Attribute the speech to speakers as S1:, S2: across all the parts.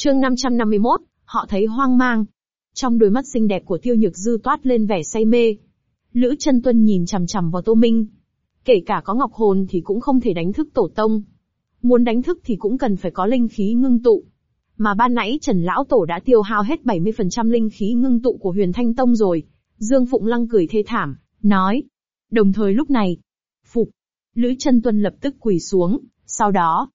S1: Chương 551, họ thấy hoang mang. Trong đôi mắt xinh đẹp của Tiêu Nhược Dư toát lên vẻ say mê. Lữ Chân Tuân nhìn chằm chằm vào Tô Minh. Kể cả có ngọc hồn thì cũng không thể đánh thức tổ tông. Muốn đánh thức thì cũng cần phải có linh khí ngưng tụ. Mà ban nãy Trần Lão Tổ đã tiêu hao hết 70% linh khí ngưng tụ của Huyền Thanh Tông rồi. Dương Phụng Lăng cười thê thảm, nói. Đồng thời lúc này, phục, Lữ Chân Tuân lập tức quỳ xuống, sau đó,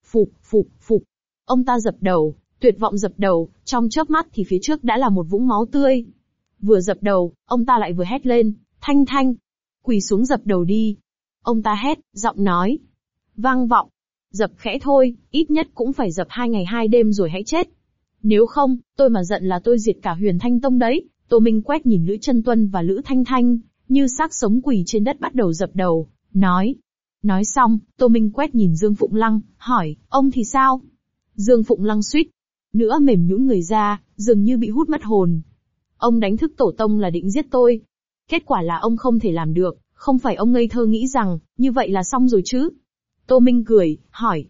S1: phục. Ông ta dập đầu, tuyệt vọng dập đầu, trong chớp mắt thì phía trước đã là một vũng máu tươi. Vừa dập đầu, ông ta lại vừa hét lên, Thanh, quỳ xuống dập đầu đi. Ông ta hét, giọng nói, vang vọng, dập khẽ thôi, ít nhất cũng phải dập 2 ngày 2 đêm rồi hãy chết. Nếu không, tôi mà giận là tôi diệt cả Huyền Thanh Tông đấy. Tô Minh quét nhìn Lữ Chân Tuân và Lữ Thanh, như xác sống quỳ trên đất bắt đầu dập đầu, nói. Nói xong, Tô Minh quét nhìn Dương Phụng Lăng, hỏi, ông thì sao? Dương Phụng Lăng suýt nữa mềm nhũn người ra, dường như bị hút mất hồn. Ông đánh thức tổ tông là định giết tôi. Kết quả là ông không thể làm được, không phải ông ngây thơ nghĩ rằng, như vậy là xong rồi chứ? Tô Minh cười, hỏi.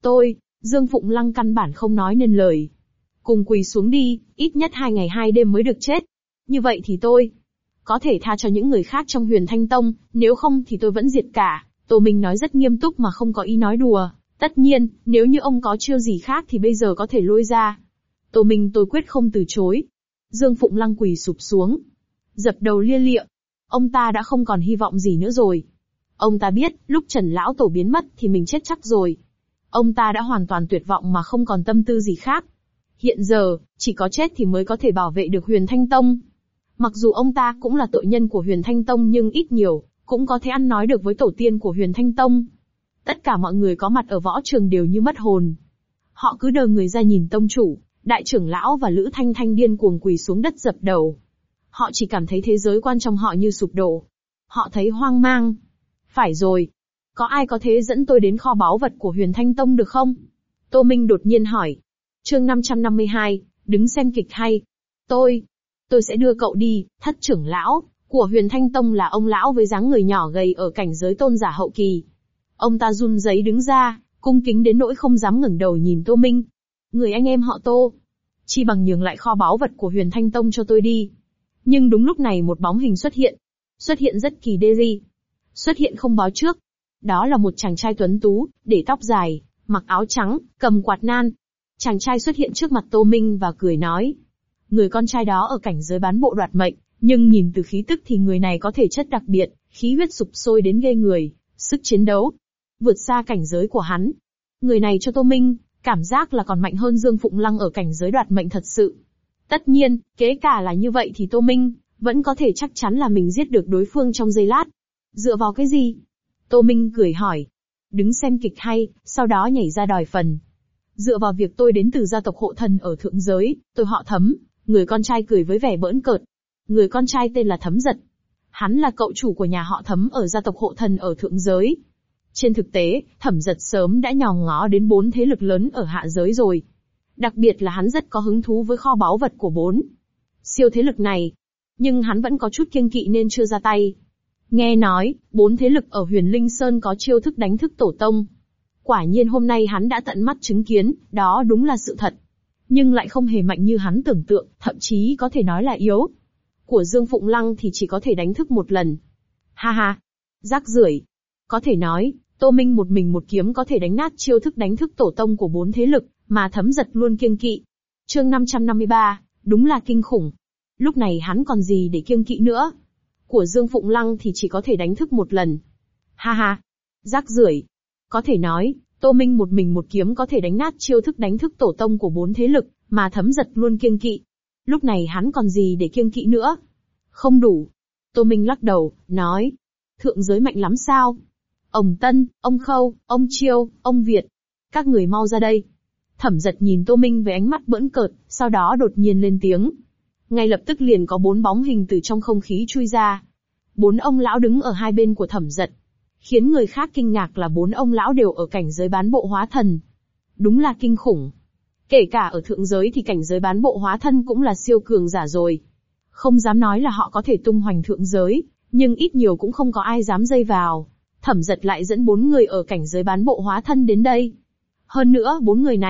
S1: Dương Phụng Lăng căn bản không nói nên lời. Cùng quỳ xuống đi, ít nhất 2 ngày 2 đêm mới được chết. Như vậy thì tôi có thể tha cho những người khác trong Huyền Thanh Tông, nếu không thì tôi vẫn diệt cả. Tô Minh nói rất nghiêm túc mà không có ý nói đùa. Tất nhiên, nếu như ông có chiêu gì khác thì bây giờ có thể lôi ra. Tô Minh tôi quyết không từ chối. Dương Phụng Lăng quỳ sụp xuống, dập đầu lia lịa. Ông ta đã không còn hy vọng gì nữa rồi. Ông ta biết, lúc Trần Lão Tổ biến mất thì mình chết chắc rồi. Ông ta đã hoàn toàn tuyệt vọng mà không còn tâm tư gì khác. Hiện giờ, chỉ có chết thì mới có thể bảo vệ được Huyền Thanh Tông. Mặc dù ông ta cũng là tội nhân của Huyền Thanh Tông nhưng ít nhiều, cũng có thể ăn nói được với tổ tiên của Huyền Thanh Tông. Tất cả mọi người có mặt ở võ trường đều như mất hồn. Họ cứ đờ người ra nhìn tông chủ, đại trưởng lão và Lữ Thanh điên cuồng quỳ xuống đất dập đầu. Họ chỉ cảm thấy thế giới quan trong họ như sụp đổ. Họ thấy hoang mang. Phải rồi. Có ai có thể dẫn tôi đến kho báu vật của Huyền Thanh Tông được không? Tô Minh đột nhiên hỏi. Chương 552, đứng xem kịch hay. Tôi sẽ đưa cậu đi. Thất trưởng lão của Huyền Thanh Tông là ông lão với dáng người nhỏ gầy ở cảnh giới tôn giả hậu kỳ. Ông ta run rẩy đứng ra, cung kính đến nỗi không dám ngẩng đầu nhìn Tô Minh. Người anh em họ Tô, chi bằng nhường lại kho báu vật của Huyền Thanh Tông cho tôi đi. Nhưng đúng lúc này một bóng hình xuất hiện rất kỳ daisy, xuất hiện không báo trước. Đó là một chàng trai tuấn tú, để tóc dài, mặc áo trắng, cầm quạt nan. Chàng trai xuất hiện trước mặt Tô Minh và cười nói. Người con trai đó ở cảnh giới bán bộ đoạt mệnh, nhưng nhìn từ khí tức thì người này có thể chất đặc biệt, khí huyết sục sôi đến ghê người, sức chiến đấu vượt xa cảnh giới của hắn. Người này cho Tô Minh cảm giác là còn mạnh hơn Dương Phụng Lăng ở cảnh giới đoạt mệnh thật sự. Tất nhiên, kể cả là như vậy thì Tô Minh vẫn có thể chắc chắn là mình giết được đối phương trong giây lát. Dựa vào cái gì? Tô Minh cười hỏi. Đứng xem kịch hay, sau đó nhảy ra đòi phần. Dựa vào việc tôi đến từ gia tộc hộ thần ở thượng giới, tôi họ Thấm. Người con trai cười với vẻ bỡn cợt. Người con trai tên là Thấm Giật. Hắn là cậu chủ của nhà họ Thấm ở gia tộc hộ thần ở thượng giới. Trên thực tế, Thẩm Giật sớm đã nhòm ngó đến 4 thế lực lớn ở hạ giới rồi. Đặc biệt là hắn rất có hứng thú với kho báu vật của 4 siêu thế lực này. Nhưng hắn vẫn có chút kiêng kỵ nên chưa ra tay. Nghe nói, 4 thế lực ở Huyền Linh Sơn có chiêu thức đánh thức tổ tông. Quả nhiên hôm nay hắn đã tận mắt chứng kiến, đó đúng là sự thật. Nhưng lại không hề mạnh như hắn tưởng tượng, thậm chí có thể nói là yếu. Của Dương Phụng Lăng thì chỉ có thể đánh thức một lần. Ha ha, rác rưởi. Có thể nói, Tô Minh một mình một kiếm có thể đánh nát chiêu thức đánh thức tổ tông của 4 thế lực, mà Thấm Giật luôn kiêng kỵ. Chương 553, đúng là kinh khủng. Lúc này hắn còn gì để kiêng kỵ nữa. Của Dương Phụng Lăng thì chỉ có thể đánh thức một lần. Ha ha, rác rưởi. Có thể nói, Tô Minh một mình một kiếm có thể đánh nát chiêu thức đánh thức tổ tông của 4 thế lực, mà Thấm Giật luôn kiêng kỵ. Lúc này hắn còn gì để kiêng kỵ nữa. Không đủ. Tô Minh lắc đầu, nói. Thượng giới mạnh lắm sao? Ông Tân, ông Khâu, ông Chiêu, ông Việt. Các người mau ra đây. Thẩm Giật nhìn Tô Minh với ánh mắt bỡn cợt, sau đó đột nhiên lên tiếng. Ngay lập tức liền có 4 bóng hình từ trong không khí chui ra. 4 ông lão đứng ở hai bên của Thẩm Giật. Khiến người khác kinh ngạc là 4 ông lão đều ở cảnh giới bán bộ hóa thần. Đúng là kinh khủng. Kể cả ở thượng giới thì cảnh giới bán bộ hóa thân cũng là siêu cường giả rồi. Không dám nói là họ có thể tung hoành thượng giới, nhưng ít nhiều cũng không có ai dám dây vào. Thẩm Giật lại dẫn 4 người ở cảnh giới bán bộ hóa thân đến đây. Hơn nữa 4 người này,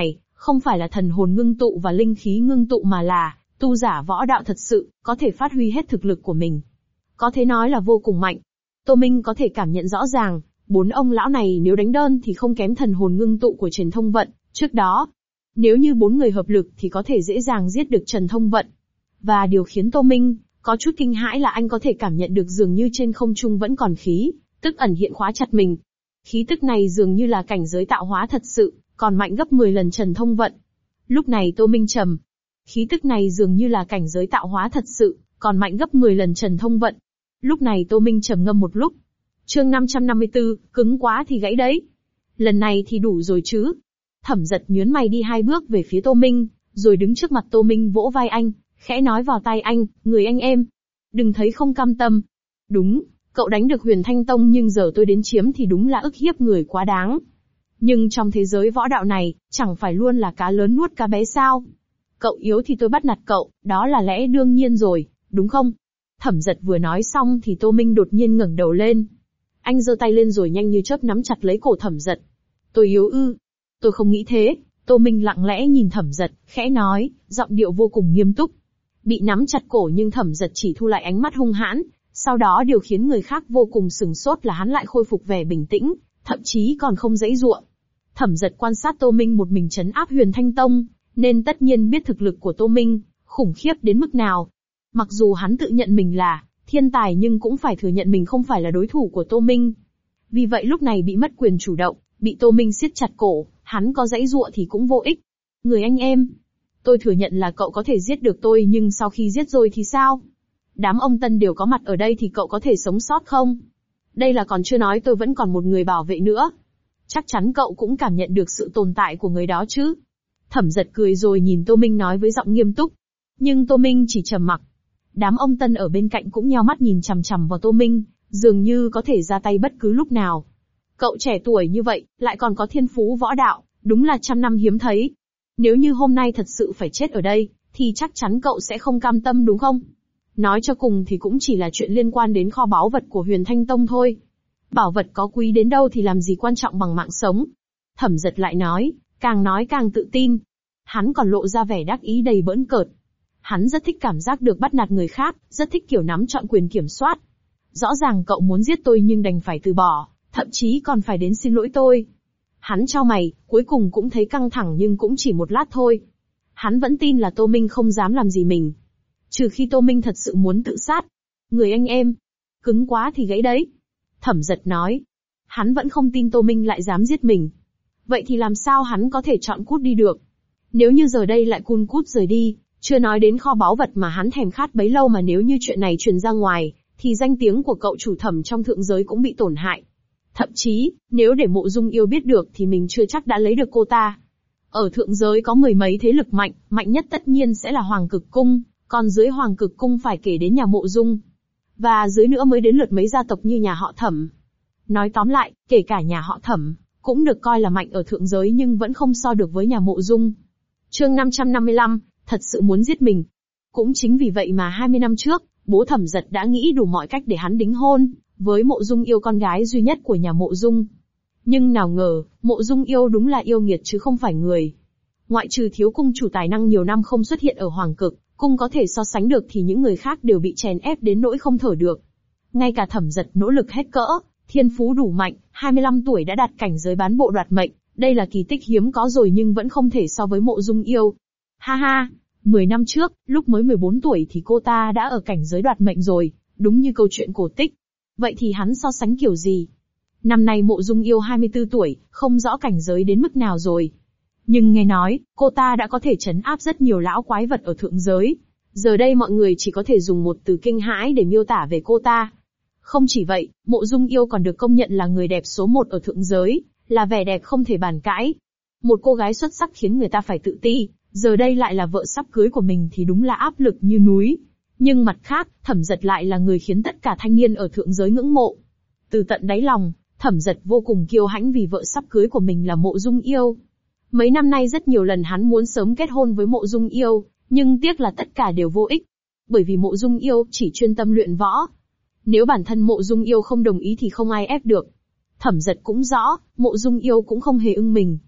S1: Không phải là thần hồn ngưng tụ và linh khí ngưng tụ mà là, tu giả võ đạo thật sự, có thể phát huy hết thực lực của mình. Có thể nói là vô cùng mạnh. Tô Minh có thể cảm nhận rõ ràng, 4 ông lão này nếu đánh đơn thì không kém thần hồn ngưng tụ của Trần Thông Vận, trước đó. Nếu như 4 người hợp lực thì có thể dễ dàng giết được Trần Thông Vận. Và điều khiến Tô Minh có chút kinh hãi là anh có thể cảm nhận được dường như trên không trung vẫn còn khí, tức ẩn hiện khóa chặt mình. Khí tức này dường như là cảnh giới tạo hóa thật sự, còn mạnh gấp 10 lần Trần Thông Vận. Lúc này Tô Minh trầm. Khí tức này dường như là cảnh giới tạo hóa thật sự, còn mạnh gấp 10 lần Trần Thông Vận. Lúc này Tô Minh trầm ngâm một lúc. Chương 554, cứng quá thì gãy đấy. Lần này thì đủ rồi chứ. Thẩm Dật nhướng mày đi 2 bước về phía Tô Minh, rồi đứng trước mặt Tô Minh vỗ vai anh, khẽ nói vào tai anh, người anh em. Đừng thấy không cam tâm. Đúng, cậu đánh được Huyền Thanh Tông nhưng giờ tôi đến chiếm thì đúng là ức hiếp người quá đáng. Nhưng trong thế giới võ đạo này, chẳng phải luôn là cá lớn nuốt cá bé sao? Cậu yếu thì tôi bắt nạt cậu, đó là lẽ đương nhiên rồi, đúng không? Thẩm Dật vừa nói xong thì Tô Minh đột nhiên ngẩng đầu lên. Anh giơ tay lên rồi nhanh như chớp nắm chặt lấy cổ Thẩm Dật. Tôi yếu ư? Tôi không nghĩ thế. Tô Minh lặng lẽ nhìn Thẩm Dật, khẽ nói, giọng điệu vô cùng nghiêm túc. Bị nắm chặt cổ nhưng Thẩm Dật chỉ thu lại ánh mắt hung hãn, sau đó điều khiến người khác vô cùng sửng sốt là hắn lại khôi phục vẻ bình tĩnh, thậm chí còn không giãy giụa. Thẩm Dật quan sát Tô Minh một mình trấn áp Huyền Thanh Tông, nên tất nhiên biết thực lực của Tô Minh khủng khiếp đến mức nào. Mặc dù hắn tự nhận mình là thiên tài nhưng cũng phải thừa nhận mình không phải là đối thủ của Tô Minh. Vì vậy lúc này bị mất quyền chủ động, bị Tô Minh siết chặt cổ, hắn có giãy giụa thì cũng vô ích. Người anh em, tôi thừa nhận là cậu có thể giết được tôi nhưng sau khi giết rồi thì sao? Đám ông Tân đều có mặt ở đây thì cậu có thể sống sót không? Đây là còn chưa nói tôi vẫn còn một người bảo vệ nữa. Chắc chắn cậu cũng cảm nhận được sự tồn tại của người đó chứ? Thẩm Dật cười rồi nhìn Tô Minh nói với giọng nghiêm túc. Nhưng Tô Minh chỉ trầm mặc. Đám ông Tân ở bên cạnh cũng nheo mắt nhìn chằm chằm vào Tô Minh, dường như có thể ra tay bất cứ lúc nào. Cậu trẻ tuổi như vậy, lại còn có thiên phú võ đạo, đúng là 100 năm hiếm thấy. Nếu như hôm nay thật sự phải chết ở đây, thì chắc chắn cậu sẽ không cam tâm đúng không? Nói cho cùng thì cũng chỉ là chuyện liên quan đến kho báu vật của Huyền Thanh Tông thôi. Bảo vật có quý đến đâu thì làm gì quan trọng bằng mạng sống. Thẩm Dật lại nói càng tự tin. Hắn còn lộ ra vẻ đắc ý đầy bỡn cợt. Hắn rất thích cảm giác được bắt nạt người khác, rất thích kiểu nắm trọn quyền kiểm soát. Rõ ràng cậu muốn giết tôi nhưng đành phải từ bỏ, thậm chí còn phải đến xin lỗi tôi. Hắn chau mày, cuối cùng cũng thấy căng thẳng nhưng cũng chỉ một lát thôi. Hắn vẫn tin là Tô Minh không dám làm gì mình. Trừ khi Tô Minh thật sự muốn tự sát. Người anh em, cứng quá thì gãy đấy. Thẩm Dật nói. Hắn vẫn không tin Tô Minh lại dám giết mình. Vậy thì làm sao hắn có thể chọn cút đi được? Nếu như giờ đây lại cun cút rời đi, chưa nói đến kho báu vật mà hắn thèm khát bấy lâu mà nếu như chuyện này truyền ra ngoài, thì danh tiếng của cậu chủ Thẩm trong thượng giới cũng bị tổn hại. Thậm chí, nếu để Mộ Dung Yêu biết được thì mình chưa chắc đã lấy được cô ta. Ở thượng giới có 10 mấy thế lực mạnh, mạnh nhất tất nhiên sẽ là Hoàng Cực Cung, còn dưới Hoàng Cực Cung phải kể đến nhà Mộ Dung. Và dưới nữa mới đến lượt mấy gia tộc như nhà họ Thẩm. Nói tóm lại, kể cả nhà họ Thẩm, cũng được coi là mạnh ở thượng giới nhưng vẫn không so được với nhà Mộ Dung. Chương 555, thật sự muốn giết mình. Cũng chính vì vậy mà 20 năm trước, bố Thẩm Dật đã nghĩ đủ mọi cách để hắn đính hôn với Mộ Dung Yêu, con gái duy nhất của nhà Mộ Dung. Nhưng nào ngờ, Mộ Dung Yêu đúng là yêu nghiệt chứ không phải người. Ngoại trừ thiếu cung chủ tài năng nhiều năm không xuất hiện ở Hoàng Cực Cung có thể so sánh được thì những người khác đều bị chèn ép đến nỗi không thở được. Ngay cả Thẩm Dật nỗ lực hết cỡ, thiên phú đủ mạnh, 25 tuổi đã đạt cảnh giới bán bộ đoạt mệnh, đây là kỳ tích hiếm có rồi nhưng vẫn không thể so với Mộ Dung Yêu. Ha ha, 10 năm trước, lúc mới 14 tuổi thì cô ta đã ở cảnh giới đoạt mệnh rồi, đúng như câu chuyện cổ tích. Vậy thì hắn so sánh kiểu gì? Năm nay Mộ Dung Yêu 24 tuổi, không rõ cảnh giới đến mức nào rồi. Nhưng nghe nói, cô ta đã có thể trấn áp rất nhiều lão quái vật ở thượng giới. Giờ đây mọi người chỉ có thể dùng một từ kinh hãi để miêu tả về cô ta. Không chỉ vậy, Mộ Dung Yêu còn được công nhận là người đẹp số 1 ở thượng giới, là vẻ đẹp không thể bàn cãi. Một cô gái xuất sắc khiến người ta phải tự ti, giờ đây lại là vợ sắp cưới của mình thì đúng là áp lực như núi. Nhưng mặt khác, Thẩm Dật lại là người khiến tất cả thanh niên ở thượng giới ngưỡng mộ. Từ tận đáy lòng, Thẩm Dật vô cùng kiêu hãnh vì vợ sắp cưới của mình là Mộ Dung Yêu. Mấy năm nay rất nhiều lần hắn muốn sớm kết hôn với Mộ Dung Yêu, nhưng tiếc là tất cả đều vô ích. Bởi vì Mộ Dung Yêu chỉ chuyên tâm luyện võ. Nếu bản thân Mộ Dung Yêu không đồng ý thì không ai ép được. Thẩm Dật cũng rõ, Mộ Dung Yêu cũng không hề ưng mình.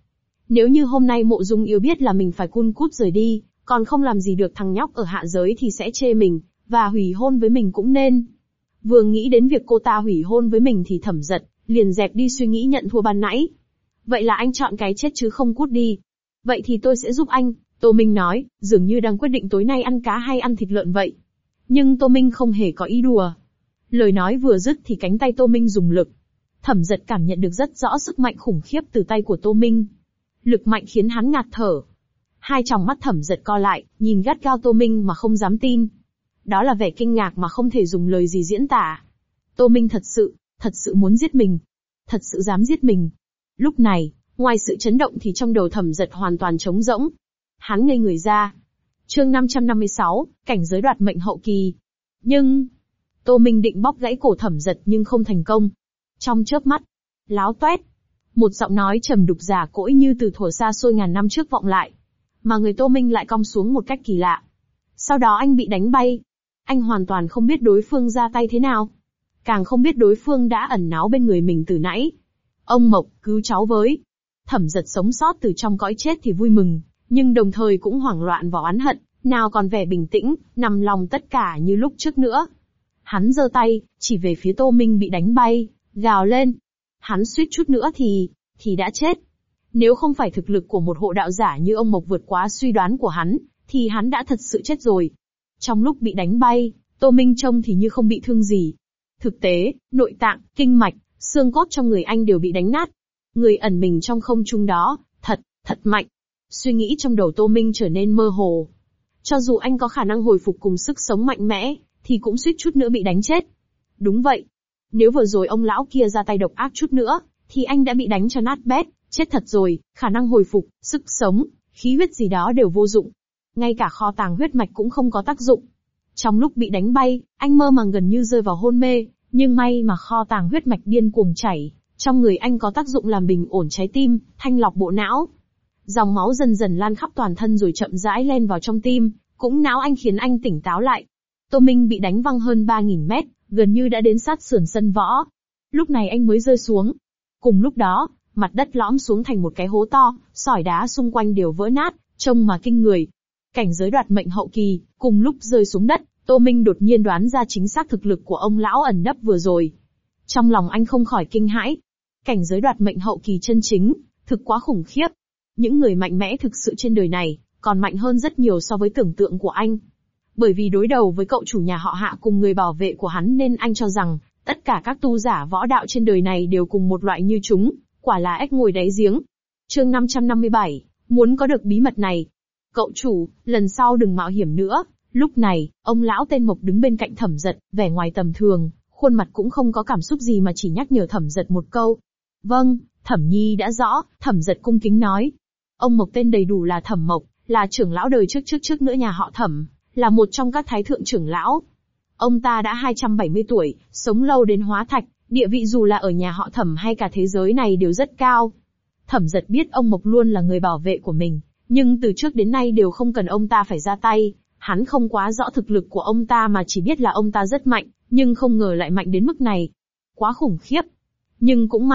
S1: Nếu như hôm nay Mộ Dung Yêu biết là mình phải cun cút rời đi, còn không làm gì được thằng nhóc ở hạ giới thì sẽ chê mình, và hủy hôn với mình cũng nên. Vừa nghĩ đến việc cô ta hủy hôn với mình thì Thẩm Dật liền dẹp đi suy nghĩ nhận thua ban nãy. Vậy là anh chọn cái chết chứ không cút đi. Vậy thì tôi sẽ giúp anh, Tô Minh nói, dường như đang quyết định tối nay ăn cá hay ăn thịt lợn vậy. Nhưng Tô Minh không hề có ý đùa. Lời nói vừa dứt thì cánh tay Tô Minh dùng lực. Thẩm Dật cảm nhận được rất rõ sức mạnh khủng khiếp từ tay của Tô Minh. Lực mạnh khiến hắn ngạt thở. Hai tròng mắt Thẩm Dật co lại, nhìn gắt gao Tô Minh mà không dám tin. Đó là vẻ kinh ngạc mà không thể dùng lời gì diễn tả. Tô Minh thật sự muốn giết mình. Thật sự dám giết mình. Lúc này, ngoài sự chấn động thì trong đầu Thẩm Dật hoàn toàn trống rỗng. Hắn ngây người ra. Chương 556, cảnh giới đoạt mệnh hậu kỳ. Nhưng, Tô Minh định bóp gãy cổ Thẩm Dật nhưng không thành công. Trong chớp mắt, láo toét. Một giọng nói trầm đục giả cỗi như từ thuở xa xôi ngàn năm trước vọng lại. Mà người Tô Minh lại cong xuống một cách kỳ lạ. Sau đó anh bị đánh bay. Anh hoàn toàn không biết đối phương ra tay thế nào. Càng không biết đối phương đã ẩn náu bên người mình từ nãy. Ông Mộc, cứu cháu với. Thẩm Dật sống sót từ trong cõi chết thì vui mừng, nhưng đồng thời cũng hoảng loạn và oán hận, nào còn vẻ bình tĩnh, nằm lòng tất cả như lúc trước nữa. Hắn giơ tay, chỉ về phía Tô Minh bị đánh bay, gào lên. Hắn suýt chút nữa thì đã chết. Nếu không phải thực lực của một hộ đạo giả như ông Mộc vượt quá suy đoán của hắn, thì hắn đã thật sự chết rồi. Trong lúc bị đánh bay, Tô Minh trông thì như không bị thương gì. Thực tế, nội tạng, kinh mạch, xương cốt trong người anh đều bị đánh nát. Người ẩn mình trong không trung đó, thật mạnh. Suy nghĩ trong đầu Tô Minh trở nên mơ hồ. Cho dù anh có khả năng hồi phục cùng sức sống mạnh mẽ, thì cũng suýt chút nữa bị đánh chết. Đúng vậy. Nếu vừa rồi ông lão kia ra tay độc ác chút nữa, thì anh đã bị đánh cho nát bét, chết thật rồi, khả năng hồi phục, sức sống, khí huyết gì đó đều vô dụng. Ngay cả kho tàng huyết mạch cũng không có tác dụng. Trong lúc bị đánh bay, anh mơ màng gần như rơi vào hôn mê, nhưng may mà kho tàng huyết mạch điên cuồng chảy, trong người anh có tác dụng làm bình ổn trái tim, thanh lọc bộ não. Dòng máu dần dần lan khắp toàn thân rồi chậm rãi len vào trong tim, cũng não anh khiến anh tỉnh táo lại. Tô Minh bị đánh văng hơn 3.000 mét, gần như đã đến sát sườn sân võ. Lúc này anh mới rơi xuống. Cùng lúc đó, mặt đất lõm xuống thành một cái hố to, sỏi đá xung quanh đều vỡ nát, trông mà kinh người. Cảnh giới đoạt mệnh hậu kỳ, cùng lúc rơi xuống đất, Tô Minh đột nhiên đoán ra chính xác thực lực của ông lão ẩn nấp vừa rồi. Trong lòng anh không khỏi kinh hãi. Cảnh giới đoạt mệnh hậu kỳ chân chính, thực quá khủng khiếp. Những người mạnh mẽ thực sự trên đời này, còn mạnh hơn rất nhiều so với tưởng tượng của anh. Bởi vì đối đầu với cậu chủ nhà họ Hạ cùng người bảo vệ của hắn nên anh cho rằng, tất cả các tu giả võ đạo trên đời này đều cùng một loại như chúng, quả là ếch ngồi đáy giếng. Chương 557, muốn có được bí mật này. Cậu chủ, lần sau đừng mạo hiểm nữa. Lúc này, ông lão tên Mộc đứng bên cạnh Thẩm Dật, vẻ ngoài tầm thường, khuôn mặt cũng không có cảm xúc gì mà chỉ nhắc nhở Thẩm Dật một câu. Vâng, Thẩm Nhi đã rõ, Thẩm Dật cung kính nói. Ông Mộc tên đầy đủ là Thẩm Mộc, là trưởng lão đời trước nữa nhà họ Thẩm, là một trong các thái thượng trưởng lão. Ông ta đã 270 tuổi, sống lâu đến hóa thạch, địa vị dù là ở nhà họ Thẩm hay cả thế giới này đều rất cao. Thẩm Dật biết ông Mộc luôn là người bảo vệ của mình, nhưng từ trước đến nay đều không cần ông ta phải ra tay. Hắn không quá rõ thực lực của ông ta mà chỉ biết là ông ta rất mạnh, nhưng không ngờ lại mạnh đến mức này. Quá khủng khiếp. Nhưng cũng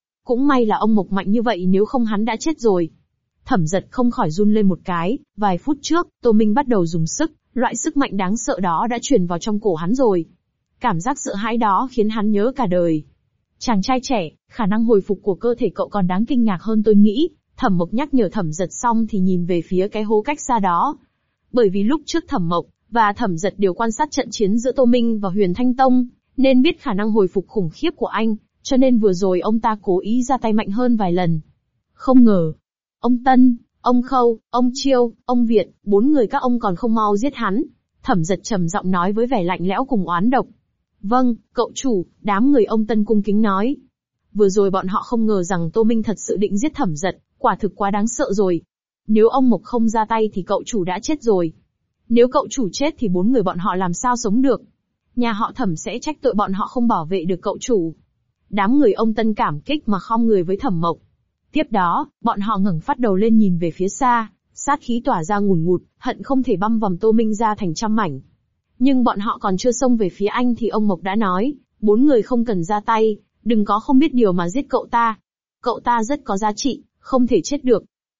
S1: may là ông Mộc mạnh như vậy, nếu không hắn đã chết rồi. Thẩm Dật không khỏi run lên một cái, vài phút trước, Tô Minh bắt đầu dùng sức, loại sức mạnh đáng sợ đó đã truyền vào trong cổ hắn rồi. Cảm giác sợ hãi đó khiến hắn nhớ cả đời. Chàng trai trẻ, khả năng hồi phục của cơ thể cậu còn đáng kinh ngạc hơn tôi nghĩ. Thẩm Mộc nhắc nhở Thẩm Dật xong thì nhìn về phía cái hố cách xa đó. Bởi vì lúc trước Thẩm Mộc và Thẩm Dật đều quan sát trận chiến giữa Tô Minh và Huyền Thanh Tông, nên biết khả năng hồi phục khủng khiếp của anh, cho nên vừa rồi ông ta cố ý ra tay mạnh hơn vài lần. Không ngờ, ông Tân, ông Khâu, ông Chiêu, ông Việt, 4 người các ông còn không mau giết hắn. Thẩm Dật trầm giọng nói với vẻ lạnh lẽo cùng oán độc. Vâng, cậu chủ, đám người ông Tân cung kính nói. Vừa rồi bọn họ không ngờ rằng Tô Minh thật sự định giết Thẩm Dật, quả thực quá đáng sợ rồi. Nếu ông Mộc không ra tay thì cậu chủ đã chết rồi. Nếu cậu chủ chết thì 4 người bọn họ làm sao sống được. Nhà họ Thẩm sẽ trách tội bọn họ không bảo vệ được cậu chủ. Đám người ông Tân cảm kích mà khom người với Thẩm Mộc. Tiếp đó, bọn họ ngẩng phát đầu lên nhìn về phía xa, sát khí tỏa ra ngùn ngụt, hận không thể băm vằm Tô Minh ra thành trăm mảnh. Nhưng bọn họ còn chưa xông về phía anh thì ông Mộc đã nói, 4 người không cần ra tay, đừng có không biết điều mà giết cậu ta. Cậu ta rất có giá trị, không thể chết được.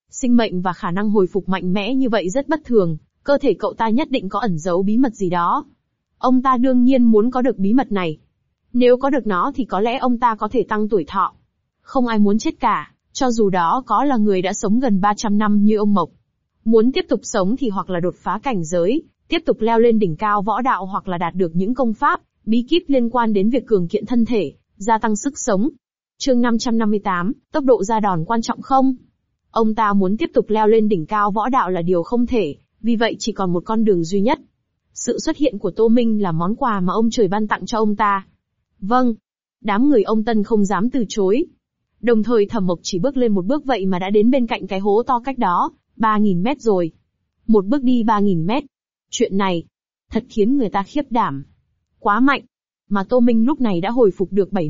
S1: Sinh mệnh và khả năng hồi phục mạnh mẽ như vậy rất bất thường, cơ thể cậu ta nhất định có ẩn giấu bí mật gì đó. Ông ta đương nhiên muốn có được bí mật này. Nếu có được nó thì có lẽ ông ta có thể tăng tuổi thọ. Không ai muốn chết cả, cho dù đó có là người đã sống gần 300 năm như ông Mộc. Muốn tiếp tục sống thì hoặc là đột phá cảnh giới, tiếp tục leo lên đỉnh cao võ đạo, hoặc là đạt được những công pháp, bí kíp liên quan đến việc cường kiện thân thể, gia tăng sức sống. Chương 558, tốc độ ra đòn quan trọng không? Ông ta muốn tiếp tục leo lên đỉnh cao võ đạo là điều không thể, vì vậy chỉ còn một con đường duy nhất. Sự xuất hiện của Tô Minh là món quà mà ông trời ban tặng cho ông ta. Vâng. Đám người ông Tân không dám từ chối. Đồng thời Thẩm Mộc chỉ bước lên một bước vậy mà đã đến bên cạnh cái hố to cách đó 3.000 mét rồi. Một bước đi 3.000 mét. Chuyện này thật khiến người ta khiếp đảm. Quá mạnh. Mà Tô Minh lúc này đã hồi phục được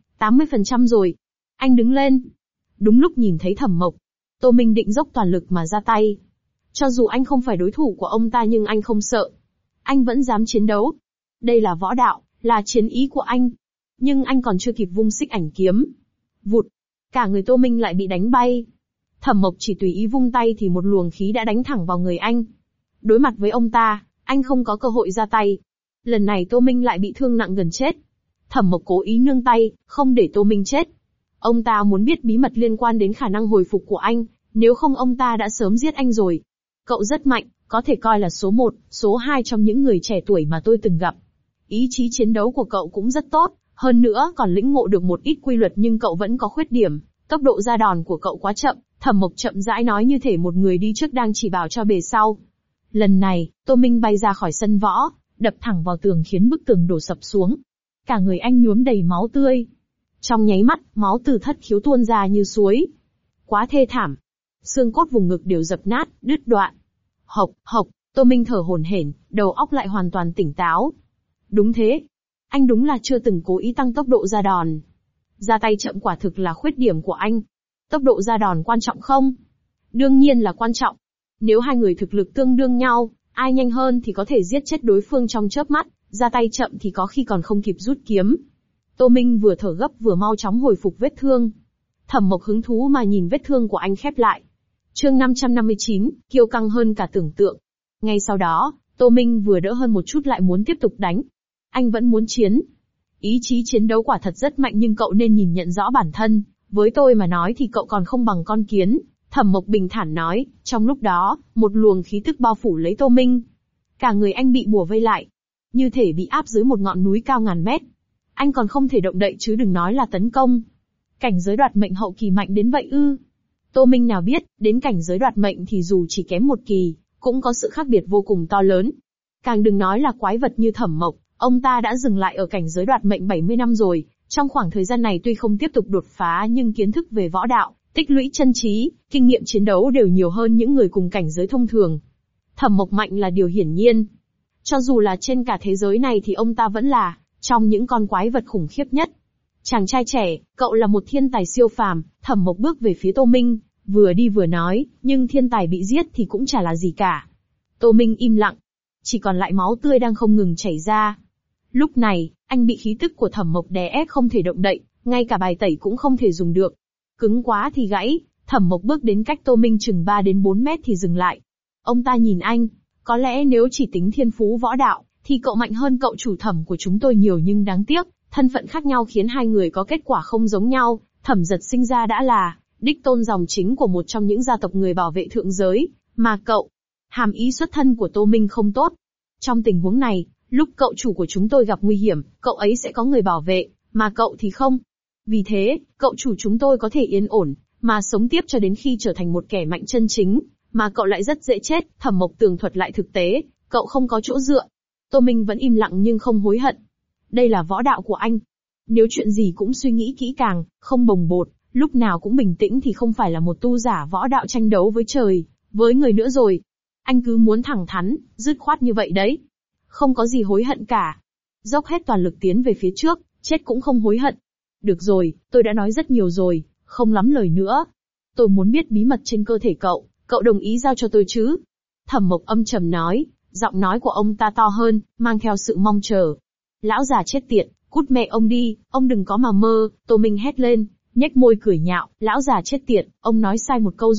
S1: 70-80% rồi. Anh đứng lên. Đúng lúc nhìn thấy Thẩm Mộc, Tô Minh định dốc toàn lực mà ra tay. Cho dù anh không phải đối thủ của ông ta nhưng anh không sợ. Anh vẫn dám chiến đấu. Đây là võ đạo, là chiến ý của anh. Nhưng anh còn chưa kịp vung xích ảnh kiếm. Vụt. Cả người Tô Minh lại bị đánh bay. Thẩm Mộc chỉ tùy ý vung tay thì một luồng khí đã đánh thẳng vào người anh. Đối mặt với ông ta, anh không có cơ hội ra tay. Lần này Tô Minh lại bị thương nặng gần chết. Thẩm Mộc cố ý nương tay, không để Tô Minh chết. Ông ta muốn biết bí mật liên quan đến khả năng hồi phục của anh, nếu không ông ta đã sớm giết anh rồi. Cậu rất mạnh, có thể coi là số 1, số 2 trong những người trẻ tuổi mà tôi từng gặp. Ý chí chiến đấu của cậu cũng rất tốt, hơn nữa còn lĩnh ngộ được một ít quy luật, nhưng cậu vẫn có khuyết điểm. Tốc độ ra đòn của cậu quá chậm. Thẩm Mộc chậm rãi nói như thể một người đi trước đang chỉ bảo cho bề sau. Lần này, Tô Minh bay ra khỏi sân võ, đập thẳng vào tường khiến bức tường đổ sập xuống. Cả người anh nhuốm đầy máu tươi. Trong nháy mắt, máu từ thất khiếu tuôn ra như suối. Quá thê thảm. Xương cốt vùng ngực đều dập nát, đứt đoạn. Hộc, hộc, Tô Minh thở hổn hển, đầu óc lại hoàn toàn tỉnh táo. Đúng thế. Anh đúng là chưa từng cố ý tăng tốc độ ra đòn. Ra tay chậm quả thực là khuyết điểm của anh. Tốc độ ra đòn quan trọng không? Đương nhiên là quan trọng. Nếu hai người thực lực tương đương nhau, ai nhanh hơn thì có thể giết chết đối phương trong chớp mắt, ra tay chậm thì có khi còn không kịp rút kiếm. Tô Minh vừa thở gấp vừa mau chóng hồi phục vết thương. Thẩm Mộc hứng thú mà nhìn vết thương của anh khép lại. Chương 559, kiêu căng hơn cả tưởng tượng. Ngay sau đó, Tô Minh vừa đỡ hơn một chút lại muốn tiếp tục đánh. Anh vẫn muốn chiến. Ý chí chiến đấu quả thật rất mạnh, nhưng cậu nên nhìn nhận rõ bản thân. Với tôi mà nói thì cậu còn không bằng con kiến. Thẩm Mộc bình thản nói. Trong lúc đó, một luồng khí tức bao phủ lấy Tô Minh. Cả người anh bị bủa vây lại, như thể bị áp dưới một ngọn núi cao ngàn mét. Anh còn không thể động đậy chứ đừng nói là tấn công. Cảnh giới đoạt mệnh hậu kỳ mạnh đến vậy ư? Tô Minh nào biết, đến cảnh giới đoạt mệnh thì dù chỉ kém một kỳ, cũng có sự khác biệt vô cùng to lớn. Càng đừng nói là quái vật như Thẩm Mộc, ông ta đã dừng lại ở cảnh giới đoạt mệnh 70 năm rồi. Trong khoảng thời gian này tuy không tiếp tục đột phá nhưng kiến thức về võ đạo, tích lũy chân trí, kinh nghiệm chiến đấu đều nhiều hơn những người cùng cảnh giới thông thường. Thẩm Mộc mạnh là điều hiển nhiên. Cho dù là trên cả thế giới này thì ông ta vẫn là trong những con quái vật khủng khiếp nhất. Chàng trai trẻ, cậu là một thiên tài siêu phàm. Thẩm Mộc bước về phía Tô Minh, vừa đi vừa nói, nhưng thiên tài bị giết thì cũng chả là gì cả. Tô Minh im lặng, chỉ còn lại máu tươi đang không ngừng chảy ra. Lúc này, anh bị khí tức của Thẩm Mộc đè ép không thể động đậy, ngay cả bài tẩy cũng không thể dùng được. Cứng quá thì gãy. Thẩm Mộc bước đến cách Tô Minh chừng 3 đến 4 mét thì dừng lại. Ông ta nhìn anh, có lẽ nếu chỉ tính thiên phú võ đạo, thì cậu mạnh hơn cậu chủ Thẩm của chúng tôi nhiều, nhưng đáng tiếc, thân phận khác nhau khiến hai người có kết quả không giống nhau. Thẩm Giật sinh ra đã là đích tôn dòng chính của một trong những gia tộc người bảo vệ thượng giới, mà cậu, hàm ý xuất thân của Tô Minh không tốt. Trong tình huống này, lúc cậu chủ của chúng tôi gặp nguy hiểm, cậu ấy sẽ có người bảo vệ, mà cậu thì không. Vì thế, cậu chủ chúng tôi có thể yên ổn, mà sống tiếp cho đến khi trở thành một kẻ mạnh chân chính, mà cậu lại rất dễ chết. Thẩm Mộc tường thuật lại thực tế, cậu không có chỗ dựa. Tô Minh vẫn im lặng nhưng không hối hận. Đây là võ đạo của anh. Nếu chuyện gì cũng suy nghĩ kỹ càng, không bồng bột, lúc nào cũng bình tĩnh thì không phải là một tu giả võ đạo tranh đấu với trời, với người nữa rồi. Anh cứ muốn thẳng thắn, dứt khoát như vậy đấy. Không có gì hối hận cả. Dốc hết toàn lực tiến về phía trước, chết cũng không hối hận. Được rồi, tôi đã nói rất nhiều rồi, không lắm lời nữa. Tôi muốn biết bí mật trên cơ thể cậu đồng ý giao cho tôi chứ? Thẩm Mộc âm trầm nói, giọng nói của ông ta to hơn, mang theo sự mong chờ. Lão già chết tiệt, cút mẹ ông đi, ông đừng có mà mơ. Tô Minh hét lên, nhếch môi cười nhạo, lão già chết tiệt, ông nói sai một câu rồi,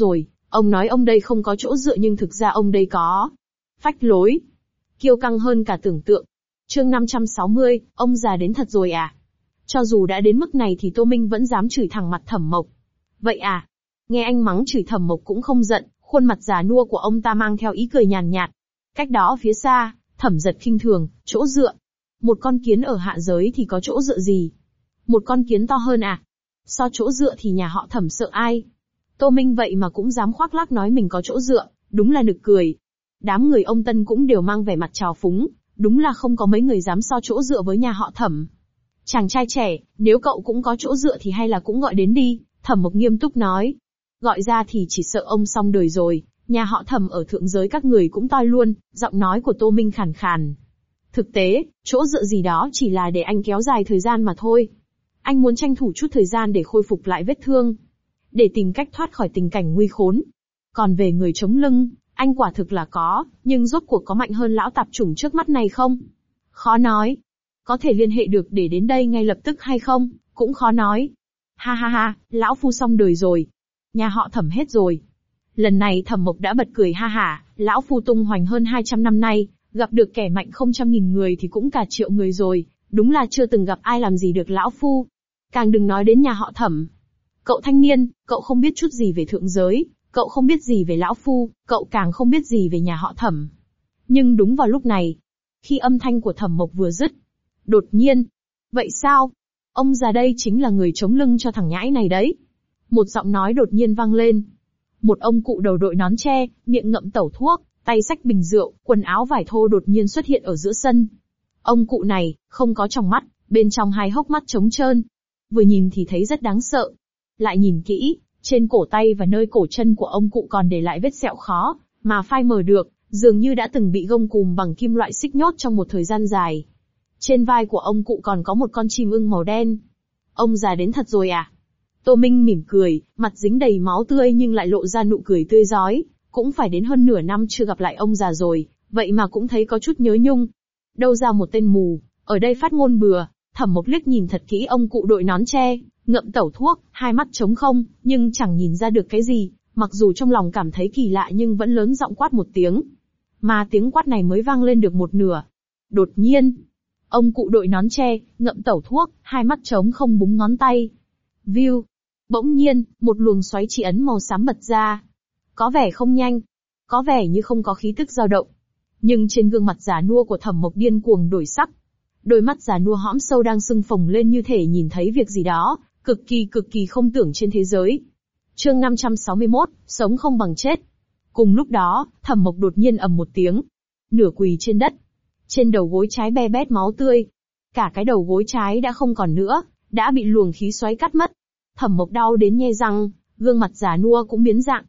S1: Ông nói ông đây không có chỗ dựa nhưng thực ra ông đây có. Phách lối. Kiêu căng hơn cả tưởng tượng. Chương 560, ông già đến thật rồi à? Cho dù đã đến mức này thì Tô Minh vẫn dám chửi thẳng mặt Thẩm Mộc. Vậy à? Nghe anh mắng chửi Thẩm Mộc cũng không giận, khuôn mặt già nua của ông ta mang theo ý cười nhàn nhạt. Cách đó phía xa, Thẩm Giật khinh thường, chỗ dựa. Một con kiến ở hạ giới thì có chỗ dựa gì? Một con kiến to hơn à? So chỗ dựa thì nhà họ Thẩm sợ ai? Tô Minh vậy mà cũng dám khoác lác nói mình có chỗ dựa, đúng là nực cười. Đám người ông Tân cũng đều mang vẻ mặt trào phúng, đúng là không có mấy người dám so chỗ dựa với nhà họ Thẩm. Chàng trai trẻ, nếu cậu cũng có chỗ dựa thì hay là cũng gọi đến đi, Thẩm Mộc nghiêm túc nói. Gọi ra thì chỉ sợ ông xong đời rồi, nhà họ Thẩm ở thượng giới các người cũng toi luôn, giọng nói của Tô Minh khàn khàn. Thực tế, chỗ dựa gì đó chỉ là để anh kéo dài thời gian mà thôi. Anh muốn tranh thủ chút thời gian để khôi phục lại vết thương, để tìm cách thoát khỏi tình cảnh nguy khốn. Còn về người chống lưng, anh quả thực là có, nhưng rốt cuộc có mạnh hơn lão tạp chủng trước mắt này không? Khó nói. Có thể liên hệ được để đến đây ngay lập tức hay không, cũng khó nói. Ha ha ha, lão phu xong đời rồi. Nhà họ Thẩm hết rồi. Lần này Thẩm Mộc đã bật cười ha hả, lão phu tung hoành hơn 200 năm nay, gặp được kẻ mạnh không trăm nghìn người thì cũng cả triệu người rồi, đúng là chưa từng gặp ai làm gì được lão phu. Càng đừng nói đến nhà họ Thẩm. Cậu thanh niên, cậu không biết chút gì về thượng giới, cậu không biết gì về lão phu, cậu càng không biết gì về nhà họ Thẩm. Nhưng đúng vào lúc này, khi âm thanh của Thẩm Mộc vừa dứt, đột nhiên, vậy sao? Ông già đây chính là người chống lưng cho thằng nhãi này đấy. Một giọng nói đột nhiên vang lên. Một ông cụ đầu đội nón tre, miệng ngậm tẩu thuốc, tay xách bình rượu, quần áo vải thô đột nhiên xuất hiện ở giữa sân. Ông cụ này, không có tròng mắt, bên trong hai hốc mắt trống trơn. Vừa nhìn thì thấy rất đáng sợ. Lại nhìn kỹ, trên cổ tay và nơi cổ chân của ông cụ còn để lại vết sẹo khó, mà phai mờ được, dường như đã từng bị gông cùm bằng kim loại xích nhốt trong một thời gian dài. Trên vai của ông cụ còn có một con chim ưng màu đen. Ông già đến thật rồi à? Tô Minh mỉm cười, mặt dính đầy máu tươi nhưng lại lộ ra nụ cười tươi rói. Cũng phải đến hơn nửa năm chưa gặp lại ông già rồi, vậy mà cũng thấy có chút nhớ nhung. Đâu ra một tên mù, ở đây phát ngôn bừa. Thẩm Mộc liếc nhìn thật kỹ ông cụ đội nón tre, ngậm tẩu thuốc, hai mắt trống không, nhưng chẳng nhìn ra được cái gì, mặc dù trong lòng cảm thấy kỳ lạ nhưng vẫn lớn giọng quát một tiếng. Mà tiếng quát này mới vang lên được một nửa. Đột nhiên, ông cụ đội nón tre, ngậm tẩu thuốc, hai mắt trống không búng ngón tay. View. Bỗng nhiên, một luồng xoáy chỉ ấn màu xám bật ra. Có vẻ không nhanh, có vẻ như không có khí tức dao động. Nhưng trên gương mặt già nua của Thẩm Mộc điên cuồng đổi sắc. Đôi mắt già nua hõm sâu đang sưng phồng lên như thể nhìn thấy việc gì đó, cực kỳ không tưởng trên thế giới. Chương 561, sống không bằng chết. Cùng lúc đó, Thẩm Mộc đột nhiên ầm một tiếng. Nửa quỳ trên đất. Trên đầu gối trái be bét máu tươi. Cả cái đầu gối trái đã không còn nữa, đã bị luồng khí xoáy cắt mất. Thẩm Mộc đau đến nhe răng, gương mặt già nua cũng biến dạng.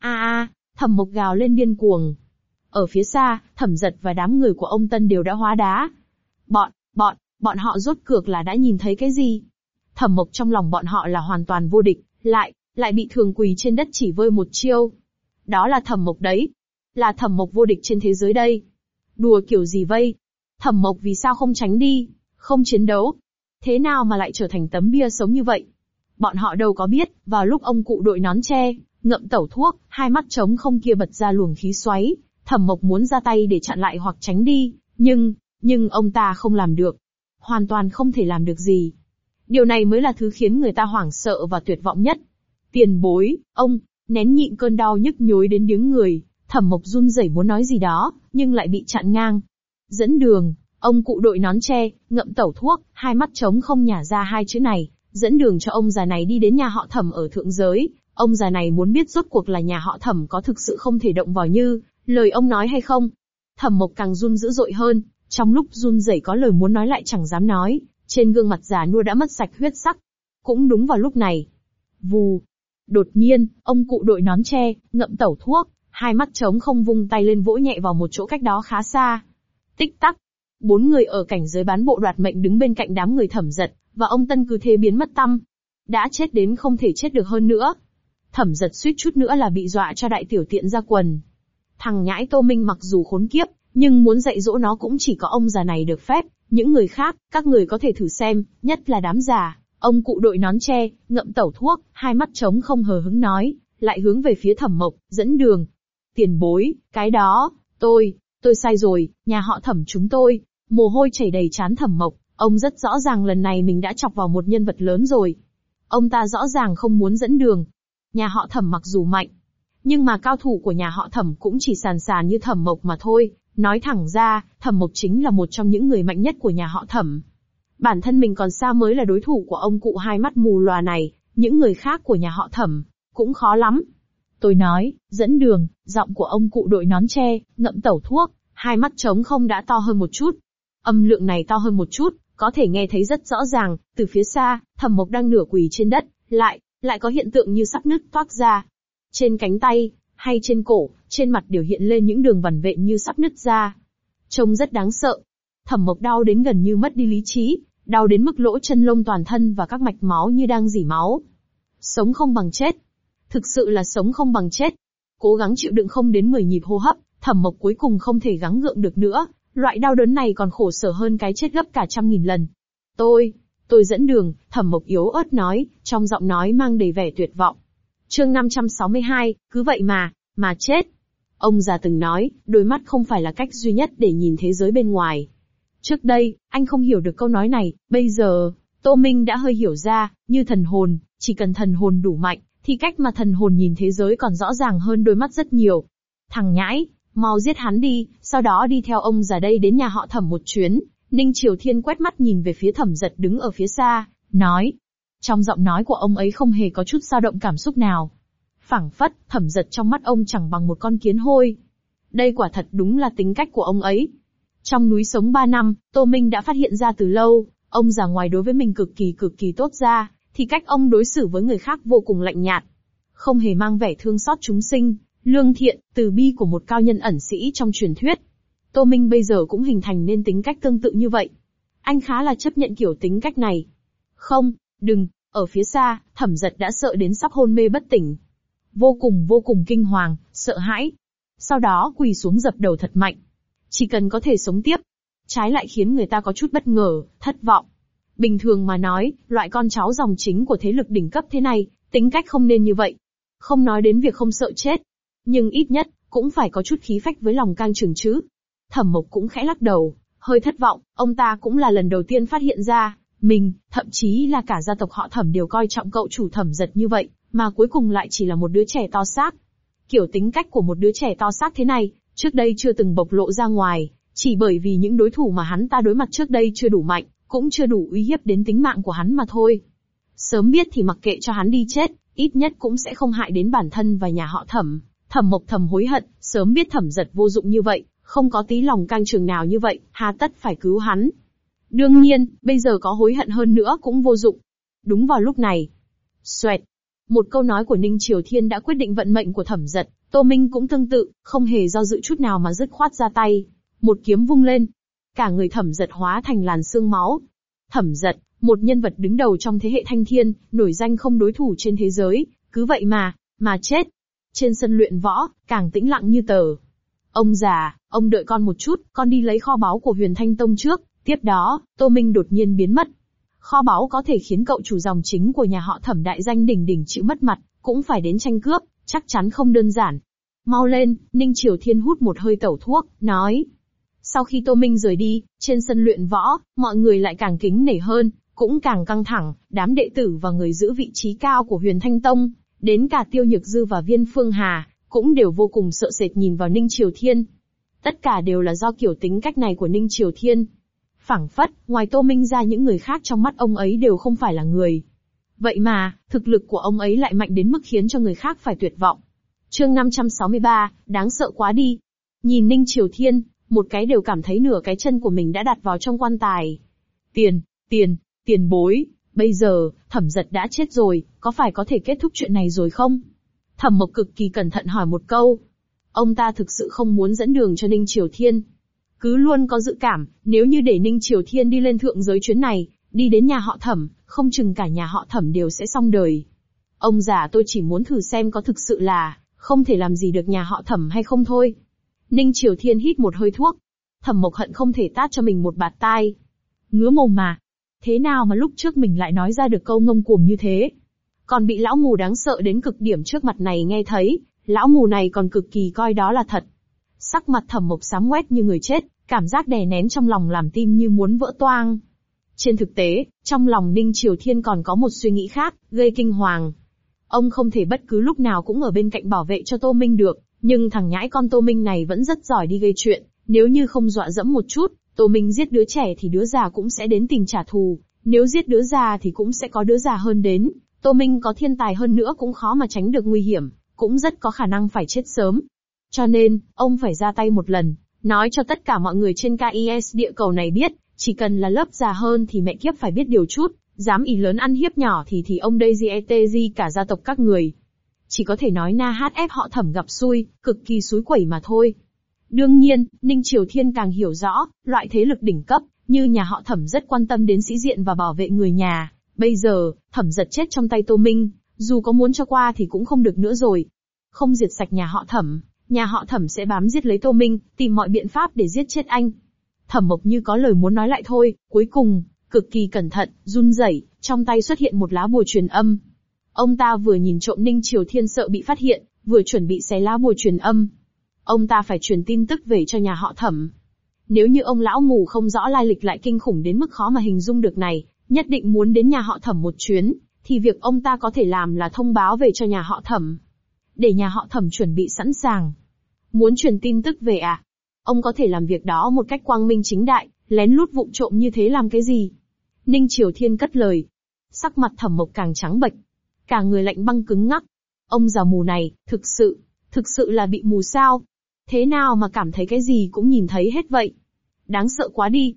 S1: Thẩm Mộc gào lên điên cuồng. Ở phía xa, Thẩm Giật và đám người của ông Tân đều đã hóa đá. Bọn họ rốt cược là đã nhìn thấy cái gì? Thẩm Mộc trong lòng bọn họ là hoàn toàn vô địch, lại bị thường quỳ trên đất chỉ vơi một chiêu. Đó là Thẩm Mộc đấy. Là Thẩm Mộc vô địch trên thế giới đây. Đùa kiểu gì vây? Thẩm Mộc vì sao không tránh đi, không chiến đấu? Thế nào mà lại trở thành tấm bia sống như vậy? Bọn họ đâu có biết, vào lúc ông cụ đội nón tre, ngậm tẩu thuốc, hai mắt trống không kia bật ra luồng khí xoáy, Thẩm Mộc muốn ra tay để chặn lại hoặc tránh đi, nhưng ông ta không làm được. Hoàn toàn không thể làm được gì. Điều này mới là thứ khiến người ta hoảng sợ và tuyệt vọng nhất. Tiền bối, ông, nén nhịn cơn đau nhức nhối đến điếng người, Thẩm Mộc run rẩy muốn nói gì đó, nhưng lại bị chặn ngang. Dẫn đường, ông cụ đội nón tre, ngậm tẩu thuốc, hai mắt trống không nhả ra hai chữ này, dẫn đường cho ông già này đi đến nhà họ Thẩm ở thượng giới. Ông già này muốn biết rốt cuộc là nhà họ Thẩm có thực sự không thể động vào như lời ông nói hay không. Thẩm Mộc càng run dữ dội hơn, trong lúc run rẩy có lời muốn nói lại chẳng dám nói, trên gương mặt già nua đã mất sạch huyết sắc. Cũng đúng vào lúc này, vù, đột nhiên, ông cụ đội nón tre, ngậm tẩu thuốc, hai mắt trống không vung tay lên vỗ nhẹ vào một chỗ cách đó khá xa. Tích tắc, 4 người ở cảnh giới bán bộ đoạt mệnh đứng bên cạnh đám người Thẩm Giật, và ông Tân cứ thế biến mất tăm. Đã chết đến không thể chết được hơn nữa. Thẩm Giật suýt chút nữa là bị dọa cho đại tiểu tiện ra quần. Thằng nhãi Tô Minh mặc dù khốn kiếp, nhưng muốn dạy dỗ nó cũng chỉ có ông già này được phép, những người khác, các người có thể thử xem, nhất là đám già. Ông cụ đội nón tre, ngậm tẩu thuốc, hai mắt trống không hờ hững nói, lại hướng về phía Thẩm Mộc, dẫn đường. Tiền bối, cái đó, tôi sai rồi, nhà họ Thẩm chúng tôi. Mồ hôi chảy đầy trán Thẩm Mộc, ông rất rõ ràng lần này mình đã chọc vào một nhân vật lớn rồi. Ông ta rõ ràng không muốn dẫn đường. Nhà họ Thẩm mặc dù mạnh, nhưng mà cao thủ của nhà họ Thẩm cũng chỉ sàn sàn như Thẩm Mộc mà thôi. Nói thẳng ra, Thẩm Mộc chính là một trong những người mạnh nhất của nhà họ Thẩm. Bản thân mình còn xa mới là đối thủ của ông cụ hai mắt mù lòa này, những người khác của nhà họ Thẩm cũng khó lắm. Tôi nói, dẫn đường, giọng của ông cụ đội nón tre, ngậm tẩu thuốc, hai mắt trống không đã to hơn một chút. Âm lượng này to hơn một chút, có thể nghe thấy rất rõ ràng, từ phía xa, Thẩm Mộc đang nửa quỳ trên đất, lại có hiện tượng như sắp nứt toác ra. Trên cánh tay, hay trên cổ, trên mặt đều hiện lên những đường vằn vện như sắp nứt ra. Trông rất đáng sợ. Thẩm Mộc đau đến gần như mất đi lý trí, đau đến mức lỗ chân lông toàn thân và các mạch máu như đang rỉ máu. Sống không bằng chết. Thực sự là sống không bằng chết. Cố gắng chịu đựng không đến 10 nhịp hô hấp, Thẩm Mộc cuối cùng không thể gắng gượng được nữa. Loại đau đớn này còn khổ sở hơn cái chết gấp cả 100.000 lần. Tôi dẫn đường, Thẩm Mộc yếu ớt nói, trong giọng nói mang đầy vẻ tuyệt vọng. Chương 562, cứ vậy mà chết. Ông già từng nói, đôi mắt không phải là cách duy nhất để nhìn thế giới bên ngoài. Trước đây, anh không hiểu được câu nói này, bây giờ, Tô Minh đã hơi hiểu ra, như thần hồn, chỉ cần thần hồn đủ mạnh, thì cách mà thần hồn nhìn thế giới còn rõ ràng hơn đôi mắt rất nhiều. Thằng nhãi, mau giết hắn đi, sau đó đi theo ông già đây đến nhà họ Thẩm một chuyến. Ninh Triều Thiên quét mắt nhìn về phía Thẩm Dật đứng ở phía xa, nói. Trong giọng nói của ông ấy không hề có chút dao động cảm xúc nào. Phảng phất, Thẩm Dật trong mắt ông chẳng bằng một con kiến hôi. Đây quả thật đúng là tính cách của ông ấy. Trong núi sống 3 năm, Tô Minh đã phát hiện ra từ lâu, ông già ngoài đối với mình cực kỳ tốt ra, thì cách ông đối xử với người khác vô cùng lạnh nhạt. Không hề mang vẻ thương xót chúng sinh, lương thiện, từ bi của một cao nhân ẩn sĩ trong truyền thuyết. Tô Minh bây giờ cũng hình thành nên tính cách tương tự như vậy. Anh khá là chấp nhận kiểu tính cách này. Không, đừng, ở phía xa, Thẩm Dật đã sợ đến sắp hôn mê bất tỉnh. Vô cùng kinh hoàng, sợ hãi. Sau đó quỳ xuống dập đầu thật mạnh. Chỉ cần có thể sống tiếp. Trái lại khiến người ta có chút bất ngờ, thất vọng. Bình thường mà nói, loại con cháu dòng chính của thế lực đỉnh cấp thế này, tính cách không nên như vậy. Không nói đến việc không sợ chết. Nhưng ít nhất, cũng phải có chút khí phách với lòng cang trường chứ. Thẩm Mộc cũng khẽ lắc đầu, hơi thất vọng, ông ta cũng là lần đầu tiên phát hiện ra, mình, thậm chí là cả gia tộc họ Thẩm đều coi trọng cậu chủ Thẩm Dật như vậy, mà cuối cùng lại chỉ là một đứa trẻ to xác. Kiểu tính cách của một đứa trẻ to xác thế này, trước đây chưa từng bộc lộ ra ngoài, chỉ bởi vì những đối thủ mà hắn ta đối mặt trước đây chưa đủ mạnh, cũng chưa đủ uy hiếp đến tính mạng của hắn mà thôi. Sớm biết thì mặc kệ cho hắn đi chết, ít nhất cũng sẽ không hại đến bản thân và nhà họ Thẩm. Thẩm Mộc thầm hối hận, sớm biết Thẩm Dật vô dụng như vậy, không có tí lòng cang trường nào như vậy, hà tất phải cứu hắn. Đương nhiên, bây giờ có hối hận hơn nữa cũng vô dụng. Đúng vào lúc này, xoẹt, một câu nói của Ninh Triều Thiên đã quyết định vận mệnh của Thẩm Dật. Tô Minh cũng tương tự, không hề do dự chút nào mà dứt khoát ra tay, một kiếm vung lên, cả người Thẩm Dật hóa thành làn sương máu. Thẩm Dật, một nhân vật đứng đầu trong thế hệ Thanh Thiên, nổi danh không đối thủ trên thế giới, cứ vậy mà chết. Trên sân luyện võ, càng tĩnh lặng như tờ. Ông già, ông đợi con một chút, con đi lấy kho báu của Huyền Thanh Tông trước. Tiếp đó, Tô Minh đột nhiên biến mất. Kho báu có thể khiến cậu chủ dòng chính của nhà họ Thẩm đại danh đỉnh đỉnh chịu mất mặt, cũng phải đến tranh cướp, chắc chắn không đơn giản. Mau lên, Ninh Triều Thiên hút một hơi tẩu thuốc, nói. Sau khi Tô Minh rời đi, trên sân luyện võ, mọi người lại càng kính nể hơn, cũng càng căng thẳng, đám đệ tử và người giữ vị trí cao của Huyền Thanh Tông, đến cả Tiêu Nhược Dư và Viên Phương Hà, cũng đều vô cùng sợ sệt nhìn vào Ninh Triều Thiên. Tất cả đều là do kiểu tính cách này của Ninh Triều Thiên. Phảng phất, ngoài Tô Minh ra những người khác trong mắt ông ấy đều không phải là người. Vậy mà, thực lực của ông ấy lại mạnh đến mức khiến cho người khác phải tuyệt vọng. Chương 563, đáng sợ quá đi. Nhìn Ninh Triều Thiên, một cái đều cảm thấy nửa cái chân của mình đã đặt vào trong quan tài. Tiền bối, bây giờ, Thẩm Dật đã chết rồi, có phải có thể kết thúc chuyện này rồi không? Thẩm Mộc cực kỳ cẩn thận hỏi một câu. Ông ta thực sự không muốn dẫn đường cho Ninh Triều Thiên. Cứ luôn có dự cảm, nếu như để Ninh Triều Thiên đi lên thượng giới chuyến này, đi đến nhà họ Thẩm, không chừng cả nhà họ Thẩm đều sẽ xong đời. Ông già, tôi chỉ muốn thử xem có thực sự là không thể làm gì được nhà họ Thẩm hay không thôi. Ninh Triều Thiên hít một hơi thuốc. Thẩm Mộc hận không thể tát cho mình một bạt tai. Ngứa mồm mà. Thế nào mà lúc trước mình lại nói ra được câu ngông cuồng như thế? Còn bị lão mù đáng sợ đến cực điểm trước mặt này nghe thấy, lão mù này còn cực kỳ coi đó là thật. Sắc mặt Thẩm Mộc xám ngoét như người chết, cảm giác đè nén trong lòng làm tim như muốn vỡ toang. Trên thực tế, trong lòng Ninh Triều Thiên còn có một suy nghĩ khác, gây kinh hoàng. Ông không thể bất cứ lúc nào cũng ở bên cạnh bảo vệ cho Tô Minh được, nhưng thằng nhãi con Tô Minh này vẫn rất giỏi đi gây chuyện, nếu như không dọa dẫm một chút, Tô Minh giết đứa trẻ thì đứa già cũng sẽ đến tìm trả thù, nếu giết đứa già thì cũng sẽ có đứa già hơn đến, Tô Minh có thiên tài hơn nữa cũng khó mà tránh được nguy hiểm, cũng rất có khả năng phải chết sớm. Cho nên, ông phải ra tay một lần, nói cho tất cả mọi người trên KIS địa cầu này biết, chỉ cần là lớp già hơn thì mẹ kiếp phải biết điều chút, dám ý lớn ăn hiếp nhỏ thì ông đây GETG cả gia tộc các người. Chỉ có thể nói na HF họ Thẩm gặp xui, cực kỳ xúi quẩy mà thôi. Đương nhiên, Ninh Triều Thiên càng hiểu rõ, loại thế lực đỉnh cấp, như nhà họ Thẩm rất quan tâm đến sĩ diện và bảo vệ người nhà. Bây giờ, Thẩm Giật chết trong tay Tô Minh, dù có muốn cho qua thì cũng không được nữa rồi. Không diệt sạch nhà họ Thẩm sẽ bám giết lấy Tô Minh, tìm mọi biện pháp để giết chết anh. Thẩm Mộc như có lời muốn nói lại thôi, cuối cùng, cực kỳ cẩn thận, run rẩy, trong tay xuất hiện một lá bùa truyền âm. Ông ta vừa nhìn trộm Ninh Triều Thiên sợ bị phát hiện, vừa chuẩn bị xé lá bùa truyền âm. Ông ta phải truyền tin tức về cho nhà họ Thẩm. Nếu như ông lão mù không rõ lai lịch lại kinh khủng đến mức khó mà hình dung được này, nhất định muốn đến nhà họ Thẩm một chuyến, thì việc ông ta có thể làm là thông báo về cho nhà họ Thẩm. Để nhà họ Thẩm chuẩn bị sẵn sàng. Muốn truyền tin tức về à? Ông có thể làm việc đó một cách quang minh chính đại, lén lút vụng trộm như thế làm cái gì? Ninh Triều Thiên cất lời. Sắc mặt Thẩm Mộc càng trắng bệch, cả người lạnh băng cứng ngắc. Ông già mù này, thực sự là bị mù sao? Thế nào mà cảm thấy cái gì cũng nhìn thấy hết vậy? Đáng sợ quá đi.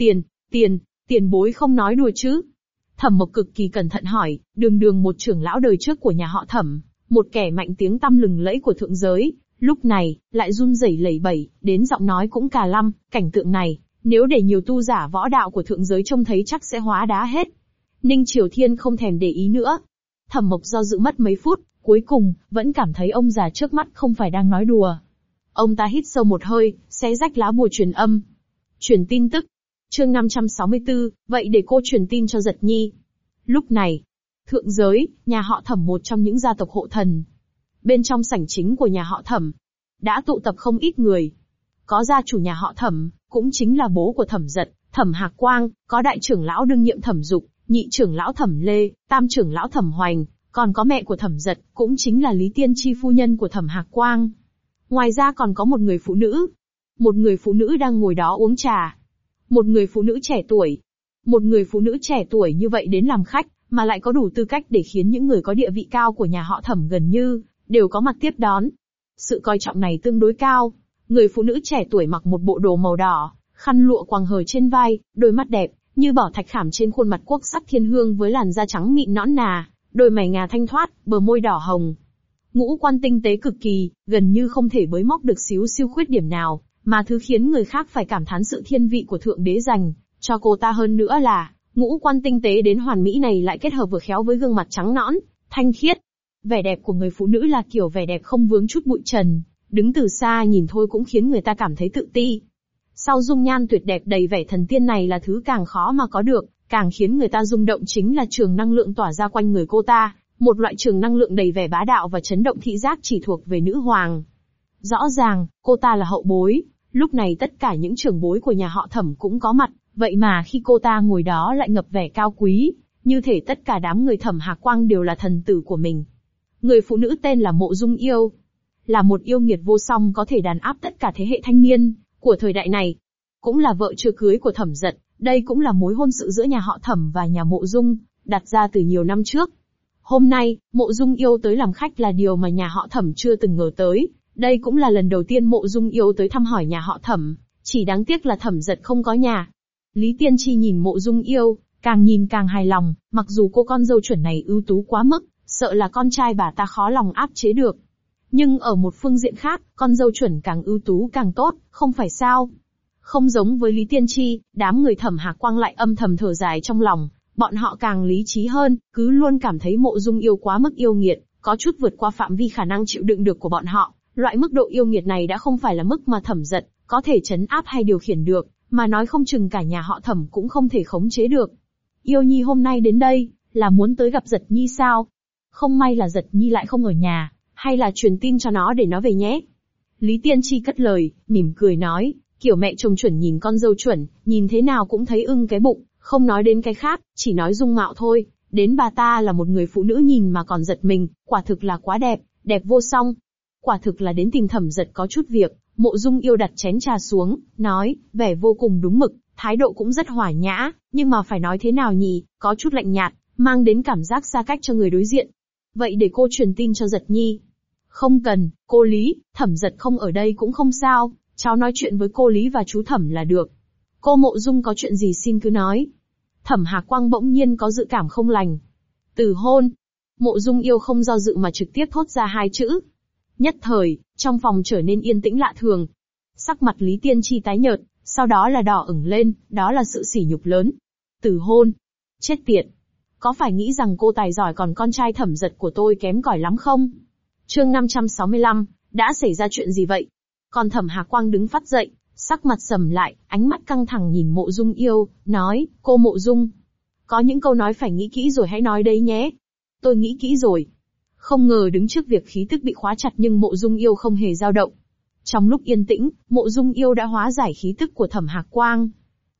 S1: Tiền bối không nói đùa chứ? Thẩm Mộc cực kỳ cẩn thận hỏi, đường một trưởng lão đời trước của nhà họ Thẩm, một kẻ mạnh tiếng tăm lừng lẫy của thượng giới, lúc này, lại run rẩy lẩy bẩy, đến giọng nói cũng cà lăm, cảnh tượng này, nếu để nhiều tu giả võ đạo của thượng giới trông thấy chắc sẽ hóa đá hết. Ninh Triều Thiên không thèm để ý nữa. Thẩm Mộc do dự mất mấy phút, cuối cùng, vẫn cảm thấy ông già trước mắt không phải đang nói đùa. Ông ta hít sâu một hơi, xé rách lá bùa truyền âm. Truyền tin tức. Chương 564, vậy để cô truyền tin cho Giật Nhi. Lúc này, thượng giới, nhà họ Thẩm một trong những gia tộc hộ thần. Bên trong sảnh chính của nhà họ Thẩm, đã tụ tập không ít người. Có gia chủ nhà họ Thẩm, cũng chính là bố của Thẩm Giật, Thẩm Hạc Quang, có đại trưởng lão đương nhiệm Thẩm Dục, nhị trưởng lão Thẩm Lê, tam trưởng lão Thẩm Hoành, còn có mẹ của Thẩm Giật, cũng chính là Lý Tiên Chi phu nhân của Thẩm Hạc Quang. Ngoài ra còn có một người phụ nữ. Một người phụ nữ đang ngồi đó uống trà. Một người phụ nữ trẻ tuổi. Một người phụ nữ trẻ tuổi như vậy đến làm khách, mà lại có đủ tư cách để khiến những người có địa vị cao của nhà họ Thẩm gần như đều có mặt tiếp đón. Sự coi trọng này tương đối cao. Người phụ nữ trẻ tuổi mặc một bộ đồ màu đỏ, khăn lụa quàng hờ trên vai, đôi mắt đẹp, như bảo thạch khảm trên khuôn mặt quốc sắc thiên hương với làn da trắng mịn nõn nà, đôi mày ngà thanh thoát, bờ môi đỏ hồng. Ngũ quan tinh tế cực kỳ, gần như không thể bới móc được xíu xiu khuyết điểm nào, mà thứ khiến người khác phải cảm thán sự thiên vị của Thượng Đế dành cho cô ta hơn nữa là, ngũ quan tinh tế đến hoàn mỹ này lại kết hợp vừa khéo với gương mặt trắng nõn, thanh khiết. Vẻ đẹp của người phụ nữ là kiểu vẻ đẹp không vướng chút bụi trần, đứng từ xa nhìn thôi cũng khiến người ta cảm thấy tự ti. Sau dung nhan tuyệt đẹp đầy vẻ thần tiên này là thứ càng khó mà có được, càng khiến người ta rung động chính là trường năng lượng tỏa ra quanh người cô ta, một loại trường năng lượng đầy vẻ bá đạo và chấn động thị giác chỉ thuộc về nữ hoàng. Rõ ràng, cô ta là hậu bối, lúc này tất cả những trưởng bối của nhà họ Thẩm cũng có mặt, vậy mà khi cô ta ngồi đó lại ngập vẻ cao quý, như thể tất cả đám người Thẩm Hạc Quang đều là thần tử của mình. Người phụ nữ tên là Mộ Dung Yêu, là một yêu nghiệt vô song có thể đàn áp tất cả thế hệ thanh niên của thời đại này. Cũng là vợ chưa cưới của Thẩm Giật, đây cũng là mối hôn sự giữa nhà họ Thẩm và nhà Mộ Dung, đặt ra từ nhiều năm trước. Hôm nay, Mộ Dung Yêu tới làm khách là điều mà nhà họ Thẩm chưa từng ngờ tới, đây cũng là lần đầu tiên Mộ Dung Yêu tới thăm hỏi nhà họ Thẩm, chỉ đáng tiếc là Thẩm Giật không có nhà. Lý Tiên Chi nhìn Mộ Dung Yêu, càng nhìn càng hài lòng, mặc dù cô con dâu chuẩn này ưu tú quá mức, sợ là con trai bà ta khó lòng áp chế được. Nhưng ở một phương diện khác, con dâu chuẩn càng ưu tú càng tốt, không phải sao? Không giống với Lý Tiên Chi, đám người Thẩm Hạc Quang lại âm thầm thở dài trong lòng, bọn họ càng lý trí hơn, cứ luôn cảm thấy Mộ Dung Yêu quá mức yêu nghiệt, có chút vượt qua phạm vi khả năng chịu đựng được của bọn họ. Loại mức độ yêu nghiệt này đã không phải là mức mà Thẩm Giật có thể trấn áp hay điều khiển được, mà nói không chừng cả nhà họ Thẩm cũng không thể khống chế được. Yêu Nhi hôm nay đến đây, là muốn tới gặp Giật Nhi sao? Không may là Giật Nhi lại không ở nhà, hay là truyền tin cho nó để nó về nhé. Lý Tiên Tri cất lời, mỉm cười nói, kiểu mẹ chồng chuẩn nhìn con dâu chuẩn, nhìn thế nào cũng thấy ưng cái bụng, không nói đến cái khác, chỉ nói dung mạo thôi. Đến bà ta là một người phụ nữ nhìn mà còn giật mình, quả thực là quá đẹp, đẹp vô song. Quả thực là đến tìm Thẩm Giật có chút việc. Mộ Dung Yêu đặt chén trà xuống, nói, vẻ vô cùng đúng mực, thái độ cũng rất hòa nhã, nhưng mà phải nói thế nào nhỉ, có chút lạnh nhạt, mang đến cảm giác xa cách cho người đối diện. Vậy để cô truyền tin cho Giật Nhi. Không cần, cô Lý, Thẩm Giật không ở đây cũng không sao, cháu nói chuyện với cô Lý và chú Thẩm là được. Cô Mộ Dung có chuyện gì xin cứ nói. Thẩm Hạc Quang bỗng nhiên có dự cảm không lành. Từ hôn. Mộ Dung Yêu không do dự mà trực tiếp thốt ra hai chữ. Nhất thời, trong phòng trở nên yên tĩnh lạ thường. Sắc mặt Lý Tiên Tri tái nhợt, sau đó là đỏ ửng lên, đó là sự sỉ nhục lớn. Từ hôn. Chết tiệt. Có phải nghĩ rằng cô tài giỏi còn con trai Thẩm Giật của tôi kém cỏi lắm không? Chương 565, đã xảy ra chuyện gì vậy? Còn Thẩm Hạc Quang đứng phắt dậy, sắc mặt sầm lại, ánh mắt căng thẳng nhìn Mộ Dung Yêu, nói, cô Mộ Dung. Có những câu nói phải nghĩ kỹ rồi hãy nói đấy nhé. Tôi nghĩ kỹ rồi. Không ngờ đứng trước việc khí tức bị khóa chặt nhưng Mộ Dung Yêu không hề dao động. Trong lúc yên tĩnh, Mộ Dung Yêu đã hóa giải khí tức của Thẩm Hạc Quang.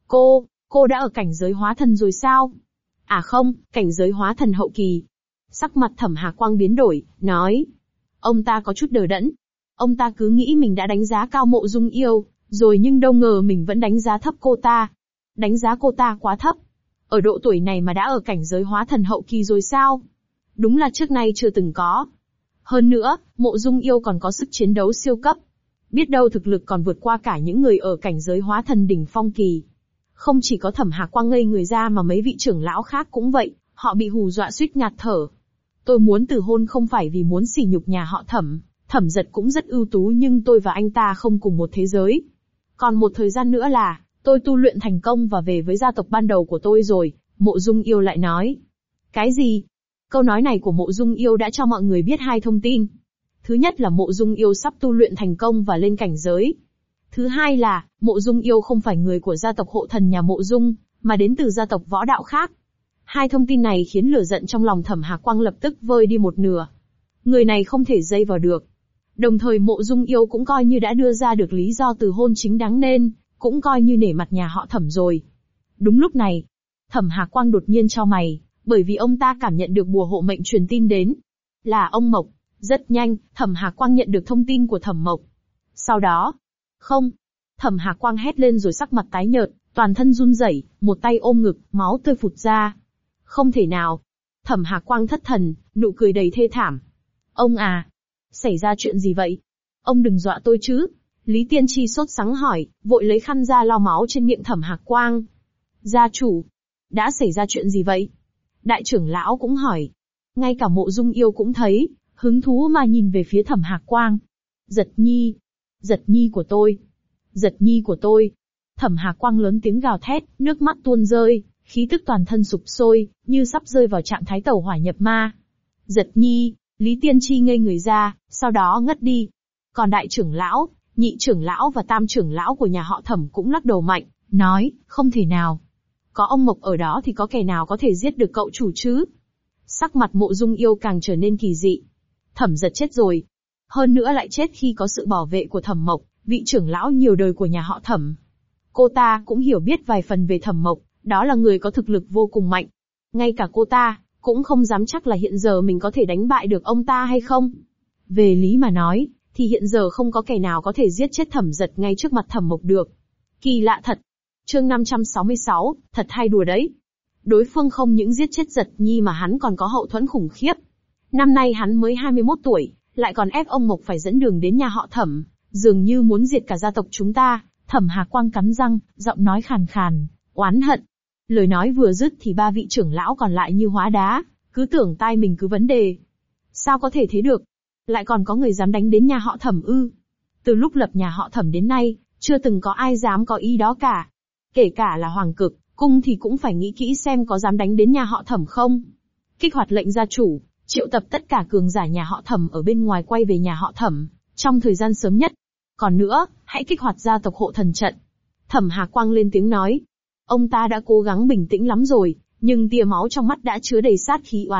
S1: Cô đã ở cảnh giới hóa thần rồi sao? À không, cảnh giới hóa thần hậu kỳ. Sắc mặt Thẩm Hạc Quang biến đổi, nói. Ông ta có chút đờ đẫn. Ông ta cứ nghĩ mình đã đánh giá cao Mộ Dung Yêu, rồi nhưng đâu ngờ mình vẫn đánh giá thấp cô ta. Đánh giá cô ta quá thấp. Ở độ tuổi này mà đã ở cảnh giới hóa thần hậu kỳ rồi sao? Đúng là trước nay chưa từng có. Hơn nữa, Mộ Dung Yêu còn có sức chiến đấu siêu cấp. Biết đâu thực lực còn vượt qua cả những người ở cảnh giới hóa thần đỉnh phong kỳ. Không chỉ có Thẩm Hạc Quang ngây người ra mà mấy vị trưởng lão khác cũng vậy, họ bị hù dọa suýt ngạt thở. Tôi muốn từ hôn không phải vì muốn sỉ nhục nhà họ Thẩm, Thẩm Giật cũng rất ưu tú nhưng tôi và anh ta không cùng một thế giới. Còn một thời gian nữa là, tôi tu luyện thành công và về với gia tộc ban đầu của tôi rồi, Mộ Dung Yêu lại nói. Cái gì? Câu nói này của Mộ Dung Yêu đã cho mọi người biết hai thông tin. Thứ nhất là Mộ Dung Yêu sắp tu luyện thành công và lên cảnh giới. Thứ hai là, Mộ Dung Yêu không phải người của gia tộc hộ thần nhà Mộ Dung, mà đến từ gia tộc võ đạo khác. Hai thông tin này khiến lửa giận trong lòng Thẩm Hạc Quang lập tức vơi đi một nửa. Người này không thể dây vào được. Đồng thời Mộ Dung Yêu cũng coi như đã đưa ra được lý do từ hôn chính đáng nên, cũng coi như nể mặt nhà họ Thẩm rồi. Đúng lúc này, Thẩm Hạc Quang đột nhiên chau mày, bởi vì ông ta cảm nhận được bùa hộ mệnh truyền tin đến. Là ông Mộc. Rất nhanh, Thẩm Hạc Quang nhận được thông tin của Thẩm Mộc. Sau đó, không. Thẩm Hạc Quang hét lên rồi sắc mặt tái nhợt, toàn thân run rẩy, một tay ôm ngực, máu tươi phụt ra. Không thể nào. Thẩm Hạc Quang thất thần, nụ cười đầy thê thảm. Ông à, xảy ra chuyện gì vậy? Ông đừng dọa tôi chứ. Lý Tiên Tri sốt sắng hỏi, vội lấy khăn ra lau máu trên miệng Thẩm Hạc Quang. Gia chủ, đã xảy ra chuyện gì vậy? Đại trưởng lão cũng hỏi. Ngay cả Mộ Dung Yêu cũng thấy, hứng thú mà nhìn về phía Thẩm Hạc Quang. Giật Nhi. Giật Nhi của tôi. Giật Nhi của tôi. Thẩm Hạc Quang lớn tiếng gào thét, nước mắt tuôn rơi, khí tức toàn thân sụp sôi, như sắp rơi vào trạng thái tẩu hỏa nhập ma. Giật Nhi, Lý Tiên Tri ngây người ra, sau đó ngất đi. Còn đại trưởng lão, nhị trưởng lão và tam trưởng lão của nhà họ Thẩm cũng lắc đầu mạnh, nói, không thể nào. Có ông Mộc ở đó thì có kẻ nào có thể giết được cậu chủ chứ? Sắc mặt Mộ Dung Yêu càng trở nên kỳ dị. Thẩm Giật chết rồi. Hơn nữa lại chết khi có sự bảo vệ của Thẩm Mộc, vị trưởng lão nhiều đời của nhà họ Thẩm. Cô ta cũng hiểu biết vài phần về Thẩm Mộc, đó là người có thực lực vô cùng mạnh. Ngay cả cô ta, cũng không dám chắc là hiện giờ mình có thể đánh bại được ông ta hay không. Về lý mà nói, thì hiện giờ không có kẻ nào có thể giết chết Thẩm Giật ngay trước mặt Thẩm Mộc được. Kỳ lạ thật. Chương 566, thật hay đùa đấy. Đối phương không những giết chết Giật Nhi mà hắn còn có hậu thuẫn khủng khiếp. Năm nay hắn mới 21 tuổi, lại còn ép ông Mộc phải dẫn đường đến nhà họ Thẩm, dường như muốn diệt cả gia tộc chúng ta. Thẩm Hạc Quang cắn răng, giọng nói khàn khàn, oán hận. Lời nói vừa dứt thì ba vị trưởng lão còn lại như hóa đá, cứ tưởng tai mình cứ vấn đề. Sao có thể thế được? Lại còn có người dám đánh đến nhà họ Thẩm ư? Từ lúc lập nhà họ Thẩm đến nay, chưa từng có ai dám có ý đó cả. Kể cả là Hoàng Cực, cung thì cũng phải nghĩ kỹ xem có dám đánh đến nhà họ Thẩm không. Kích hoạt lệnh gia chủ, triệu tập tất cả cường giả nhà họ Thẩm ở bên ngoài quay về nhà họ Thẩm, trong thời gian sớm nhất. Còn nữa, hãy kích hoạt gia tộc hộ thần trận. Thẩm Hạc Quang lên tiếng nói. Ông ta đã cố gắng bình tĩnh lắm rồi, nhưng tia máu trong mắt đã chứa đầy sát khí oán hận,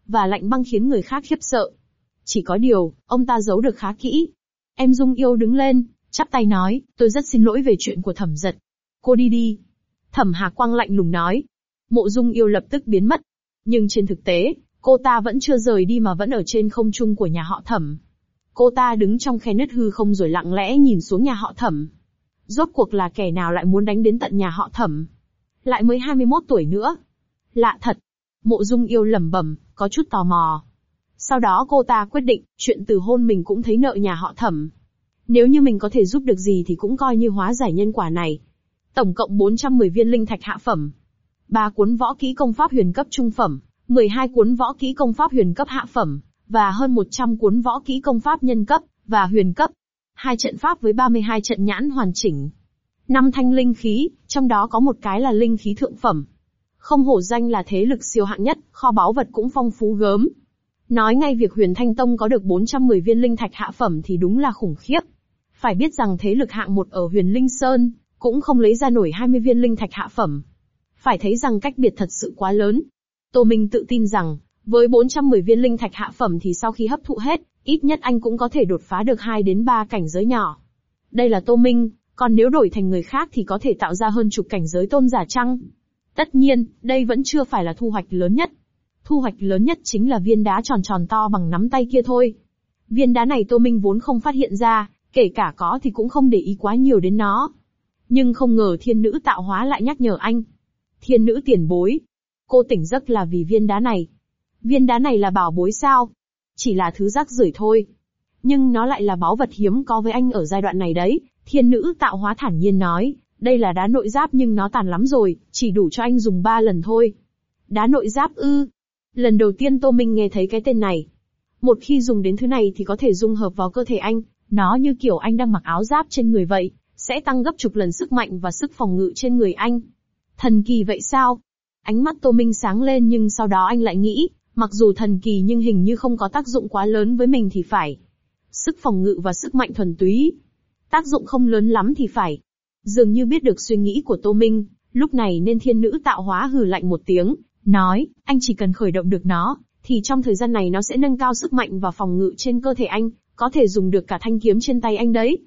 S1: và lạnh băng khiến người khác khiếp sợ. Chỉ có điều, ông ta giấu được khá kỹ. Em Dung Yêu đứng lên, chắp tay nói, tôi rất xin lỗi về chuyện của Thẩm Giật. Cô đi đi. Thẩm Hạc Quang lạnh lùng nói. Mộ Dung Yêu lập tức biến mất. Nhưng trên thực tế, cô ta vẫn chưa rời đi mà vẫn ở trên không trung của nhà họ Thẩm. Cô ta đứng trong khe nứt hư không rồi lặng lẽ nhìn xuống nhà họ Thẩm. Rốt cuộc là kẻ nào lại muốn đánh đến tận nhà họ Thẩm? Lại mới 21 tuổi nữa. Lạ thật. Mộ Dung Yêu lẩm bẩm, có chút tò mò. Sau đó cô ta quyết định, chuyện từ hôn mình cũng thấy nợ nhà họ Thẩm. Nếu như mình có thể giúp được gì thì cũng coi như hóa giải nhân quả này. Tổng cộng 410 viên linh thạch hạ phẩm, 3 cuốn võ kỹ công pháp huyền cấp trung phẩm, 12 cuốn võ kỹ công pháp huyền cấp hạ phẩm, và hơn 100 cuốn võ kỹ công pháp nhân cấp và huyền cấp. 2 trận pháp với 32 trận nhãn hoàn chỉnh. 5 thanh linh khí, trong đó có một cái là linh khí thượng phẩm. Không hổ danh là thế lực siêu hạng nhất, kho báu vật cũng phong phú gớm. Nói ngay việc Huyền Thanh Tông có được 410 viên linh thạch hạ phẩm thì đúng là khủng khiếp. Phải biết rằng thế lực hạng 1 ở Huyền Linh Sơn cũng không lấy ra nổi 20 viên linh thạch hạ phẩm. Phải thấy rằng cách biệt thật sự quá lớn. Tô Minh tự tin rằng, với 410 viên linh thạch hạ phẩm thì sau khi hấp thụ hết, ít nhất anh cũng có thể đột phá được 2 đến 3 cảnh giới nhỏ. Đây là Tô Minh, còn nếu đổi thành người khác thì có thể tạo ra hơn chục cảnh giới tôn giả chăng? Tất nhiên, đây vẫn chưa phải là thu hoạch lớn nhất. Thu hoạch lớn nhất chính là viên đá tròn tròn to bằng nắm tay kia thôi. Viên đá này Tô Minh vốn không phát hiện ra, kể cả có thì cũng không để ý quá nhiều đến nó. Nhưng không ngờ thiên nữ tạo hóa lại nhắc nhở anh. Thiên nữ tiền bối. Cô tỉnh giấc là vì viên đá này. Viên đá này là bảo bối sao? Chỉ là thứ rác rưởi thôi. Nhưng nó lại là báu vật hiếm có với anh ở giai đoạn này đấy. Thiên nữ tạo hóa thản nhiên nói, đây là đá nội giáp nhưng nó tàn lắm rồi, chỉ đủ cho anh dùng 3 lần thôi. Đá nội giáp ư? Lần đầu tiên Tô Minh nghe thấy cái tên này. Một khi dùng đến thứ này thì có thể dung hợp vào cơ thể anh, nó như kiểu anh đang mặc áo giáp trên người vậy, sẽ tăng gấp chục lần sức mạnh và sức phòng ngự trên người anh. Thần kỳ vậy sao? Ánh mắt Tô Minh sáng lên nhưng sau đó anh lại nghĩ, mặc dù thần kỳ nhưng hình như không có tác dụng quá lớn với mình thì phải. Sức phòng ngự và sức mạnh thuần túy. Tác dụng không lớn lắm thì phải. Dường như biết được suy nghĩ của Tô Minh, lúc này nên thiên nữ tạo hóa hừ lạnh một tiếng, nói, anh chỉ cần khởi động được nó, thì trong thời gian này nó sẽ nâng cao sức mạnh và phòng ngự trên cơ thể anh, có thể dùng được cả thanh kiếm trên tay anh đấy.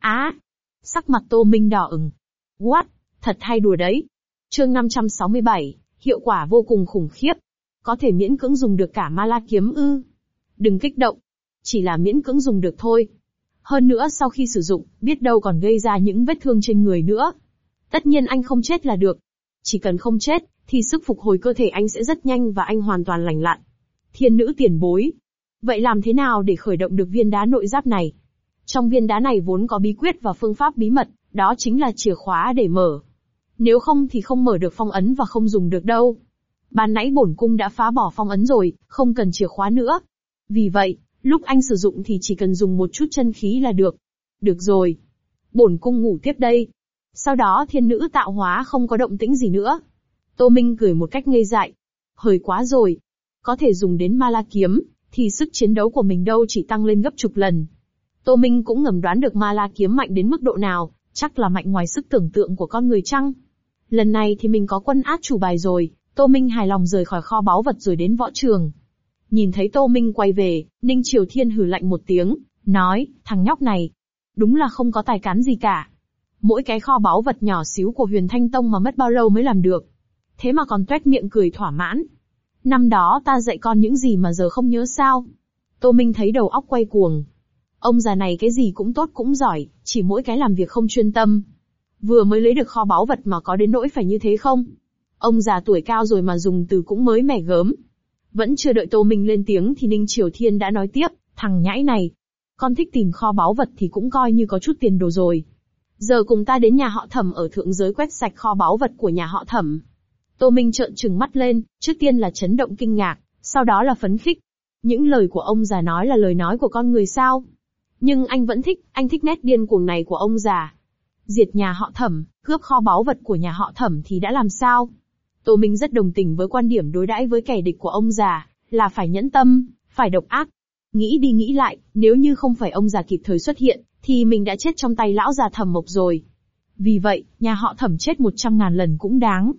S1: Sắc mặt Tô Minh đỏ ửng. What? Thật hay đùa đấy. Chương 567, hiệu quả vô cùng khủng khiếp. Có thể miễn cưỡng dùng được cả ma la kiếm ư? Đừng kích động. Chỉ là miễn cưỡng dùng được thôi. Hơn nữa sau khi sử dụng, biết đâu còn gây ra những vết thương trên người nữa. Tất nhiên anh không chết là được. Chỉ cần không chết, thì sức phục hồi cơ thể anh sẽ rất nhanh và anh hoàn toàn lành lặn. Thiên nữ tiền bối. Vậy làm thế nào để khởi động được viên đá nội giáp này? Trong viên đá này vốn có bí quyết và phương pháp bí mật, đó chính là chìa khóa để mở. Nếu không thì không mở được phong ấn và không dùng được đâu. Ban nãy bổn cung đã phá bỏ phong ấn rồi, không cần chìa khóa nữa. Vì vậy, lúc anh sử dụng thì chỉ cần dùng một chút chân khí là được. Được rồi. Bổn cung ngủ tiếp đây. Sau đó thiên nữ tạo hóa không có động tĩnh gì nữa. Tô Minh cười một cách ngây dại. Hời quá rồi. Có thể dùng đến ma la kiếm, thì sức chiến đấu của mình đâu chỉ tăng lên gấp chục lần. Tô Minh cũng ngầm đoán được ma la kiếm mạnh đến mức độ nào, chắc là mạnh ngoài sức tưởng tượng của con người chăng. Lần này thì mình có quân át chủ bài rồi, Tô Minh hài lòng rời khỏi kho báu vật rồi đến võ trường. Nhìn thấy Tô Minh quay về, Ninh Triều Thiên hừ lạnh một tiếng, nói, thằng nhóc này, đúng là không có tài cán gì cả. Mỗi cái kho báu vật nhỏ xíu của Huyền Thanh Tông mà mất bao lâu mới làm được. Thế mà còn tuét miệng cười thỏa mãn. Năm đó ta dạy con những gì mà giờ không nhớ sao? Tô Minh thấy đầu óc quay cuồng. Ông già này cái gì cũng tốt cũng giỏi, chỉ mỗi cái làm việc không chuyên tâm. Vừa mới lấy được kho báu vật mà có đến nỗi phải như thế không? Ông già tuổi cao rồi mà dùng từ cũng mới mẻ gớm. Vẫn chưa đợi Tô Minh lên tiếng thì Ninh Triều Thiên đã nói tiếp, thằng nhãi này. Con thích tìm kho báu vật thì cũng coi như có chút tiền đồ rồi. Giờ cùng ta đến nhà họ Thẩm ở thượng giới quét sạch kho báu vật của nhà họ Thẩm. Tô Minh trợn trừng mắt lên, trước tiên là chấn động kinh ngạc, sau đó là phấn khích. Những lời của ông già nói là lời nói của con người sao? Nhưng anh vẫn thích, anh thích nét điên cuồng này của ông già. Diệt nhà họ Thẩm, cướp kho báu vật của nhà họ Thẩm thì đã làm sao? Tô Minh rất đồng tình với quan điểm đối đãi với kẻ địch của ông già, là phải nhẫn tâm, phải độc ác. Nghĩ đi nghĩ lại, nếu như không phải ông già kịp thời xuất hiện, thì mình đã chết trong tay lão già Thẩm Mộc rồi. Vì vậy, nhà họ Thẩm chết 100.000 lần cũng đáng.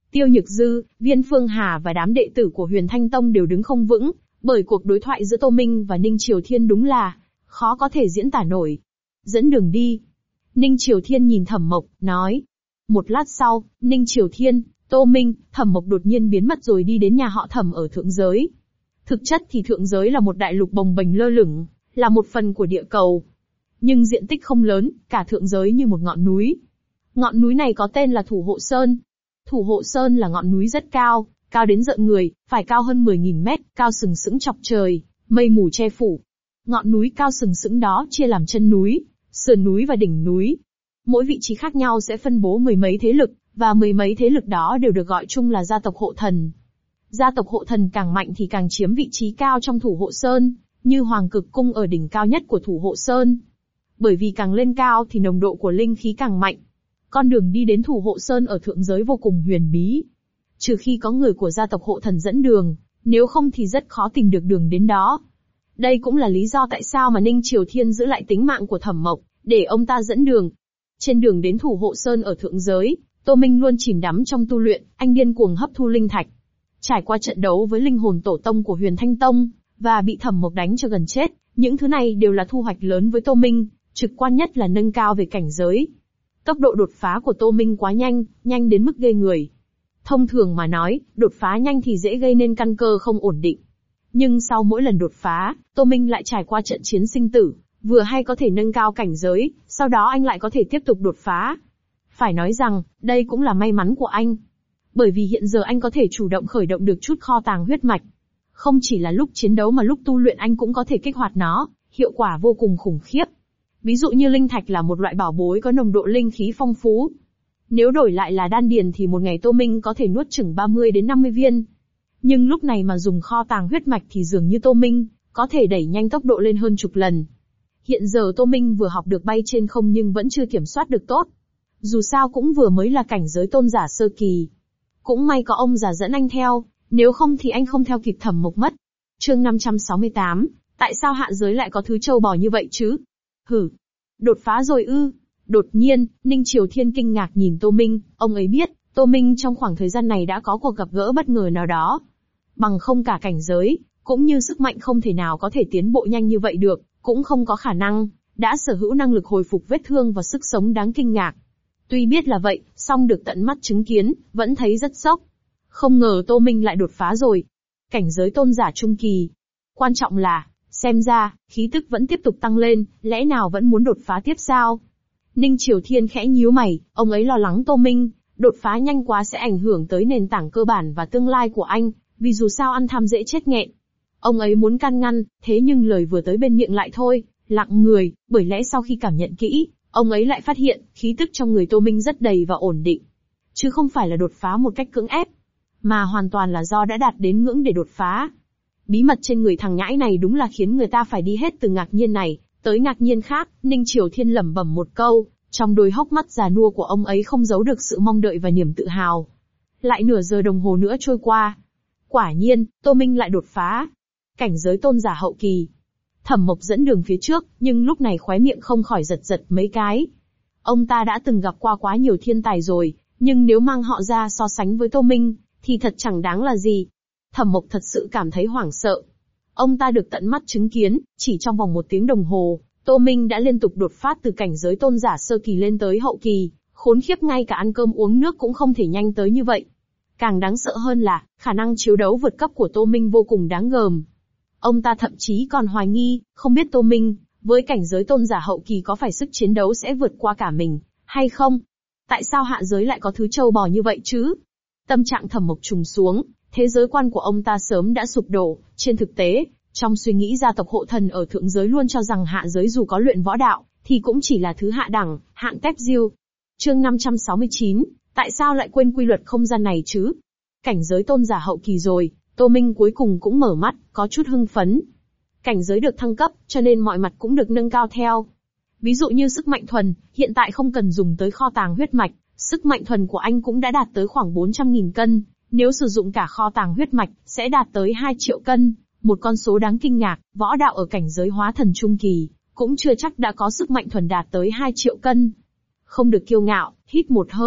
S1: Tiêu Nhược Dư, Viên Phương Hà và đám đệ tử của Huyền Thanh Tông đều đứng không vững, bởi cuộc đối thoại giữa Tô Minh và Ninh Triều Thiên đúng là khó có thể diễn tả nổi. Dẫn đường đi. Ninh Triều Thiên nhìn Thẩm Mộc, nói. Một lát sau, Ninh Triều Thiên, Tô Minh, Thẩm Mộc đột nhiên biến mất rồi đi đến nhà họ Thẩm ở thượng giới. Thực chất thì thượng giới là một đại lục bồng bềnh lơ lửng, là một phần của địa cầu. Nhưng diện tích không lớn, cả thượng giới như một ngọn núi. Ngọn núi này có tên là Thủ Hộ Sơn. Thủ Hộ Sơn là ngọn núi rất cao, cao đến rợn người, phải cao hơn 10.000 mét, cao sừng sững chọc trời, mây mù che phủ. Ngọn núi cao sừng sững đó chia làm chân núi, sườn núi và đỉnh núi. Mỗi vị trí khác nhau sẽ phân bố mười mấy thế lực, và mười mấy thế lực đó đều được gọi chung là gia tộc hộ thần. Gia tộc hộ thần càng mạnh thì càng chiếm vị trí cao trong Thủ Hộ Sơn, như Hoàng Cực Cung ở đỉnh cao nhất của Thủ Hộ Sơn. Bởi vì càng lên cao thì nồng độ của linh khí càng mạnh. Con đường đi đến Thủ Hộ Sơn ở thượng giới vô cùng huyền bí. Trừ khi có người của gia tộc hộ thần dẫn đường, nếu không thì rất khó tìm được đường đến đó. Đây cũng là lý do tại sao mà Ninh Triều Thiên giữ lại tính mạng của Thẩm Mộc, để ông ta dẫn đường. Trên đường đến Thủ Hộ Sơn ở thượng giới, Tô Minh luôn chìm đắm trong tu luyện, anh điên cuồng hấp thu linh thạch. Trải qua trận đấu với linh hồn tổ tông của Huyền Thanh Tông, và bị Thẩm Mộc đánh cho gần chết, những thứ này đều là thu hoạch lớn với Tô Minh, trực quan nhất là nâng cao về cảnh giới. Tốc độ đột phá của Tô Minh quá nhanh, nhanh đến mức ghê người. Thông thường mà nói, đột phá nhanh thì dễ gây nên căn cơ không ổn định. Nhưng sau mỗi lần đột phá, Tô Minh lại trải qua trận chiến sinh tử, vừa hay có thể nâng cao cảnh giới, sau đó anh lại có thể tiếp tục đột phá. Phải nói rằng, đây cũng là may mắn của anh. Bởi vì hiện giờ anh có thể chủ động khởi động được chút kho tàng huyết mạch. Không chỉ là lúc chiến đấu mà lúc tu luyện anh cũng có thể kích hoạt nó, hiệu quả vô cùng khủng khiếp. Ví dụ như linh thạch là một loại bảo bối có nồng độ linh khí phong phú. Nếu đổi lại là đan điền thì một ngày Tô Minh có thể nuốt chừng 30 đến 50 viên. Nhưng lúc này mà dùng kho tàng huyết mạch thì dường như Tô Minh có thể đẩy nhanh tốc độ lên hơn chục lần. Hiện giờ Tô Minh vừa học được bay trên không nhưng vẫn chưa kiểm soát được tốt. Dù sao cũng vừa mới là cảnh giới tôn giả sơ kỳ. Cũng may có ông già dẫn anh theo, nếu không thì anh không theo kịp Thẩm Mộc mất. Chương 568, tại sao hạ giới lại có thứ trâu bò như vậy chứ? Hử, đột phá rồi ư? Đột nhiên, Ninh Triều Thiên kinh ngạc nhìn Tô Minh, ông ấy biết, Tô Minh trong khoảng thời gian này đã có cuộc gặp gỡ bất ngờ nào đó. Bằng không cả cảnh giới, cũng như sức mạnh không thể nào có thể tiến bộ nhanh như vậy được, cũng không có khả năng, đã sở hữu năng lực hồi phục vết thương và sức sống đáng kinh ngạc. Tuy biết là vậy, song được tận mắt chứng kiến, vẫn thấy rất sốc. Không ngờ Tô Minh lại đột phá rồi. Cảnh giới tôn giả trung kỳ. Quan trọng là, xem ra, khí tức vẫn tiếp tục tăng lên, lẽ nào vẫn muốn đột phá tiếp sao? Ninh Triều Thiên khẽ nhíu mày, ông ấy lo lắng Tô Minh đột phá nhanh quá sẽ ảnh hưởng tới nền tảng cơ bản và tương lai của anh, vì dù sao ăn tham dễ chết nghẹn. Ông ấy muốn can ngăn, thế nhưng lời vừa tới bên miệng lại thôi, lặng người, bởi lẽ sau khi cảm nhận kỹ, ông ấy lại phát hiện, khí tức trong người Tô Minh rất đầy và ổn định. Chứ không phải là đột phá một cách cưỡng ép, mà hoàn toàn là do đã đạt đến ngưỡng để đột phá. Bí mật trên người thằng nhãi này đúng là khiến người ta phải đi hết từ ngạc nhiên này tới ngạc nhiên khác. Ninh Triều Thiên lẩm bẩm một câu, trong đôi hốc mắt già nua của ông ấy không giấu được sự mong đợi và niềm tự hào. Lại nửa giờ đồng hồ nữa trôi qua. Quả nhiên, Tô Minh lại đột phá. Cảnh giới tôn giả hậu kỳ. Thẩm Mộc dẫn đường phía trước, nhưng lúc này khóe miệng không khỏi giật giật mấy cái. Ông ta đã từng gặp qua quá nhiều thiên tài rồi, nhưng nếu mang họ ra so sánh với Tô Minh, thì thật chẳng đáng là gì. Thẩm Mộc thật sự cảm thấy hoảng sợ. Ông ta được tận mắt chứng kiến, chỉ trong vòng 1 tiếng đồng hồ, Tô Minh đã liên tục đột phát từ cảnh giới tôn giả sơ kỳ lên tới hậu kỳ, khốn khiếp ngay cả ăn cơm uống nước cũng không thể nhanh tới như vậy. Càng đáng sợ hơn là, khả năng chiếu đấu vượt cấp của Tô Minh vô cùng đáng gờm. Ông ta thậm chí còn hoài nghi, không biết Tô Minh, với cảnh giới tôn giả hậu kỳ có phải sức chiến đấu sẽ vượt qua cả mình, hay không? Tại sao hạ giới lại có thứ trâu bò như vậy chứ? Tâm trạng Thẩm Mộc trùng xuống, thế giới quan của ông ta sớm đã sụp đổ. Trên thực tế, trong suy nghĩ gia tộc hộ thần ở thượng giới luôn cho rằng hạ giới dù có luyện võ đạo, thì cũng chỉ là thứ hạ đẳng, hạng tép diêu. Chương 569, tại sao lại quên quy luật không gian này chứ? Cảnh giới tôn giả hậu kỳ rồi, Tô Minh cuối cùng cũng mở mắt, có chút hưng phấn. Cảnh giới được thăng cấp, cho nên mọi mặt cũng được nâng cao theo. Ví dụ như sức mạnh thuần, hiện tại không cần dùng tới kho tàng huyết mạch, sức mạnh thuần của anh cũng đã đạt tới khoảng 400.000 cân, nếu sử dụng cả kho tàng huyết mạch, sẽ đạt tới 2 triệu cân, một con số đáng kinh ngạc. Võ đạo ở cảnh giới hóa thần trung kỳ, cũng chưa chắc đã có sức mạnh thuần đạt tới 2 triệu cân. Không được kiêu ngạo, hít một hơi,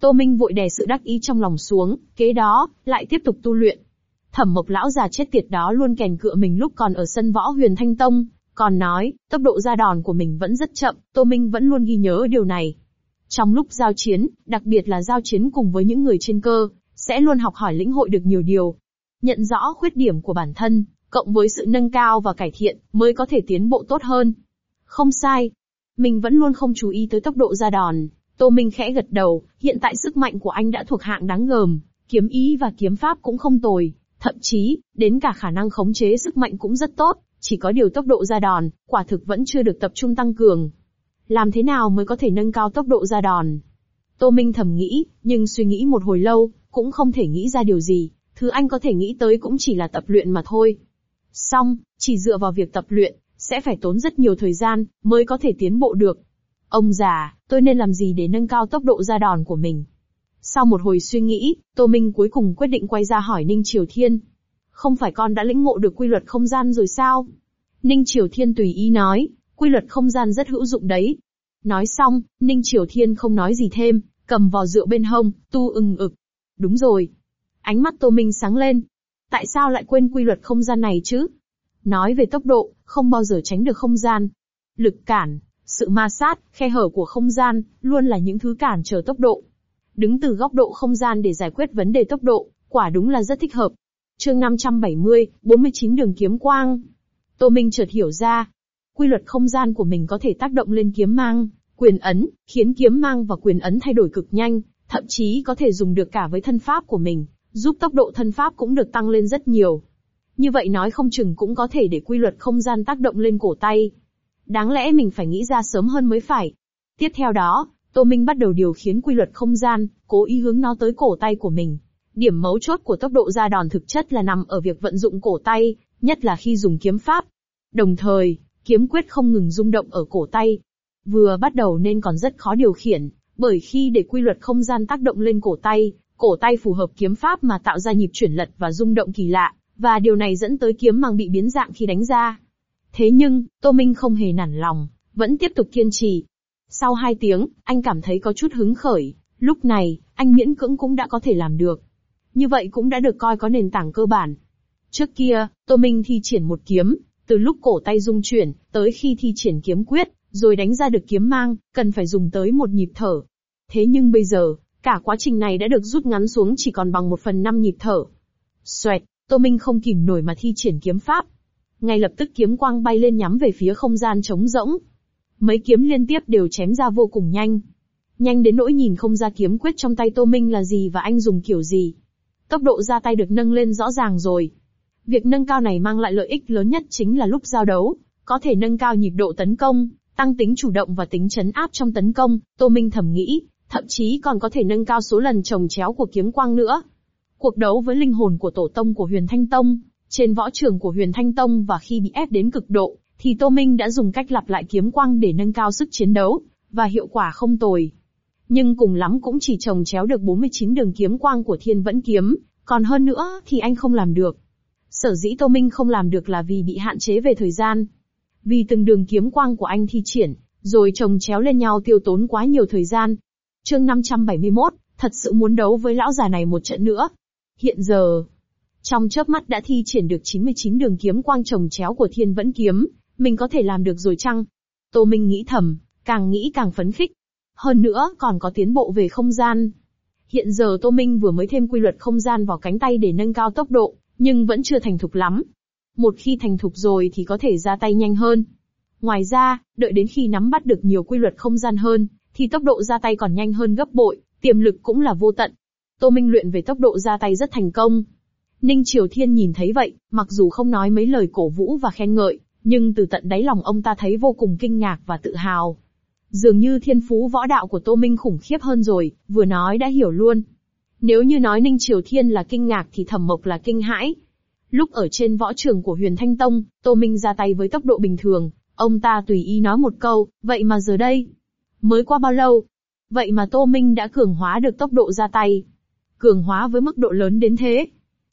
S1: Tô Minh vội đè sự đắc ý trong lòng xuống, kế đó, lại tiếp tục tu luyện. Thẩm Mộc lão già chết tiệt đó luôn kèn cựa mình lúc còn ở sân võ Huyền Thanh Tông, còn nói, tốc độ ra đòn của mình vẫn rất chậm, Tô Minh vẫn luôn ghi nhớ điều này. Trong lúc giao chiến, đặc biệt là giao chiến cùng với những người trên cơ, sẽ luôn học hỏi lĩnh hội được nhiều điều. Nhận rõ khuyết điểm của bản thân, cộng với sự nâng cao và cải thiện, mới có thể tiến bộ tốt hơn. Không sai. Mình vẫn luôn không chú ý tới tốc độ ra đòn. Tô Minh khẽ gật đầu, hiện tại sức mạnh của anh đã thuộc hạng đáng gờm, kiếm ý và kiếm pháp cũng không tồi, thậm chí, đến cả khả năng khống chế sức mạnh cũng rất tốt, chỉ có điều tốc độ ra đòn, quả thực vẫn chưa được tập trung tăng cường. Làm thế nào mới có thể nâng cao tốc độ ra đòn? Tô Minh thầm nghĩ, nhưng suy nghĩ một hồi lâu, cũng không thể nghĩ ra điều gì, thứ anh có thể nghĩ tới cũng chỉ là tập luyện mà thôi. Xong, chỉ dựa vào việc tập luyện, sẽ phải tốn rất nhiều thời gian, mới có thể tiến bộ được. Ông già, tôi nên làm gì để nâng cao tốc độ ra đòn của mình? Sau một hồi suy nghĩ, Tô Minh cuối cùng quyết định quay ra hỏi Ninh Triều Thiên. Không phải con đã lĩnh ngộ được quy luật không gian rồi sao? Ninh Triều Thiên tùy ý nói, quy luật không gian rất hữu dụng đấy. Nói xong, Ninh Triều Thiên không nói gì thêm, cầm vò rượu bên hông, tu ừng ực. Đúng rồi. Ánh mắt Tô Minh sáng lên. Tại sao lại quên quy luật không gian này chứ? Nói về tốc độ, không bao giờ tránh được không gian. Lực cản, sự ma sát, khe hở của không gian, luôn là những thứ cản trở tốc độ. Đứng từ góc độ không gian để giải quyết vấn đề tốc độ, quả đúng là rất thích hợp. Chương 570, 49 đường kiếm quang. Tô Minh chợt hiểu ra, quy luật không gian của mình có thể tác động lên kiếm mang, quyền ấn, khiến kiếm mang và quyền ấn thay đổi cực nhanh, thậm chí có thể dùng được cả với thân pháp của mình, giúp tốc độ thân pháp cũng được tăng lên rất nhiều. Như vậy nói không chừng cũng có thể để quy luật không gian tác động lên cổ tay. Đáng lẽ mình phải nghĩ ra sớm hơn mới phải. Tiếp theo đó, Tô Minh bắt đầu điều khiển quy luật không gian, cố ý hướng nó tới cổ tay của mình. Điểm mấu chốt của tốc độ ra đòn thực chất là nằm ở việc vận dụng cổ tay, nhất là khi dùng kiếm pháp. Đồng thời, kiếm quyết không ngừng rung động ở cổ tay. Vừa bắt đầu nên còn rất khó điều khiển, bởi khi để quy luật không gian tác động lên cổ tay phù hợp kiếm pháp mà tạo ra nhịp chuyển lật và rung động kỳ lạ, và điều này dẫn tới kiếm mang bị biến dạng khi đánh ra. Thế nhưng, Tô Minh không hề nản lòng, vẫn tiếp tục kiên trì. Sau 2 tiếng, anh cảm thấy có chút hứng khởi, lúc này, anh miễn cưỡng cũng đã có thể làm được. Như vậy cũng đã được coi có nền tảng cơ bản. Trước kia, Tô Minh thi triển một kiếm, từ lúc cổ tay rung chuyển, tới khi thi triển kiếm quyết, rồi đánh ra được kiếm mang, cần phải dùng tới một nhịp thở. Thế nhưng bây giờ, cả quá trình này đã được rút ngắn xuống chỉ còn bằng 1/5 nhịp thở. Xoẹt, Tô Minh không kìm nổi mà thi triển kiếm pháp. Ngay lập tức kiếm quang bay lên nhắm về phía không gian trống rỗng. Mấy kiếm liên tiếp đều chém ra vô cùng nhanh. Nhanh đến nỗi nhìn không ra kiếm quyết trong tay Tô Minh là gì và anh dùng kiểu gì. Tốc độ ra tay được nâng lên rõ ràng rồi. Việc nâng cao này mang lại lợi ích lớn nhất chính là lúc giao đấu, có thể nâng cao nhịp độ tấn công, tăng tính chủ động và tính trấn áp trong tấn công, Tô Minh thầm nghĩ, thậm chí còn có thể nâng cao số lần chồng chéo của kiếm quang nữa. Cuộc đấu với linh hồn của tổ tông của Huyền Thanh Tông, trên võ trường của Huyền Thanh Tông và khi bị ép đến cực độ, thì Tô Minh đã dùng cách lặp lại kiếm quang để nâng cao sức chiến đấu, và hiệu quả không tồi. Nhưng cùng lắm cũng chỉ chồng chéo được 49 đường kiếm quang của Thiên Vẫn Kiếm, còn hơn nữa thì anh không làm được. Sở dĩ Tô Minh không làm được là vì bị hạn chế về thời gian. Vì từng đường kiếm quang của anh thi triển, rồi chồng chéo lên nhau tiêu tốn quá nhiều thời gian. Chương 571, thật sự muốn đấu với lão già này một trận nữa. Hiện giờ, trong chớp mắt đã thi triển được 99 đường kiếm quang chồng chéo của Thiên Vẫn Kiếm, mình có thể làm được rồi chăng? Tô Minh nghĩ thầm, càng nghĩ càng phấn khích. Hơn nữa còn có tiến bộ về không gian. Hiện giờ Tô Minh vừa mới thêm quy luật không gian vào cánh tay để nâng cao tốc độ, nhưng vẫn chưa thành thục lắm. Một khi thành thục rồi thì có thể ra tay nhanh hơn. Ngoài ra, đợi đến khi nắm bắt được nhiều quy luật không gian hơn, thì tốc độ ra tay còn nhanh hơn gấp bội, tiềm lực cũng là vô tận. Tô Minh luyện về tốc độ ra tay rất thành công. Ninh Triều Thiên nhìn thấy vậy, mặc dù không nói mấy lời cổ vũ và khen ngợi, nhưng từ tận đáy lòng ông ta thấy vô cùng kinh ngạc và tự hào. Dường như thiên phú võ đạo của Tô Minh khủng khiếp hơn rồi, vừa nói đã hiểu luôn. Nếu như nói Ninh Triều Thiên là kinh ngạc thì Thẩm Mộc là kinh hãi. Lúc ở trên võ trường của Huyền Thanh Tông, Tô Minh ra tay với tốc độ bình thường, ông ta tùy ý nói một câu, vậy mà giờ đây, mới qua bao lâu? Vậy mà Tô Minh đã cường hóa được tốc độ ra tay. Cường hóa với mức độ lớn đến thế.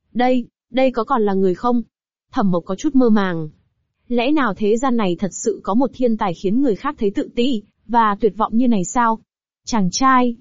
S1: Đây có còn là người không? Thẩm Mộc có chút mơ màng. Lẽ nào thế gian này thật sự có một thiên tài khiến người khác thấy tự ti và tuyệt vọng như này sao? Chàng trai,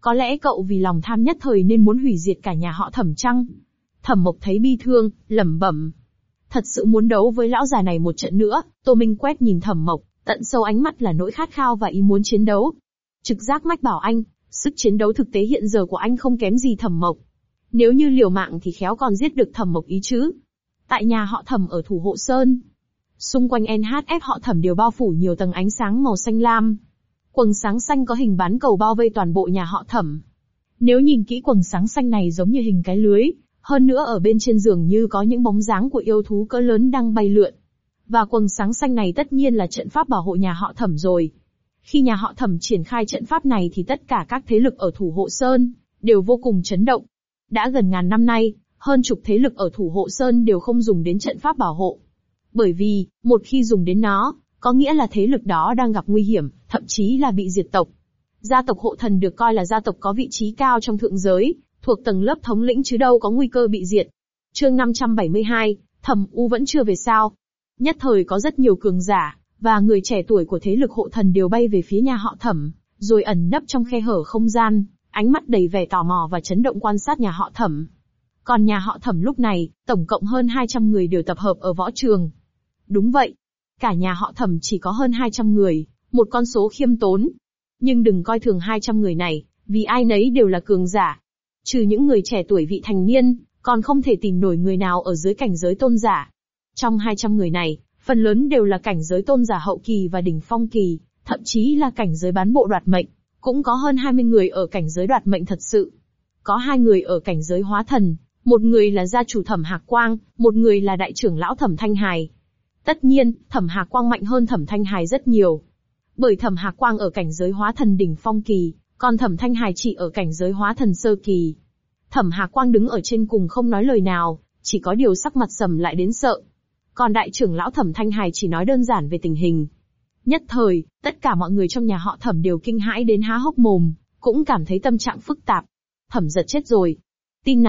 S1: Có lẽ cậu vì lòng tham nhất thời nên muốn hủy diệt cả nhà họ Thẩm chăng? Thẩm Mộc thấy bi thương, lẩm bẩm. Thật sự muốn đấu với lão già này một trận nữa. Tô Minh quét nhìn Thẩm Mộc, tận sâu ánh mắt là nỗi khát khao và ý muốn chiến đấu. Trực giác mách bảo anh, sức chiến đấu thực tế hiện giờ của anh không kém gì Thẩm Mộc. Nếu như liều mạng thì khéo còn giết được Thẩm Mộc ý chứ. Tại nhà họ Thẩm ở Thủ Hộ Sơn, xung quanh NHF họ Thẩm đều bao phủ nhiều tầng ánh sáng màu xanh lam. Quầng sáng xanh có hình bán cầu bao vây toàn bộ nhà họ Thẩm. Nếu nhìn kỹ quầng sáng xanh này giống như hình cái lưới, hơn nữa ở bên trên dường như có những bóng dáng của yêu thú cỡ lớn đang bay lượn. Và quầng sáng xanh này tất nhiên là trận pháp bảo hộ nhà họ Thẩm rồi. Khi nhà họ Thẩm triển khai trận pháp này thì tất cả các thế lực ở Thủ Hộ Sơn đều vô cùng chấn động. Đã gần ngàn năm nay, hơn chục thế lực ở Thủ Hộ Sơn đều không dùng đến trận pháp bảo hộ. Bởi vì, một khi dùng đến nó, có nghĩa là thế lực đó đang gặp nguy hiểm, thậm chí là bị diệt tộc. Gia tộc Hộ Thần được coi là gia tộc có vị trí cao trong thượng giới, thuộc tầng lớp thống lĩnh chứ đâu có nguy cơ bị diệt. Chương 572, Thẩm U vẫn chưa về sao? Nhất thời có rất nhiều cường giả và người trẻ tuổi của thế lực Hộ Thần đều bay về phía nhà họ Thẩm, rồi ẩn nấp trong khe hở không gian, ánh mắt đầy vẻ tò mò và chấn động quan sát nhà họ Thẩm. Còn nhà họ Thẩm lúc này, tổng cộng hơn 200 người đều tập hợp ở võ trường. Đúng vậy, cả nhà họ Thẩm chỉ có hơn 200 người, một con số khiêm tốn. Nhưng đừng coi thường 200 người này, vì ai nấy đều là cường giả. Trừ những người trẻ tuổi vị thành niên, còn không thể tìm nổi người nào ở dưới cảnh giới tôn giả. Trong 200 người này, phần lớn đều là cảnh giới tôn giả hậu kỳ và đỉnh phong kỳ, thậm chí là cảnh giới bán bộ đoạt mệnh. Cũng có hơn 20 người ở cảnh giới đoạt mệnh thật sự. Có 2 người ở cảnh giới hóa thần, một người là gia chủ Thẩm Hạc Quang, một người là đại trưởng lão Thẩm Thanh Hài. Tất nhiên, Thẩm Hạc Quang mạnh hơn Thẩm Thanh Hài rất nhiều. Bởi Thẩm Hạc Quang ở cảnh giới hóa thần đỉnh phong kỳ, còn Thẩm Thanh Hài chỉ ở cảnh giới hóa thần sơ kỳ. Thẩm Hạc Quang đứng ở trên cùng không nói lời nào, chỉ có điều sắc mặt sầm lại đến sợ. Còn đại trưởng lão Thẩm Thanh Hài chỉ nói đơn giản về tình hình. Nhất thời, tất cả mọi người trong nhà họ Thẩm đều kinh hãi đến há hốc mồm, cũng cảm thấy tâm trạng phức tạp. Thẩm Giật chết rồi. Tin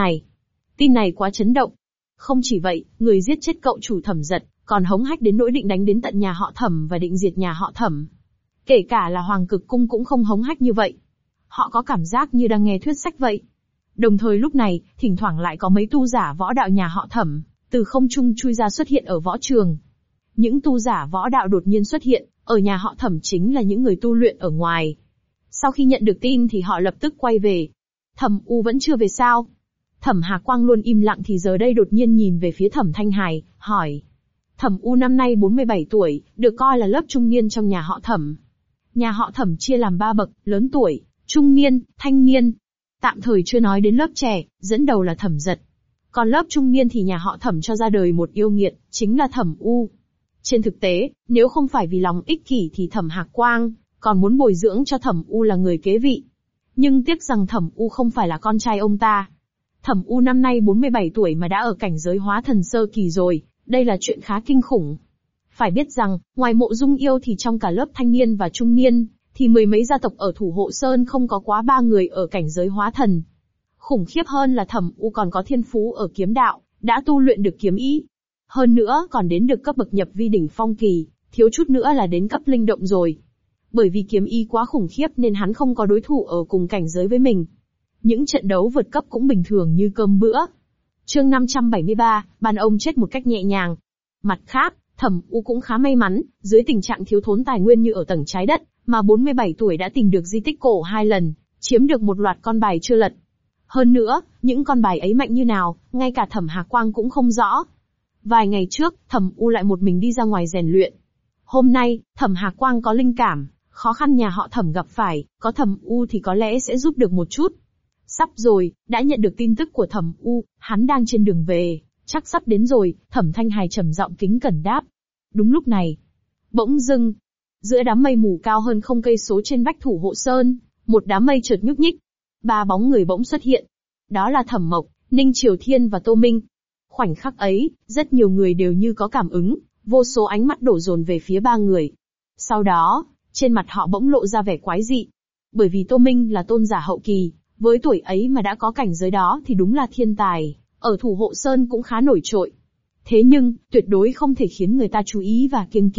S1: này quá chấn động. Không chỉ vậy, người giết chết cậu chủ Thẩm Giật, còn hống hách đến nỗi định đánh đến tận nhà họ Thẩm và định diệt nhà họ Thẩm. Kể cả là Hoàng Cực Cung cũng không hống hách như vậy. Họ có cảm giác như đang nghe thuyết sách vậy. Đồng thời lúc này, thỉnh thoảng lại có mấy tu giả võ đạo nhà họ Thẩm, từ không trung chui ra xuất hiện ở võ trường. Những tu giả võ đạo đột nhiên xuất hiện, ở nhà họ Thẩm chính là những người tu luyện ở ngoài. Sau khi nhận được tin thì họ lập tức quay về. Thẩm U vẫn chưa về sao? Thẩm Hạc Quang luôn im lặng thì giờ đây đột nhiên nhìn về phía Thẩm Thanh Hài, hỏi. Thẩm U năm nay 47 tuổi, được coi là lớp trung niên trong nhà họ Thẩm. Nhà họ Thẩm chia làm 3 bậc, lớn tuổi, trung niên, thanh niên. Tạm thời chưa nói đến lớp trẻ, dẫn đầu là Thẩm Giật. Còn lớp trung niên thì nhà họ Thẩm cho ra đời một yêu nghiệt, chính là Thẩm U. Trên thực tế, nếu không phải vì lòng ích kỷ thì Thẩm Hạc Quang còn muốn bồi dưỡng cho Thẩm U là người kế vị. Nhưng tiếc rằng Thẩm U không phải là con trai ông ta. Thẩm U năm nay 47 tuổi mà đã ở cảnh giới hóa thần sơ kỳ rồi, đây là chuyện khá kinh khủng. Phải biết rằng, ngoài Mộ Dung Yêu thì trong cả lớp thanh niên và trung niên, thì mười mấy gia tộc ở Thủ Hộ Sơn không có quá 3 người ở cảnh giới hóa thần. Khủng khiếp hơn là Thẩm U còn có thiên phú ở kiếm đạo, đã tu luyện được kiếm ý. Hơn nữa còn đến được cấp bậc nhập vi đỉnh phong kỳ, thiếu chút nữa là đến cấp linh động rồi. Bởi vì kiếm ý quá khủng khiếp nên hắn không có đối thủ ở cùng cảnh giới với mình. Những trận đấu vượt cấp cũng bình thường như cơm bữa. Chương 573, ban ông chết một cách nhẹ nhàng. Mặt khác, Thẩm U cũng khá may mắn, dưới tình trạng thiếu thốn tài nguyên như ở tầng trái đất, mà 47 tuổi đã tìm được di tích cổ 2 lần, chiếm được một loạt con bài chưa lật. Hơn nữa, những con bài ấy mạnh như nào, ngay cả Thẩm Hạc Quang cũng không rõ. Vài ngày trước, Thẩm U lại một mình đi ra ngoài rèn luyện. Hôm nay, Thẩm Hạc Quang có linh cảm, khó khăn nhà họ Thẩm gặp phải, có Thẩm U thì có lẽ sẽ giúp được một chút. Sắp rồi, đã nhận được tin tức của Thẩm U, hắn đang trên đường về, chắc sắp đến rồi, Thẩm Thanh Hài trầm giọng kính cẩn đáp. Đúng lúc này, bỗng dưng, giữa đám mây mù cao hơn không cây số trên vách Thủ Hộ Sơn, một đám mây chợt nhúc nhích. 3 bóng người bỗng xuất hiện. Đó là Thẩm Mộc, Ninh Triều Thiên và Tô Minh. Khoảnh khắc ấy, rất nhiều người đều như có cảm ứng, vô số ánh mắt đổ dồn về phía 3 người. Sau đó, trên mặt họ bỗng lộ ra vẻ quái dị. Bởi vì Tô Minh là tôn giả hậu kỳ, với tuổi ấy mà đã có cảnh giới đó thì đúng là thiên tài, ở Thủ Hộ Sơn cũng khá nổi trội. Thế nhưng, tuyệt đối không thể khiến người ta chú ý và kiêng kỵ,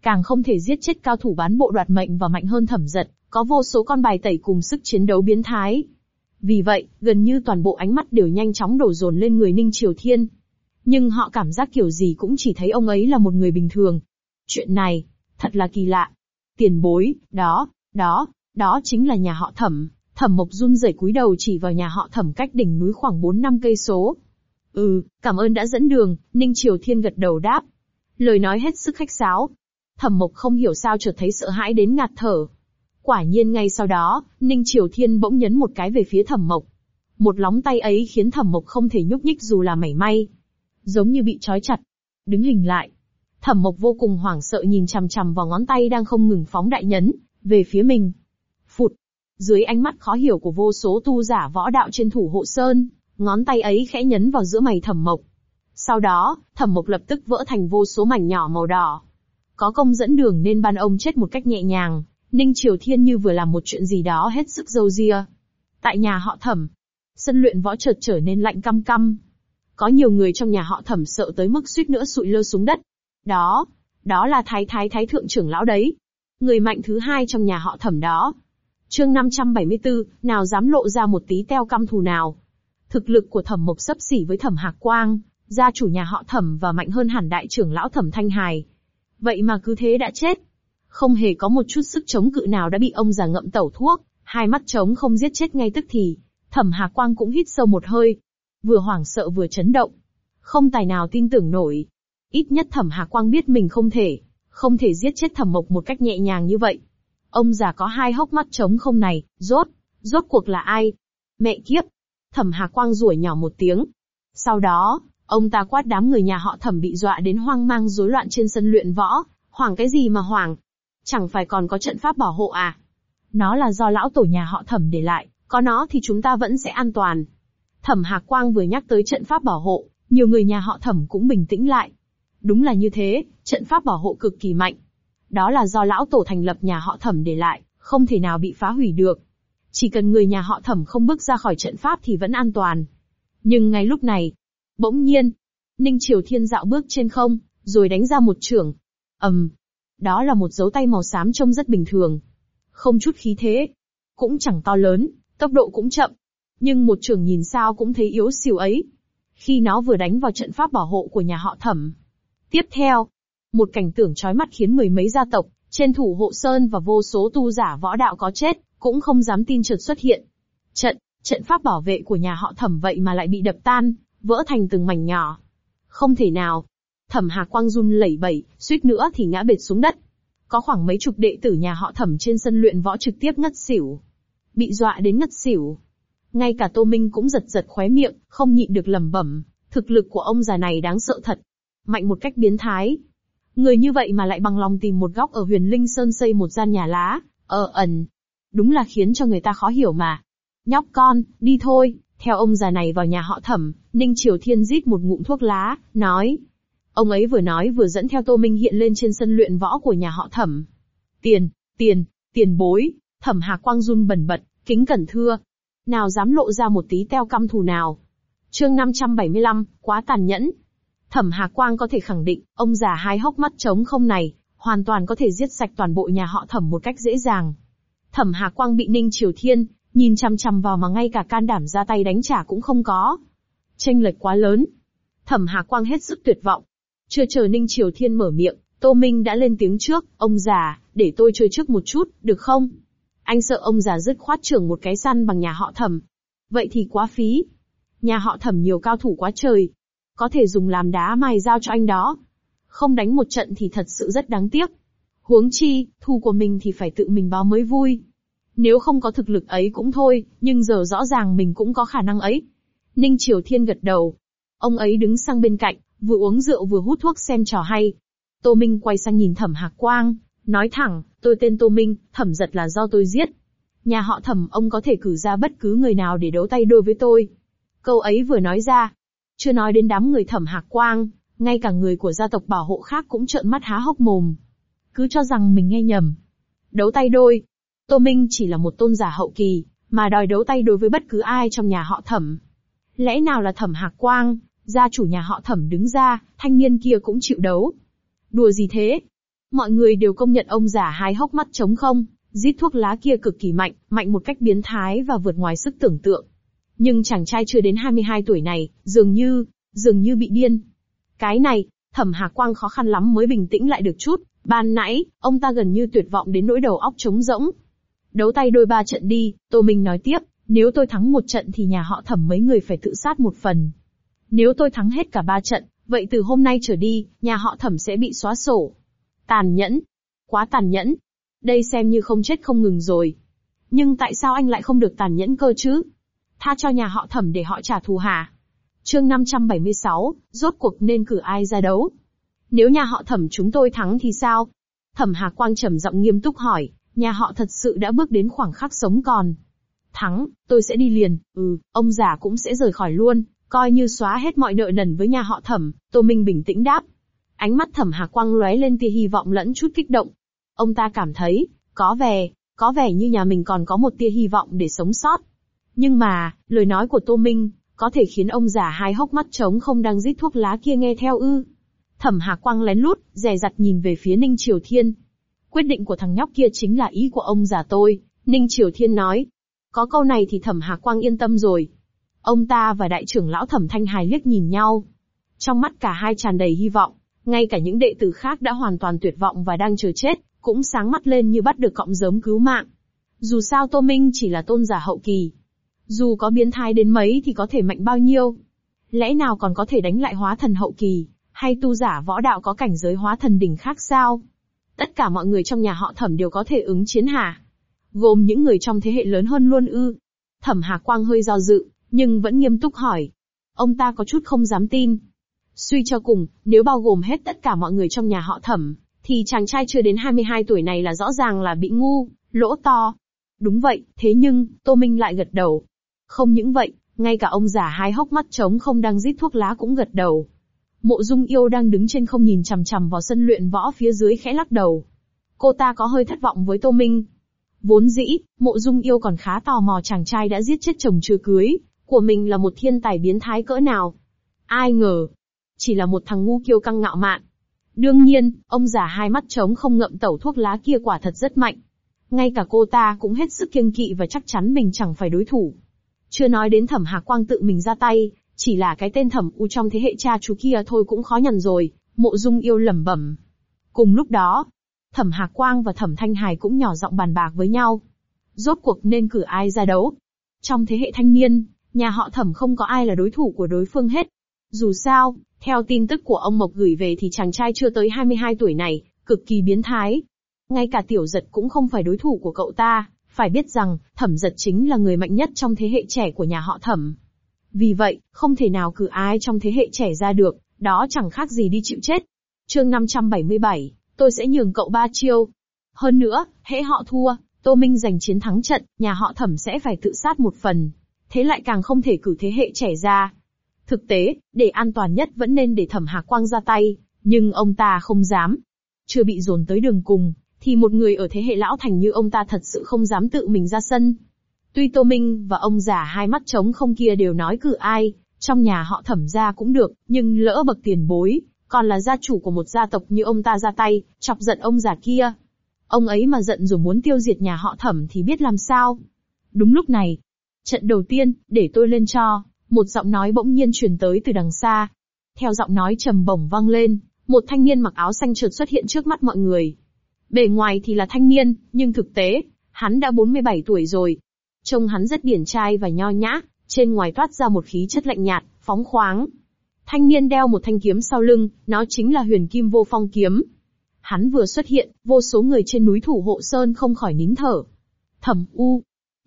S1: càng không thể giết chết cao thủ bán bộ đoạt mệnh và mạnh hơn Thẩm Giật, có vô số con bài tẩy cùng sức chiến đấu biến thái. Vì vậy, gần như toàn bộ ánh mắt đều nhanh chóng đổ dồn lên người Ninh Triều Thiên. Nhưng họ cảm giác kiểu gì cũng chỉ thấy ông ấy là một người bình thường. Chuyện này, thật là kỳ lạ. Tiền bối, đó chính là nhà họ Thẩm. Thẩm Mộc run rẩy cúi đầu chỉ vào nhà họ Thẩm cách đỉnh núi khoảng 4-5 cây số. Cảm ơn đã dẫn đường, Ninh Triều Thiên gật đầu đáp. Lời nói hết sức khách sáo. Thẩm Mộc không hiểu sao chợt thấy sợ hãi đến ngạt thở. Quả nhiên ngay sau đó, Ninh Triều Thiên bỗng nhấn một cái về phía Thẩm Mộc. Một lóng tay ấy khiến Thẩm Mộc không thể nhúc nhích dù là mảy may. Giống như bị trói chặt. Đứng hình lại. Thẩm Mộc vô cùng hoảng sợ nhìn chằm chằm vào ngón tay đang không ngừng phóng đại nhấn, về phía mình. Phụt. Dưới ánh mắt khó hiểu của vô số tu giả võ đạo trên Thủ Hộ Sơn, ngón tay ấy khẽ nhấn vào giữa mày Thẩm Mộc. Sau đó, Thẩm Mộc lập tức vỡ thành vô số mảnh nhỏ màu đỏ. Có công dẫn đường nên ban ông chết một cách nhẹ nhàng, Ninh Triều Thiên như vừa làm một chuyện gì đó hết sức râu ria. Tại nhà họ Thẩm, sân luyện võ chợt trở nên lạnh căm căm. Có nhiều người trong nhà họ Thẩm sợ tới mức suýt nữa sụi lơ xuống đất. Đó là Thái thượng trưởng lão đấy. Người mạnh thứ hai trong nhà họ Thẩm đó. Chương 574, nào dám lộ ra một tí teo căm thù nào. Thực lực của Thẩm Mộc xấp xỉ với Thẩm Hạc Quang, gia chủ nhà họ Thẩm và mạnh hơn hẳn đại trưởng lão Thẩm Thanh Hải. Vậy mà cứ thế đã chết. Không hề có một chút sức chống cự nào đã bị ông già ngậm tẩu thuốc, hai mắt trống không giết chết ngay tức thì. Thẩm Hạc Quang cũng hít sâu một hơi. Vừa hoảng sợ vừa chấn động. Không tài nào tin tưởng nổi. Ít nhất Thẩm Hạc Quang biết mình không thể giết chết Thẩm Mộc một cách nhẹ nhàng như vậy. Ông già có hai hốc mắt trống không này, rốt cuộc là ai? Mẹ kiếp! Thẩm Hạc Quang rủa nhỏ một tiếng. Sau đó, ông ta quát đám người nhà họ Thẩm bị dọa đến hoang mang rối loạn trên sân luyện võ. Hoảng cái gì mà hoảng? Chẳng phải còn có trận pháp bảo hộ à? Nó là do lão tổ nhà họ Thẩm để lại, có nó thì chúng ta vẫn sẽ an toàn. Thẩm Hạc Quang vừa nhắc tới trận pháp bảo hộ, nhiều người nhà họ Thẩm cũng bình tĩnh lại. Đúng là như thế, trận pháp bảo hộ cực kỳ mạnh. Đó là do lão tổ thành lập nhà họ Thẩm để lại, không thể nào bị phá hủy được. Chỉ cần người nhà họ Thẩm không bước ra khỏi trận pháp thì vẫn an toàn. Nhưng ngay lúc này, bỗng nhiên, Ninh Triều Thiên dạo bước trên không, rồi đánh ra một chưởng. Đó là một dấu tay màu xám trông rất bình thường. Không chút khí thế, cũng chẳng to lớn, tốc độ cũng chậm. Nhưng một chưởng nhìn sao cũng thấy yếu xìu ấy. Khi nó vừa đánh vào trận pháp bảo hộ của nhà họ Thẩm. Tiếp theo, một cảnh tượng chói mắt khiến mười mấy gia tộc, trên Thủ Hộ Sơn và vô số tu giả võ đạo có chết, cũng không dám tin chợt xuất hiện. Trận pháp bảo vệ của nhà họ Thẩm vậy mà lại bị đập tan, vỡ thành từng mảnh nhỏ. Không thể nào. Thẩm Hạc Quang run lẩy bẩy, suýt nữa thì ngã bệt xuống đất. Có khoảng mấy chục đệ tử nhà họ Thẩm trên sân luyện võ trực tiếp ngất xỉu. Bị dọa đến ngất xỉu. Ngay cả Tô Minh cũng giật khóe miệng, không nhịn được lẩm bẩm, thực lực của ông già này đáng sợ thật. Mạnh một cách biến thái. Người như vậy mà lại bằng lòng tìm một góc ở Huyền Linh Sơn xây một gian nhà lá, ẩn. Đúng là khiến cho người ta khó hiểu mà. Nhóc con, đi thôi, theo ông già này vào nhà họ Thẩm. Ninh Triều Thiên rít một ngụm thuốc lá, nói. Ông ấy vừa nói vừa dẫn theo Tô Minh hiện lên trên sân luyện võ của nhà họ Thẩm. Tiền bối, Thẩm Hạc Quang run bần bật, kính cẩn thưa. Nào dám lộ ra một tí teo căm thù nào. Chương 575, quá tàn nhẫn. Thẩm Hạc Quang có thể khẳng định, ông già hai hốc mắt trống không này, hoàn toàn có thể giết sạch toàn bộ nhà họ Thẩm một cách dễ dàng. Thẩm Hạc Quang bị Ninh Triều Thiên nhìn chằm chằm vào mà ngay cả can đảm ra tay đánh trả cũng không có. Chênh lệch quá lớn. Thẩm Hạc Quang hết sức tuyệt vọng. Chưa chờ Ninh Triều Thiên mở miệng, Tô Minh đã lên tiếng trước, ông già, để tôi chơi trước một chút, được không? Anh sợ ông già dứt khoát chưởng một cái săn bằng nhà họ Thẩm. Vậy thì quá phí. Nhà họ Thẩm nhiều cao thủ quá trời. Có thể dùng làm đá mài dao cho anh đó. Không đánh một trận thì thật sự rất đáng tiếc. Huống chi, thù của mình thì phải tự mình báo mới vui. Nếu không có thực lực ấy cũng thôi, nhưng giờ rõ ràng mình cũng có khả năng ấy. Ninh Triều Thiên gật đầu. Ông ấy đứng sang bên cạnh, vừa uống rượu vừa hút thuốc xem trò hay. Tô Minh quay sang nhìn Thẩm Hạc Quang, nói thẳng, tôi tên Tô Minh, Thẩm Giật là do tôi giết. Nhà họ Thẩm ông có thể cử ra bất cứ người nào để đấu tay đôi với tôi. Câu ấy vừa nói ra, chưa nói đến đám người Thẩm Hạc Quang, ngay cả người của gia tộc bảo hộ khác cũng trợn mắt há hốc mồm. Cứ cho rằng mình nghe nhầm. Đấu tay đôi. Tô Minh chỉ là một tôn giả hậu kỳ, mà đòi đấu tay đối với bất cứ ai trong nhà họ Thẩm. Lẽ nào là Thẩm Hạc Quang, gia chủ nhà họ Thẩm đứng ra, thanh niên kia cũng chịu đấu. Đùa gì thế? mọi người đều công nhận ông già hái hốc mắt trống không, rít thuốc lá kia cực kỳ mạnh, mạnh một cách biến thái và vượt ngoài sức tưởng tượng. Nhưng chàng trai chưa đến 22 tuổi này, dường như bị điên. Cái này, Thẩm Hạc Quang khó khăn lắm mới bình tĩnh lại được chút, ban nãy, ông ta gần như tuyệt vọng đến nỗi đầu óc trống rỗng. Đấu tay đôi 3 trận đi, Tô Minh nói tiếp, nếu tôi thắng một trận thì nhà họ Thẩm mấy người phải tự sát một phần. Nếu tôi thắng hết cả 3 trận, vậy từ hôm nay trở đi, nhà họ Thẩm sẽ bị xóa sổ. Tàn nhẫn. Quá tàn nhẫn. Đây xem như không chết không ngừng rồi. Nhưng tại sao anh lại không được tàn nhẫn cơ chứ? Tha cho nhà họ Thẩm để họ trả thù hả? Chương 576, rốt cuộc nên cử ai ra đấu? Nếu nhà họ Thẩm chúng tôi thắng thì sao? Thẩm Hạc Quang trầm giọng nghiêm túc hỏi, nhà họ thật sự đã bước đến khoảng khắc sống còn. Thắng, tôi sẽ đi liền, ông già cũng sẽ rời khỏi luôn, coi như xóa hết mọi nợ nần với nhà họ Thẩm, Tô Minh bình tĩnh đáp. Ánh mắt Thẩm Hạc Quang lóe lên tia hy vọng lẫn chút kích động. Ông ta cảm thấy, có vẻ như nhà mình còn có một tia hy vọng để sống sót. Nhưng mà, lời nói của Tô Minh, có thể khiến ông già hai hốc mắt trống không đang rít thuốc lá kia nghe theo ư? Thẩm Hạc Quang lén lút, dè dặt nhìn về phía Ninh Triều Thiên. Quyết định của thằng nhóc kia chính là ý của ông già tôi, Ninh Triều Thiên nói. Có câu này thì Thẩm Hạc Quang yên tâm rồi. Ông ta và đại trưởng lão Thẩm Thanh Hải liếc nhìn nhau. Trong mắt cả hai tràn đầy hy vọng, ngay cả những đệ tử khác đã hoàn toàn tuyệt vọng và đang chờ chết, cũng sáng mắt lên như bắt được cọng rơm cứu mạng. Dù sao Tô Minh chỉ là tôn giả hậu kỳ. Dù có biến thái đến mấy thì có thể mạnh bao nhiêu? Lẽ nào còn có thể đánh lại hóa thần hậu kỳ, hay tu giả võ đạo có cảnh giới hóa thần đỉnh khác sao? Tất cả mọi người trong nhà họ Thẩm đều có thể ứng chiến hả? Gồm những người trong thế hệ lớn hơn luôn ư? Thẩm Hạc Quang hơi do dự, nhưng vẫn nghiêm túc hỏi. Ông ta có chút không dám tin. Suy cho cùng, nếu bao gồm hết tất cả mọi người trong nhà họ Thẩm, thì chàng trai chưa đến 22 tuổi này là rõ ràng là bị ngu, lỗ to. Đúng vậy, thế nhưng, Tô Minh lại gật đầu. Không những vậy, ngay cả ông già hai hốc mắt trống không đang rít thuốc lá cũng gật đầu. Mộ Dung Yêu đang đứng trên không nhìn chằm chằm vào sân luyện võ phía dưới khẽ lắc đầu. Cô ta có hơi thất vọng với Tô Minh. Vốn dĩ, Mộ Dung Yêu còn khá tò mò chàng trai đã giết chết chồng chưa cưới của mình là một thiên tài biến thái cỡ nào. Ai ngờ, chỉ là một thằng ngu kiêu căng ngạo mạn. Đương nhiên, ông già hai mắt trống không ngậm tẩu thuốc lá kia quả thật rất mạnh. Ngay cả cô ta cũng hết sức kiêng kỵ và chắc chắn mình chẳng phải đối thủ. Chưa nói đến Thẩm Hạc Quang tự mình ra tay, chỉ là cái tên Thẩm U trong thế hệ cha chú kia thôi cũng khó nhằn rồi, Mộ Dung Yêu lẩm bẩm. Cùng lúc đó, Thẩm Hạc Quang và Thẩm Thanh Hải cũng nhỏ giọng bàn bạc với nhau. Rốt cuộc nên cử ai ra đấu? Trong thế hệ thanh niên, nhà họ Thẩm không có ai là đối thủ của đối phương hết. Dù sao, theo tin tức của ông Mộc gửi về thì chàng trai chưa tới 22 tuổi này, cực kỳ biến thái. Ngay cả Tiểu Giật cũng không phải đối thủ của cậu ta, phải biết rằng, Thẩm Giật chính là người mạnh nhất trong thế hệ trẻ của nhà họ Thẩm. Vì vậy, không thể nào cử ai trong thế hệ trẻ ra được, đó chẳng khác gì đi chịu chết. Chương 577, tôi sẽ nhường cậu 3 chiêu. Hơn nữa, hễ họ thua, Tô Minh giành chiến thắng trận, nhà họ Thẩm sẽ phải tự sát một phần. Thế lại càng không thể cử thế hệ trẻ ra. Thực tế, để an toàn nhất vẫn nên để Thẩm Hạc Quang ra tay, nhưng ông ta không dám. Chưa bị dồn tới đường cùng, thì một người ở thế hệ lão thành như ông ta thật sự không dám tự mình ra sân. Tuy Tô Minh và ông già hai mắt trống không kia đều nói cử ai, trong nhà họ Thẩm ra cũng được, nhưng lỡ bậc tiền bối, còn là gia chủ của một gia tộc như ông ta ra tay, chọc giận ông già kia. Ông ấy mà giận rồi muốn tiêu diệt nhà họ Thẩm thì biết làm sao. Đúng lúc này, trận đầu tiên, để tôi lên cho, một giọng nói bỗng nhiên truyền tới từ đằng xa. Theo giọng nói trầm bổng vang lên, một thanh niên mặc áo xanh chợt xuất hiện trước mắt mọi người. Bề ngoài thì là thanh niên, nhưng thực tế, hắn đã 47 tuổi rồi. Trông hắn rất điển trai và nho nhã, trên ngoài toát ra một khí chất lạnh nhạt, phóng khoáng. Thanh niên đeo một thanh kiếm sau lưng, nó chính là Huyền Kim Vô Phong kiếm. Hắn vừa xuất hiện, vô số người trên núi Thủ Hộ Sơn không khỏi nín thở. Thẩm U.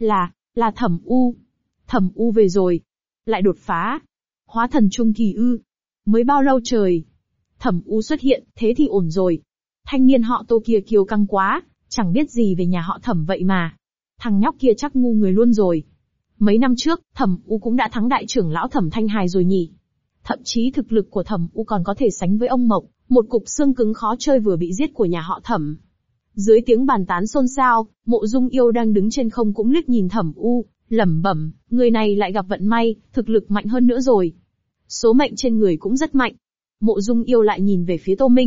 S1: Là Thẩm U. Thẩm U về rồi. Lại đột phá. Hóa thần trung kỳ ư. Mới bao lâu trời. Thẩm U xuất hiện, thế thì ổn rồi. Thanh niên họ Tô kia kiêu căng quá, chẳng biết gì về nhà họ Thẩm vậy mà. Thằng nhóc kia chắc ngu người luôn rồi. Mấy năm trước, Thẩm U cũng đã thắng đại trưởng lão Thẩm Thanh Hải rồi nhỉ. Thậm chí thực lực của Thẩm U còn có thể sánh với ông Mộc, một cục xương cứng khó chơi vừa bị giết của nhà họ Thẩm. Dưới tiếng bàn tán xôn xao, Mộ Dung Yêu đang đứng trên không cũng liếc nhìn Thẩm U, lẩm bẩm, người này lại gặp vận may, thực lực mạnh hơn nữa rồi. Số mệnh trên người cũng rất mạnh. Mộ Dung Yêu lại nhìn về phía Tô Minh,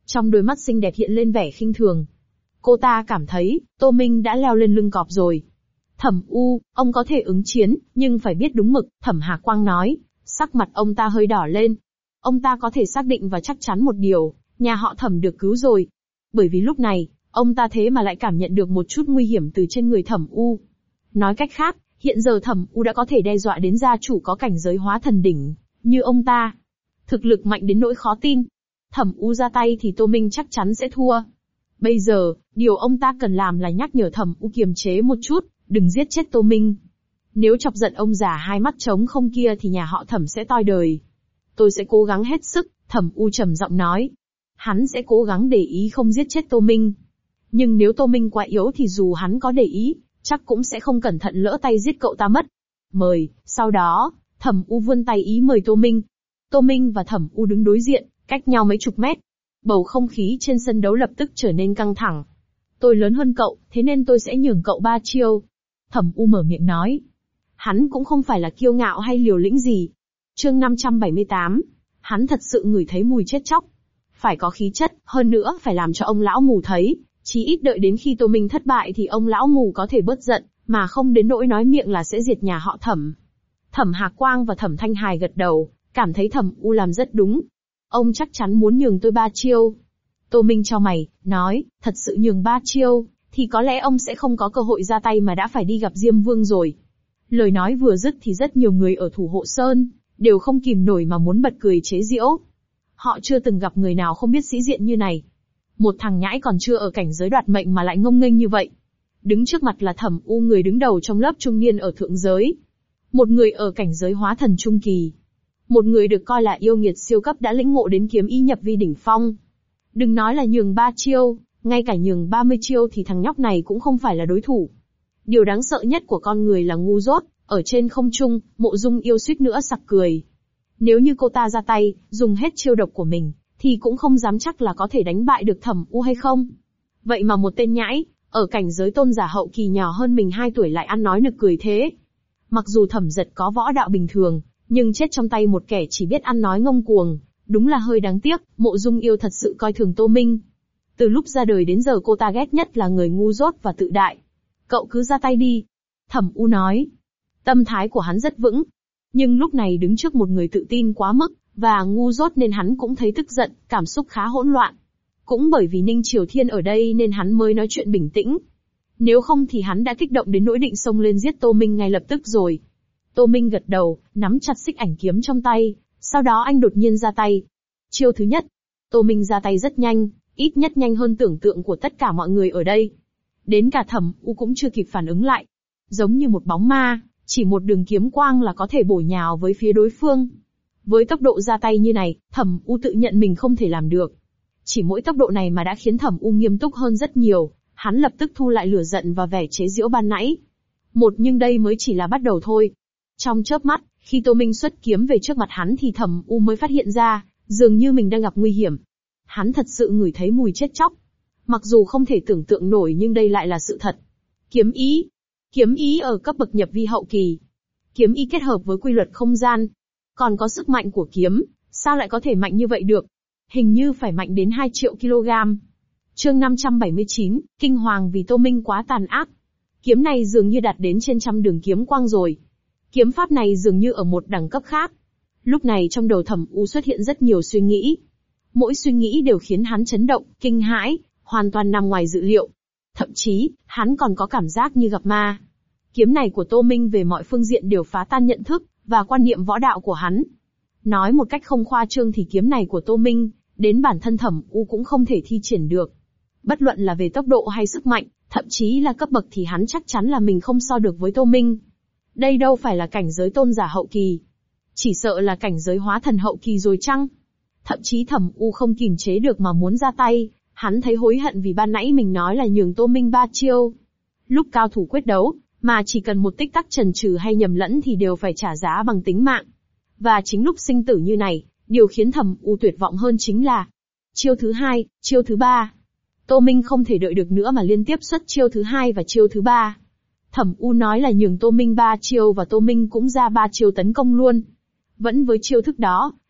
S1: Trong đôi mắt xinh đẹp hiện lên vẻ khinh thường. Cô ta cảm thấy, Tô Minh đã leo lên lưng cọp rồi. Thẩm U, ông có thể ứng chiến, nhưng phải biết đúng mực, Thẩm Hạc Quang nói. Sắc mặt ông ta hơi đỏ lên. Ông ta có thể xác định và chắc chắn một điều, nhà họ Thẩm được cứu rồi. Bởi vì lúc này, ông ta thế mà lại cảm nhận được một chút nguy hiểm từ trên người Thẩm U. Nói cách khác, hiện giờ Thẩm U đã có thể đe dọa đến gia chủ có cảnh giới hóa thần đỉnh, như ông ta. Thực lực mạnh đến nỗi khó tin. Thẩm U ra tay thì Tô Minh chắc chắn sẽ thua. Bây giờ, điều ông ta cần làm là nhắc nhở Thẩm U kiềm chế một chút, đừng giết chết Tô Minh. Nếu chọc giận ông già hai mắt trống không kia thì nhà họ Thẩm sẽ toi đời. Tôi sẽ cố gắng hết sức, Thẩm U trầm giọng nói. Hắn sẽ cố gắng để ý không giết chết Tô Minh. Nhưng nếu Tô Minh quá yếu thì dù hắn có để ý, chắc cũng sẽ không cẩn thận lỡ tay giết cậu ta mất. Mời, sau đó, Thẩm U vươn tay ý mời Tô Minh. Tô Minh và Thẩm U đứng đối diện, cách nhau mấy chục mét. Bầu không khí trên sân đấu lập tức trở nên căng thẳng. Tôi lớn hơn cậu, thế nên tôi sẽ nhường cậu 3 chiêu. Thẩm U mở miệng nói. Hắn cũng không phải là kiêu ngạo hay liều lĩnh gì. Chương 578. Hắn thật sự ngửi thấy mùi chết chóc. Phải có khí chất, hơn nữa phải làm cho ông lão mù thấy. Chí ít đợi đến khi Tô Minh thất bại thì ông lão mù có thể bớt giận, mà không đến nỗi nói miệng là sẽ diệt nhà họ Thẩm. Thẩm Hạc Quang và Thẩm Thanh Hài gật đầu, cảm thấy Thẩm U làm rất đúng. Ông chắc chắn muốn nhường tôi 3 chiêu. Tô Minh chau mày, nói, thật sự nhường 3 chiêu, thì có lẽ ông sẽ không có cơ hội ra tay mà đã phải đi gặp Diêm Vương rồi. Lời nói vừa dứt thì rất nhiều người ở Thủ Hộ Sơn, đều không kìm nổi mà muốn bật cười chế giễu. Họ chưa từng gặp người nào không biết sĩ diện như này. Một thằng nhãi còn chưa ở cảnh giới đoạt mệnh mà lại ngông nghênh như vậy. Đứng trước mặt là Thẩm U, người đứng đầu trong lớp trung niên ở thượng giới. Một người ở cảnh giới hóa thần trung kỳ. Một người được coi là yêu nghiệt siêu cấp đã lĩnh ngộ đến kiếm ý nhập vi đỉnh phong. Đừng nói là nhường 3 chiêu, ngay cả nhường 30 chiêu thì thằng nhóc này cũng không phải là đối thủ. Điều đáng sợ nhất của con người là ngu dốt, ở trên không trung, Mộ Dung Yêu suýt nữa sặc cười. Nếu như cô ta ra tay, dùng hết chiêu độc của mình, thì cũng không dám chắc là có thể đánh bại được Thẩm U hay không. Vậy mà một tên nhãi, ở cảnh giới tôn giả hậu kỳ nhỏ hơn mình 2 tuổi lại ăn nói nực cười thế. Mặc dù Thẩm Giật có võ đạo bình thường, nhưng chết trong tay một kẻ chỉ biết ăn nói ngông cuồng, đúng là hơi đáng tiếc. Mộ Dung Yêu thật sự coi thường Tô Minh. Từ lúc ra đời đến giờ cô ta ghét nhất là người ngu dốt và tự đại. Cậu cứ ra tay đi. Thẩm U nói. Tâm thái của hắn rất vững. Nhưng lúc này đứng trước một người tự tin quá mức, và ngu dốt nên hắn cũng thấy tức giận, cảm xúc khá hỗn loạn. Cũng bởi vì Ninh Triều Thiên ở đây nên hắn mới nói chuyện bình tĩnh. Nếu không thì hắn đã kích động đến nỗi định xông lên giết Tô Minh ngay lập tức rồi. Tô Minh gật đầu, nắm chặt xích ảnh kiếm trong tay, sau đó anh đột nhiên ra tay. Chiêu thứ nhất. Tô Minh ra tay rất nhanh, ít nhất nhanh hơn tưởng tượng của tất cả mọi người ở đây. Đến cả Thẩm U cũng chưa kịp phản ứng lại. Giống như một bóng ma, chỉ một đường kiếm quang là có thể bổ nhào với phía đối phương. Với tốc độ ra tay như này, Thẩm U tự nhận mình không thể làm được. Chỉ mỗi tốc độ này mà đã khiến Thẩm U nghiêm túc hơn rất nhiều, hắn lập tức thu lại lửa giận và vẻ chế giễu ban nãy. Nhưng đây mới chỉ là bắt đầu thôi. Trong chớp mắt, khi Tô Minh xuất kiếm về trước mặt hắn thì Thẩm U mới phát hiện ra, dường như mình đang gặp nguy hiểm. Hắn thật sự ngửi thấy mùi chết chóc. Mặc dù không thể tưởng tượng nổi nhưng đây lại là sự thật. Kiếm ý. Kiếm ý ở cấp bậc nhập vi hậu kỳ. Kiếm ý kết hợp với quy luật không gian. Còn có sức mạnh của kiếm, sao lại có thể mạnh như vậy được? Hình như phải mạnh đến 2 triệu kg. Chương 579, kinh hoàng vì Tô Minh quá tàn ác. Kiếm này dường như đạt đến trên trăm đường kiếm quang rồi. Kiếm pháp này dường như ở một đẳng cấp khác. Lúc này trong đầu Thẩm U xuất hiện rất nhiều suy nghĩ. Mỗi suy nghĩ đều khiến hắn chấn động, kinh hãi, hoàn toàn nằm ngoài dự liệu. Thậm chí, hắn còn có cảm giác như gặp ma. Kiếm này của Tô Minh về mọi phương diện đều phá tan nhận thức và quan niệm võ đạo của hắn. Nói một cách không khoa trương thì kiếm này của Tô Minh, đến bản thân Thẩm U cũng không thể thi triển được. Bất luận là về tốc độ hay sức mạnh, thậm chí là cấp bậc thì hắn chắc chắn là mình không so được với Tô Minh. Đây đâu phải là cảnh giới tôn giả hậu kỳ. Chỉ sợ là cảnh giới hóa thần hậu kỳ rồi chăng? Thậm chí Thẩm U không kìm chế được mà muốn ra tay, hắn thấy hối hận vì ban nãy mình nói là nhường Tô Minh 3 chiêu. Lúc cao thủ quyết đấu, mà chỉ cần một tích tắc chần chừ hay nhầm lẫn thì đều phải trả giá bằng tính mạng. Và chính lúc sinh tử như này, điều khiến Thẩm U tuyệt vọng hơn chính là chiêu thứ 2, chiêu thứ 3. Tô Minh không thể đợi được nữa mà liên tiếp xuất chiêu thứ 2 và chiêu thứ 3. Thẩm U nói là nhường Tô Minh 3 chiêu và Tô Minh cũng ra 3 chiêu tấn công luôn. Vẫn với chiêu thức đó,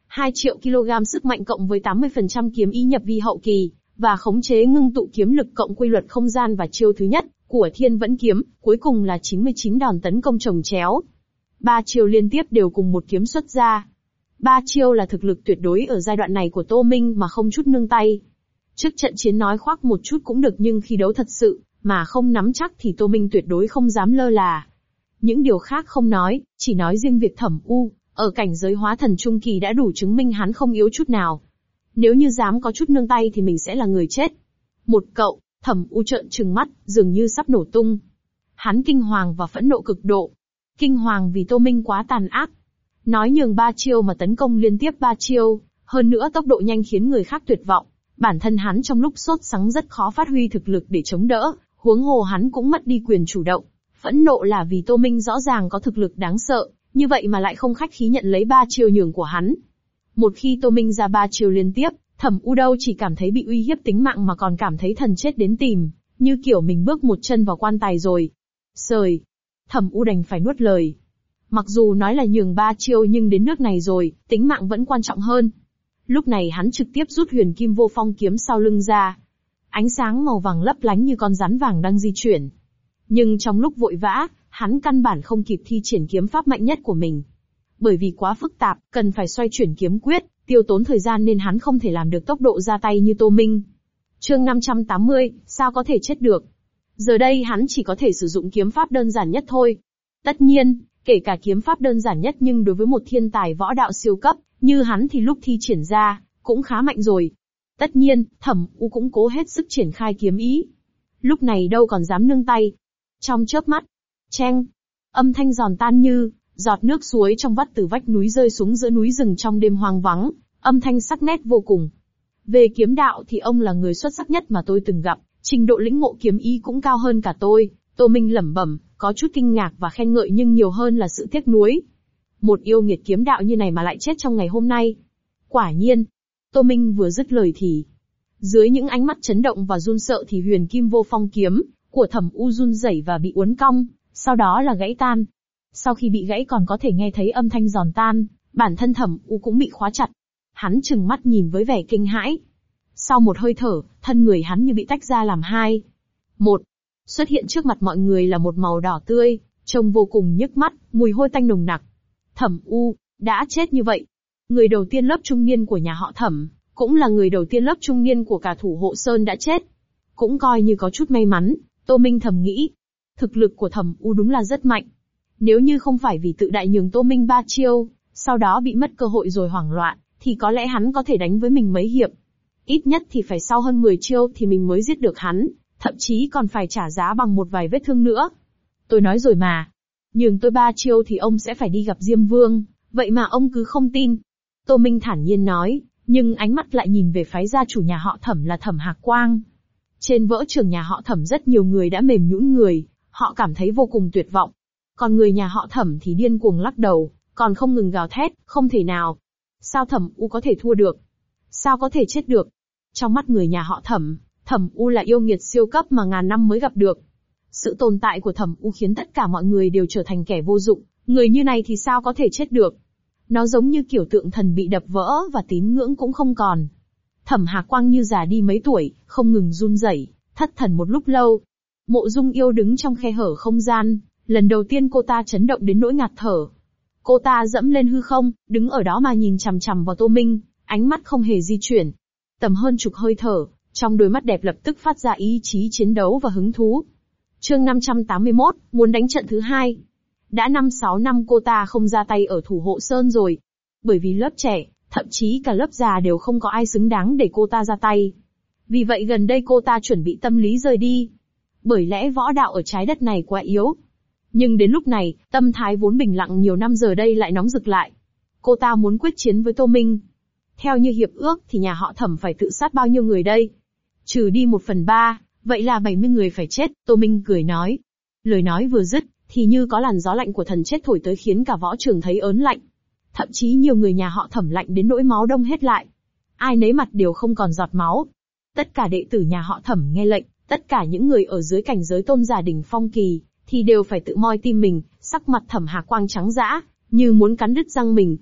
S1: 2 triệu kg sức mạnh cộng với 80% kiếm ý nhập vi hậu kỳ, và khống chế ngưng tụ kiếm lực cộng quy luật không gian và chiêu thứ nhất của Thiên Vẫn Kiếm, cuối cùng là 99 đòn tấn công chồng chéo. 3 chiêu liên tiếp đều cùng một kiếm xuất ra. 3 chiêu là thực lực tuyệt đối ở giai đoạn này của Tô Minh mà không chút nương tay. Trước trận chiến nói khoác một chút cũng được, nhưng khi đấu thật sự, mà không nắm chắc thì Tô Minh tuyệt đối không dám lơ là. Những điều khác không nói, chỉ nói riêng việc Thẩm U, ở cảnh giới hóa thần trung kỳ đã đủ chứng minh hắn không yếu chút nào. Nếu như dám có chút nương tay thì mình sẽ là người chết. Một cậu, Thẩm U trợn trừng mắt, dường như sắp nổ tung. Hắn kinh hoàng và phẫn nộ cực độ. Kinh hoàng vì Tô Minh quá tàn ác. Nói nhường 3 chiêu mà tấn công liên tiếp 3 chiêu, hơn nữa tốc độ nhanh khiến người khác tuyệt vọng. Bản thân hắn trong lúc sốt sắng rất khó phát huy thực lực để chống đỡ, huống hồ hắn cũng mất đi quyền chủ động. Phẫn nộ là vì Tô Minh rõ ràng có thực lực đáng sợ, như vậy mà lại không khách khí nhận lấy 3 chiêu nhường của hắn. Một khi Tô Minh ra 3 chiêu liên tiếp, Thẩm U đâu chỉ cảm thấy bị uy hiếp tính mạng mà còn cảm thấy thần chết đến tìm, như kiểu mình bước một chân vào quan tài rồi. Sời! Thẩm U đành phải nuốt lời. Mặc dù nói là nhường 3 chiêu nhưng đến nước này rồi, tính mạng vẫn quan trọng hơn. Lúc này hắn trực tiếp rút Huyền Kim Vô Phong kiếm sau lưng ra. Ánh sáng màu vàng lấp lánh như con rắn vàng đang di chuyển. Nhưng trong lúc vội vã, hắn căn bản không kịp thi triển kiếm pháp mạnh nhất của mình. Bởi vì quá phức tạp, cần phải xoay chuyển kiếm quyết, tiêu tốn thời gian nên hắn không thể làm được tốc độ ra tay như Tô Minh. Chương 580, sao có thể chết được? Giờ đây hắn chỉ có thể sử dụng kiếm pháp đơn giản nhất thôi. Tất nhiên, kể cả kiếm pháp đơn giản nhất nhưng đối với một thiên tài võ đạo siêu cấp, như hắn thì lúc thi triển ra, cũng khá mạnh rồi. Tất nhiên, Thẩm U cũng cố hết sức triển khai kiếm ý. Lúc này đâu còn dám nương tay. Trong chớp mắt, cheng, âm thanh giòn tan như giọt nước suối trong vắt từ vách núi rơi xuống giữa núi rừng trong đêm hoang vắng, âm thanh sắc nét vô cùng. Về kiếm đạo thì ông là người xuất sắc nhất mà tôi từng gặp, trình độ lĩnh ngộ kiếm ý cũng cao hơn cả tôi. Tô Minh lẩm bẩm, có chút kinh ngạc và khen ngợi nhưng nhiều hơn là sự tiếc nuối. Một yêu nghiệt kiếm đạo như này mà lại chết trong ngày hôm nay. Quả nhiên, Tô Minh vừa dứt lời thì, dưới những ánh mắt chấn động và run sợ thì Huyền Kim Vô Phong kiếm của Thẩm U run rẩy và bị uốn cong, sau đó là gãy tan. Sau khi bị gãy còn có thể nghe thấy âm thanh giòn tan, bản thân Thẩm U cũng bị khóa chặt. Hắn trừng mắt nhìn với vẻ kinh hãi. Sau một hơi thở, thân người hắn như bị tách ra làm hai. Một, xuất hiện trước mặt mọi người là một màu đỏ tươi, trông vô cùng nhức mắt, mùi hôi tanh nồng nặc. Thẩm U đã chết như vậy. Người đầu tiên lớp trung niên của nhà họ Thẩm, cũng là người đầu tiên lớp trung niên của cả thủ hộ Sơn đã chết. Cũng coi như có chút may mắn, Tô Minh thầm nghĩ. Thực lực của Thẩm U đúng là rất mạnh. Nếu như không phải vì tự đại nhường Tô Minh 3 chiêu, sau đó bị mất cơ hội rồi hoảng loạn, thì có lẽ hắn có thể đánh với mình mấy hiệp. Ít nhất thì phải sau hơn 10 chiêu thì mình mới giết được hắn, thậm chí còn phải trả giá bằng một vài vết thương nữa. Tôi nói rồi mà. Nhường tôi 3 chiêu thì ông sẽ phải đi gặp Diêm Vương, vậy mà ông cứ không tin. Tô Minh thản nhiên nói, nhưng ánh mắt lại nhìn về phái gia chủ nhà họ Thẩm là Thẩm Hạc Quang. Trên võ trường nhà họ Thẩm rất nhiều người đã mềm nhũn người, họ cảm thấy vô cùng tuyệt vọng. Còn người nhà họ Thẩm thì điên cuồng lắc đầu, còn không ngừng gào thét, không thể nào. Sao Thẩm U có thể thua được? Sao có thể chết được? Trong mắt người nhà họ Thẩm, Thẩm U là yêu nghiệt siêu cấp mà ngàn năm mới gặp được. Sự tồn tại của Thẩm U khiến tất cả mọi người đều trở thành kẻ vô dụng, người như này thì sao có thể chết được? Nó giống như kiểu tượng thần bị đập vỡ và tín ngưỡng cũng không còn. Thẩm Hạc Quang như già đi mấy tuổi, không ngừng run rẩy, thất thần một lúc lâu. Mộ Dung Yêu đứng trong khe hở không gian, lần đầu tiên cô ta chấn động đến nỗi ngạt thở. Cô ta dẫm lên hư không, đứng ở đó mà nhìn chằm chằm vào Tô Minh, ánh mắt không hề di chuyển. Tầm hơn chục hơi thở, trong đôi mắt đẹp lập tức phát ra ý chí chiến đấu và hứng thú. Chương 581, muốn đánh trận thứ hai. Đã 5-6 năm cô ta không ra tay ở thủ hộ Sơn rồi. Bởi vì lớp trẻ, thậm chí cả lớp già đều không có ai xứng đáng để cô ta ra tay. Vì vậy gần đây cô ta chuẩn bị tâm lý rời đi. Bởi lẽ võ đạo ở trái đất này quá yếu. Nhưng đến lúc này, tâm thái vốn bình lặng nhiều năm giờ đây lại nóng rực lại. Cô ta muốn quyết chiến với Tô Minh. Theo như hiệp ước thì nhà họ Thẩm phải tự sát bao nhiêu người đây? Trừ đi 1/3, vậy là 70 người phải chết, Tô Minh cười nói. Lời nói vừa dứt, thì như có làn gió lạnh của thần chết thổi tới khiến cả võ trường thấy ớn lạnh. Thậm chí nhiều người nhà họ Thẩm lạnh đến nỗi máu đông hết lại. Ai nấy mặt đều không còn giọt máu. Tất cả đệ tử nhà họ Thẩm nghe lệnh, tất cả những người ở dưới cảnh giới tôn giả đỉnh phong kỳ, thì đều phải tự moi tim mình, sắc mặt Thẩm Hạc Quang trắng dã, như muốn cắn đứt răng mình.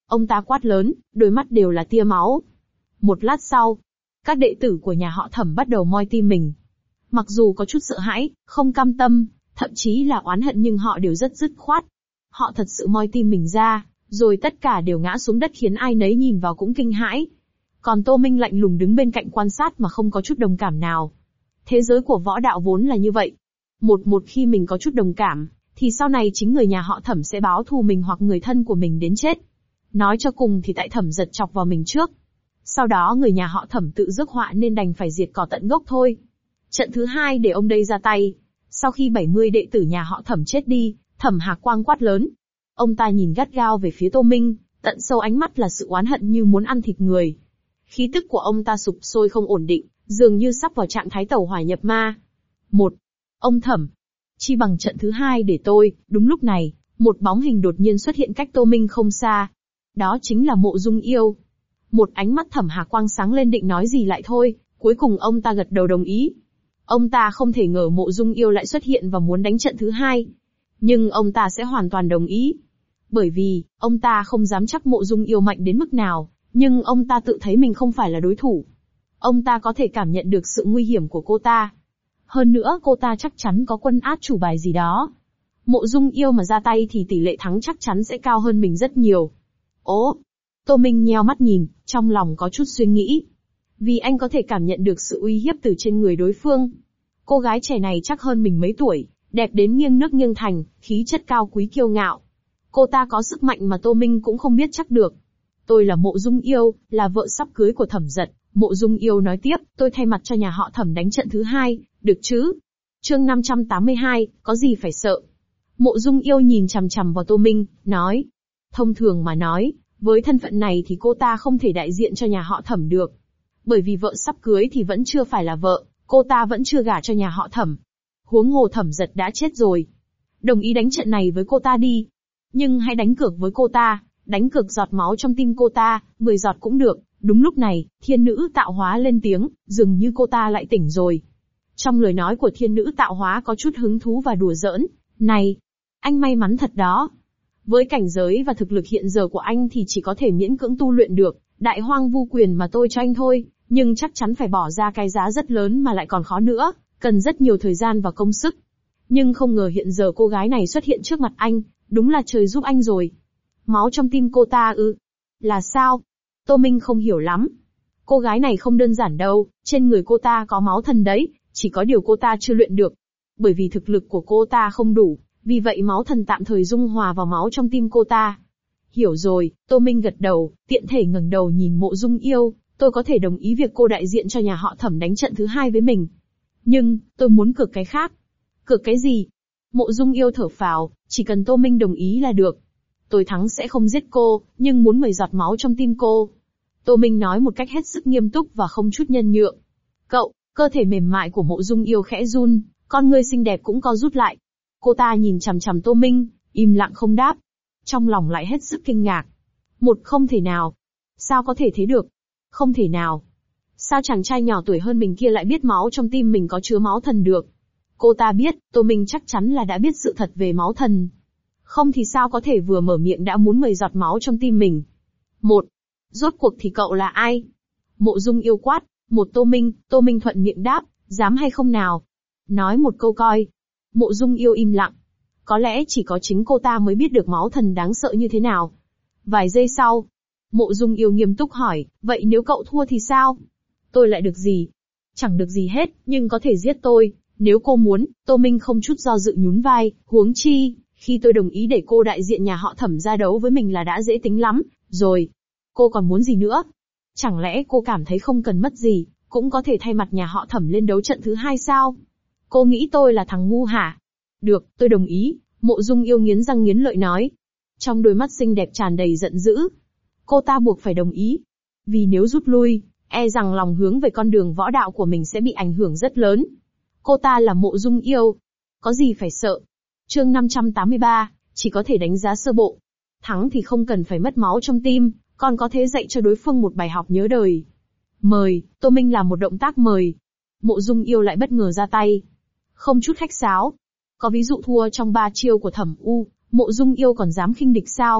S1: Ông ta quát lớn, đôi mắt đều là tia máu. Một lát sau, các đệ tử của nhà họ Thẩm bắt đầu moi tim mình. Mặc dù có chút sợ hãi, không cam tâm, thậm chí là oán hận nhưng họ đều rất dứt khoát. Họ thật sự moi tim mình ra, rồi tất cả đều ngã xuống đất khiến ai nấy nhìn vào cũng kinh hãi. Còn Tô Minh lạnh lùng đứng bên cạnh quan sát mà không có chút đồng cảm nào. Thế giới của võ đạo vốn là như vậy. Một khi mình có chút đồng cảm, thì sau này chính người nhà họ Thẩm sẽ báo thù mình hoặc người thân của mình đến chết. Nói cho cùng thì tại Thẩm Giật chọc vào mình trước. Sau đó người nhà họ Thẩm tự rước họa nên đành phải diệt cỏ tận gốc thôi. Trận thứ hai để ông đây ra tay. Sau khi 70 đệ tử nhà họ Thẩm chết đi, Thẩm Hạc Quang quát lớn. Ông ta nhìn gắt gao về phía Tô Minh, tận sâu ánh mắt là sự oán hận như muốn ăn thịt người. Khí tức của ông ta sụp sôi không ổn định, dường như sắp vào trạng thái tẩu hỏa nhập ma. Ông Thẩm, chi bằng trận thứ hai để tôi. Đúng lúc này, một bóng hình đột nhiên xuất hiện cách Tô Minh không xa. Đó chính là Mộ Dung Yêu. Một ánh mắt Thẩm Hạc Quang sáng lên định nói gì lại thôi, cuối cùng ông ta gật đầu đồng ý. Ông ta không thể ngờ Mộ Dung Yêu lại xuất hiện và muốn đánh trận thứ hai. Nhưng ông ta sẽ hoàn toàn đồng ý. Bởi vì, ông ta không dám chắc Mộ Dung Yêu mạnh đến mức nào, nhưng ông ta tự thấy mình không phải là đối thủ. Ông ta có thể cảm nhận được sự nguy hiểm của cô ta. Hơn nữa cô ta chắc chắn có quân át chủ bài gì đó. Mộ Dung Yêu mà ra tay thì tỷ lệ thắng chắc chắn sẽ cao hơn mình rất nhiều. Ố! Tô Minh nheo mắt nhìn, trong lòng có chút suy nghĩ. Vì anh có thể cảm nhận được sự uy hiếp từ trên người đối phương. Cô gái trẻ này chắc hơn mình mấy tuổi, đẹp đến nghiêng nước nghiêng thành, khí chất cao quý kiêu ngạo. Cô ta có sức mạnh mà Tô Minh cũng không biết chắc được. Tôi là Mộ Dung Yêu, là vợ sắp cưới của Thẩm Giật. Mộ Dung Yêu nói tiếp, tôi thay mặt cho nhà họ Thẩm đánh trận thứ hai, được chứ? Chương 582, có gì phải sợ? Mộ Dung Yêu nhìn chằm chằm vào Tô Minh, nói. Thông thường mà nói, với thân phận này thì cô ta không thể đại diện cho nhà họ Thẩm được. Bởi vì vợ sắp cưới thì vẫn chưa phải là vợ, cô ta vẫn chưa gả cho nhà họ Thẩm. Huống hồ Thẩm Giật đã chết rồi. Đồng ý đánh trận này với cô ta đi. Nhưng hãy đánh cược với cô ta, đánh cược giọt máu trong tim cô ta, 10 giọt cũng được. Đúng lúc này, thiên nữ tạo hóa lên tiếng, dường như cô ta lại tỉnh rồi. Trong lời nói của thiên nữ tạo hóa có chút hứng thú và đùa giỡn. Này, anh may mắn thật đó. Với cảnh giới và thực lực hiện giờ của anh thì chỉ có thể miễn cưỡng tu luyện được đại hoang vu quyền mà tôi cho anh thôi, nhưng chắc chắn phải bỏ ra cái giá rất lớn mà lại còn khó nữa, cần rất nhiều thời gian và công sức. Nhưng không ngờ hiện giờ cô gái này xuất hiện trước mặt anh, đúng là trời giúp anh rồi. Máu trong tim cô ta ư? Là sao? Tô Minh không hiểu lắm. Cô gái này không đơn giản đâu, trên người cô ta có máu thần đấy, chỉ có điều cô ta chưa luyện được. Bởi vì thực lực của cô ta không đủ, vì vậy máu thần tạm thời dung hòa vào máu trong tim cô ta. Hiểu rồi, Tô Minh gật đầu, tiện thể ngẩng đầu nhìn Mộ Dung Yêu, tôi có thể đồng ý việc cô đại diện cho nhà họ Thẩm đánh trận thứ hai với mình. Nhưng, tôi muốn cược cái khác. Cược cái gì? Mộ Dung Yêu thở phào, chỉ cần Tô Minh đồng ý là được. Tôi thắng sẽ không giết cô, nhưng muốn 10 giọt máu trong tim cô. Tô Minh nói một cách hết sức nghiêm túc và không chút nhân nhượng. Cậu, cơ thể mềm mại của Mộ Dung Yêu khẽ run, con ngươi xinh đẹp cũng co rút lại. Cô ta nhìn chằm chằm Tô Minh, im lặng không đáp. Trong lòng lại hết sức kinh ngạc. Không thể nào. Sao có thể thế được? Không thể nào. Sao chàng trai nhỏ tuổi hơn mình kia lại biết máu trong tim mình có chứa máu thần được? Cô ta biết, Tô Minh chắc chắn là đã biết sự thật về máu thần. Không thì sao có thể vừa mở miệng đã muốn 10 giọt máu trong tim mình. Rốt cuộc thì cậu là ai? Mộ Dung Yêu quát. Tô Minh thuận miệng đáp, dám hay không nào? Nói một câu coi. Mộ Dung Yêu im lặng. Có lẽ chỉ có chính cô ta mới biết được máu thần đáng sợ như thế nào. Vài giây sau, Mộ Dung Yêu nghiêm túc hỏi, vậy nếu cậu thua thì sao? Tôi lại được gì? Chẳng được gì hết, nhưng có thể giết tôi. Nếu cô muốn, Tô Minh không chút do dự nhún vai, huống chi, khi tôi đồng ý để cô đại diện nhà họ Thẩm ra đấu với mình là đã dễ tính lắm, rồi. Cô còn muốn gì nữa? Chẳng lẽ cô cảm thấy không cần mất gì, cũng có thể thay mặt nhà họ Thẩm lên đấu trận thứ hai sao? Cô nghĩ tôi là thằng ngu hả? Được, tôi đồng ý, Mộ Dung Yêu nghiến răng nghiến lợi nói. Trong đôi mắt xinh đẹp tràn đầy giận dữ. Cô ta buộc phải đồng ý. Vì nếu rút lui, e rằng lòng hướng về con đường võ đạo của mình sẽ bị ảnh hưởng rất lớn. Cô ta là Mộ Dung Yêu. Có gì phải sợ? Chương 583, chỉ có thể đánh giá sơ bộ. Thắng thì không cần phải mất máu trong tim, còn có thể dạy cho đối phương một bài học nhớ đời. Mời, Tô Minh làm một động tác mời. Mộ Dung Yêu lại bất ngờ ra tay. Không chút khách sáo. Có ví dụ thua trong 3 chiêu của Thẩm U, Mộ Dung Yêu còn dám khinh địch sao?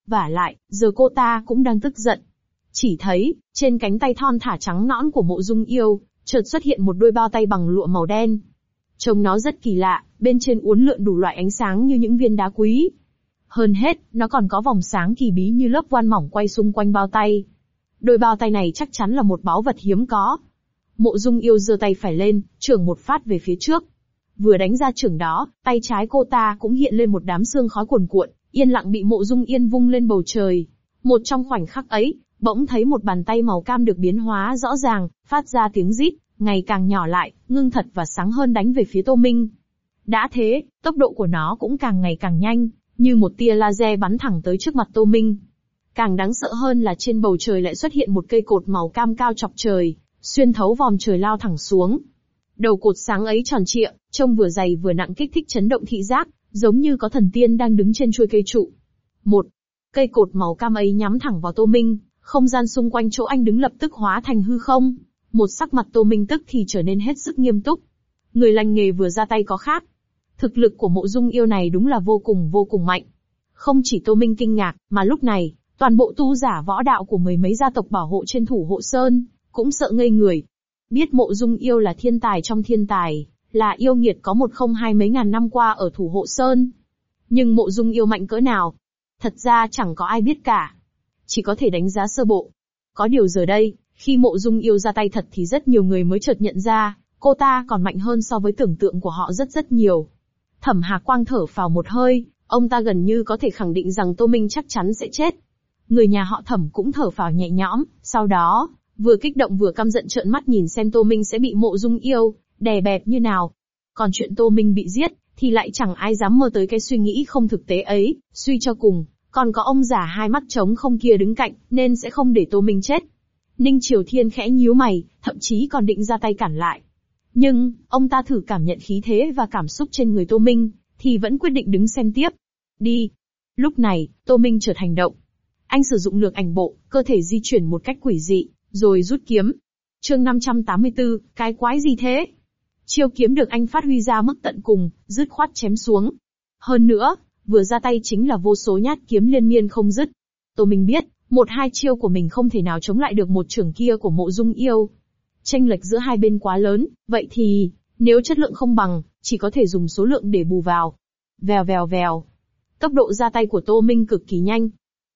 S1: Vả lại, giờ cô ta cũng đang tức giận. Chỉ thấy, trên cánh tay thon thả trắng nõn của Mộ Dung Yêu, chợt xuất hiện một đôi bao tay bằng lụa màu đen. Trông nó rất kỳ lạ, bên trên uốn lượn đủ loại ánh sáng như những viên đá quý. Hơn hết, nó còn có vòng sáng kỳ bí như lớp voan mỏng quay xung quanh bao tay. Đôi bao tay này chắc chắn là một báu vật hiếm có. Mộ Dung Yêu giơ tay phải lên, chưởng một phát về phía trước. Vừa đánh ra chưởng đó, tay trái cô ta cũng hiện lên một đám sương khói cuồn cuộn, yên lặng bị Mộ Dung Yên vung lên bầu trời. Một trong khoảnh khắc ấy, bỗng thấy một bàn tay màu cam được biến hóa rõ ràng, phát ra tiếng rít, ngày càng nhỏ lại, ngưng thật và sáng hơn đánh về phía Tô Minh. Đã thế, tốc độ của nó cũng càng ngày càng nhanh, như một tia laser bắn thẳng tới trước mặt Tô Minh. Càng đáng sợ hơn là trên bầu trời lại xuất hiện một cây cột màu cam cao chọc trời, xuyên thấu vòm trời lao thẳng xuống. Đầu cột sáng ấy tròn trịa, trông vừa dày vừa nặng kích thích chấn động thị giác, giống như có thần tiên đang đứng trên chuôi cây trụ. Một cây cột màu cam ấy nhắm thẳng vào Tô Minh, không gian xung quanh chỗ anh đứng lập tức hóa thành hư không. Một sắc mặt Tô Minh tức thì trở nên hết sức nghiêm túc. Người lành nghề vừa ra tay có khác. Thực lực của Mộ Dung Yêu này đúng là vô cùng mạnh. Không chỉ Tô Minh kinh ngạc, mà lúc này, toàn bộ tu giả võ đạo của mười mấy gia tộc bảo hộ trên Thủ Hộ Sơn, cũng sợ ngây người. Biết Mộ Dung Yêu là thiên tài trong thiên tài, là yêu nghiệt có một không hai mấy ngàn năm qua ở Thủ Hộ Sơn. Nhưng Mộ Dung Yêu mạnh cỡ nào? Thật ra chẳng có ai biết cả. Chỉ có thể đánh giá sơ bộ. Có điều giờ đây, khi Mộ Dung Yêu ra tay thật thì rất nhiều người mới chợt nhận ra, cô ta còn mạnh hơn so với tưởng tượng của họ rất nhiều. Thẩm Hạc Quang thở phào một hơi, ông ta gần như có thể khẳng định rằng Tô Minh chắc chắn sẽ chết. Người nhà họ Thẩm cũng thở phào nhẹ nhõm, sau đó, vừa kích động vừa căm giận trợn mắt nhìn xem Tô Minh sẽ bị Mộ Dung Yêu đè bẹp như nào. Còn chuyện Tô Minh bị giết, thì lại chẳng ai dám mơ tới cái suy nghĩ không thực tế ấy, suy cho cùng, còn có ông già hai mắt trống không kia đứng cạnh, nên sẽ không để Tô Minh chết. Ninh Triều Thiên khẽ nhíu mày, thậm chí còn định ra tay cản lại. Nhưng, ông ta thử cảm nhận khí thế và cảm xúc trên người Tô Minh, thì vẫn quyết định đứng xem tiếp. Đi. Lúc này, Tô Minh chợt hành động. Anh sử dụng lược ảnh bộ, cơ thể di chuyển một cách quỷ dị, rồi rút kiếm. Chương 584, cái quái gì thế? Chiêu kiếm được anh phát huy ra mức tận cùng, dứt khoát chém xuống. Hơn nữa, vừa ra tay chính là vô số nhát kiếm liên miên không dứt. Tô Minh biết, một hai chiêu của mình không thể nào chống lại được một chưởng kia của Mộ Dung Yêu. Chênh lệch giữa hai bên quá lớn, vậy thì, nếu chất lượng không bằng, chỉ có thể dùng số lượng để bù vào. Vèo vèo vèo. Tốc độ ra tay của Tô Minh cực kỳ nhanh.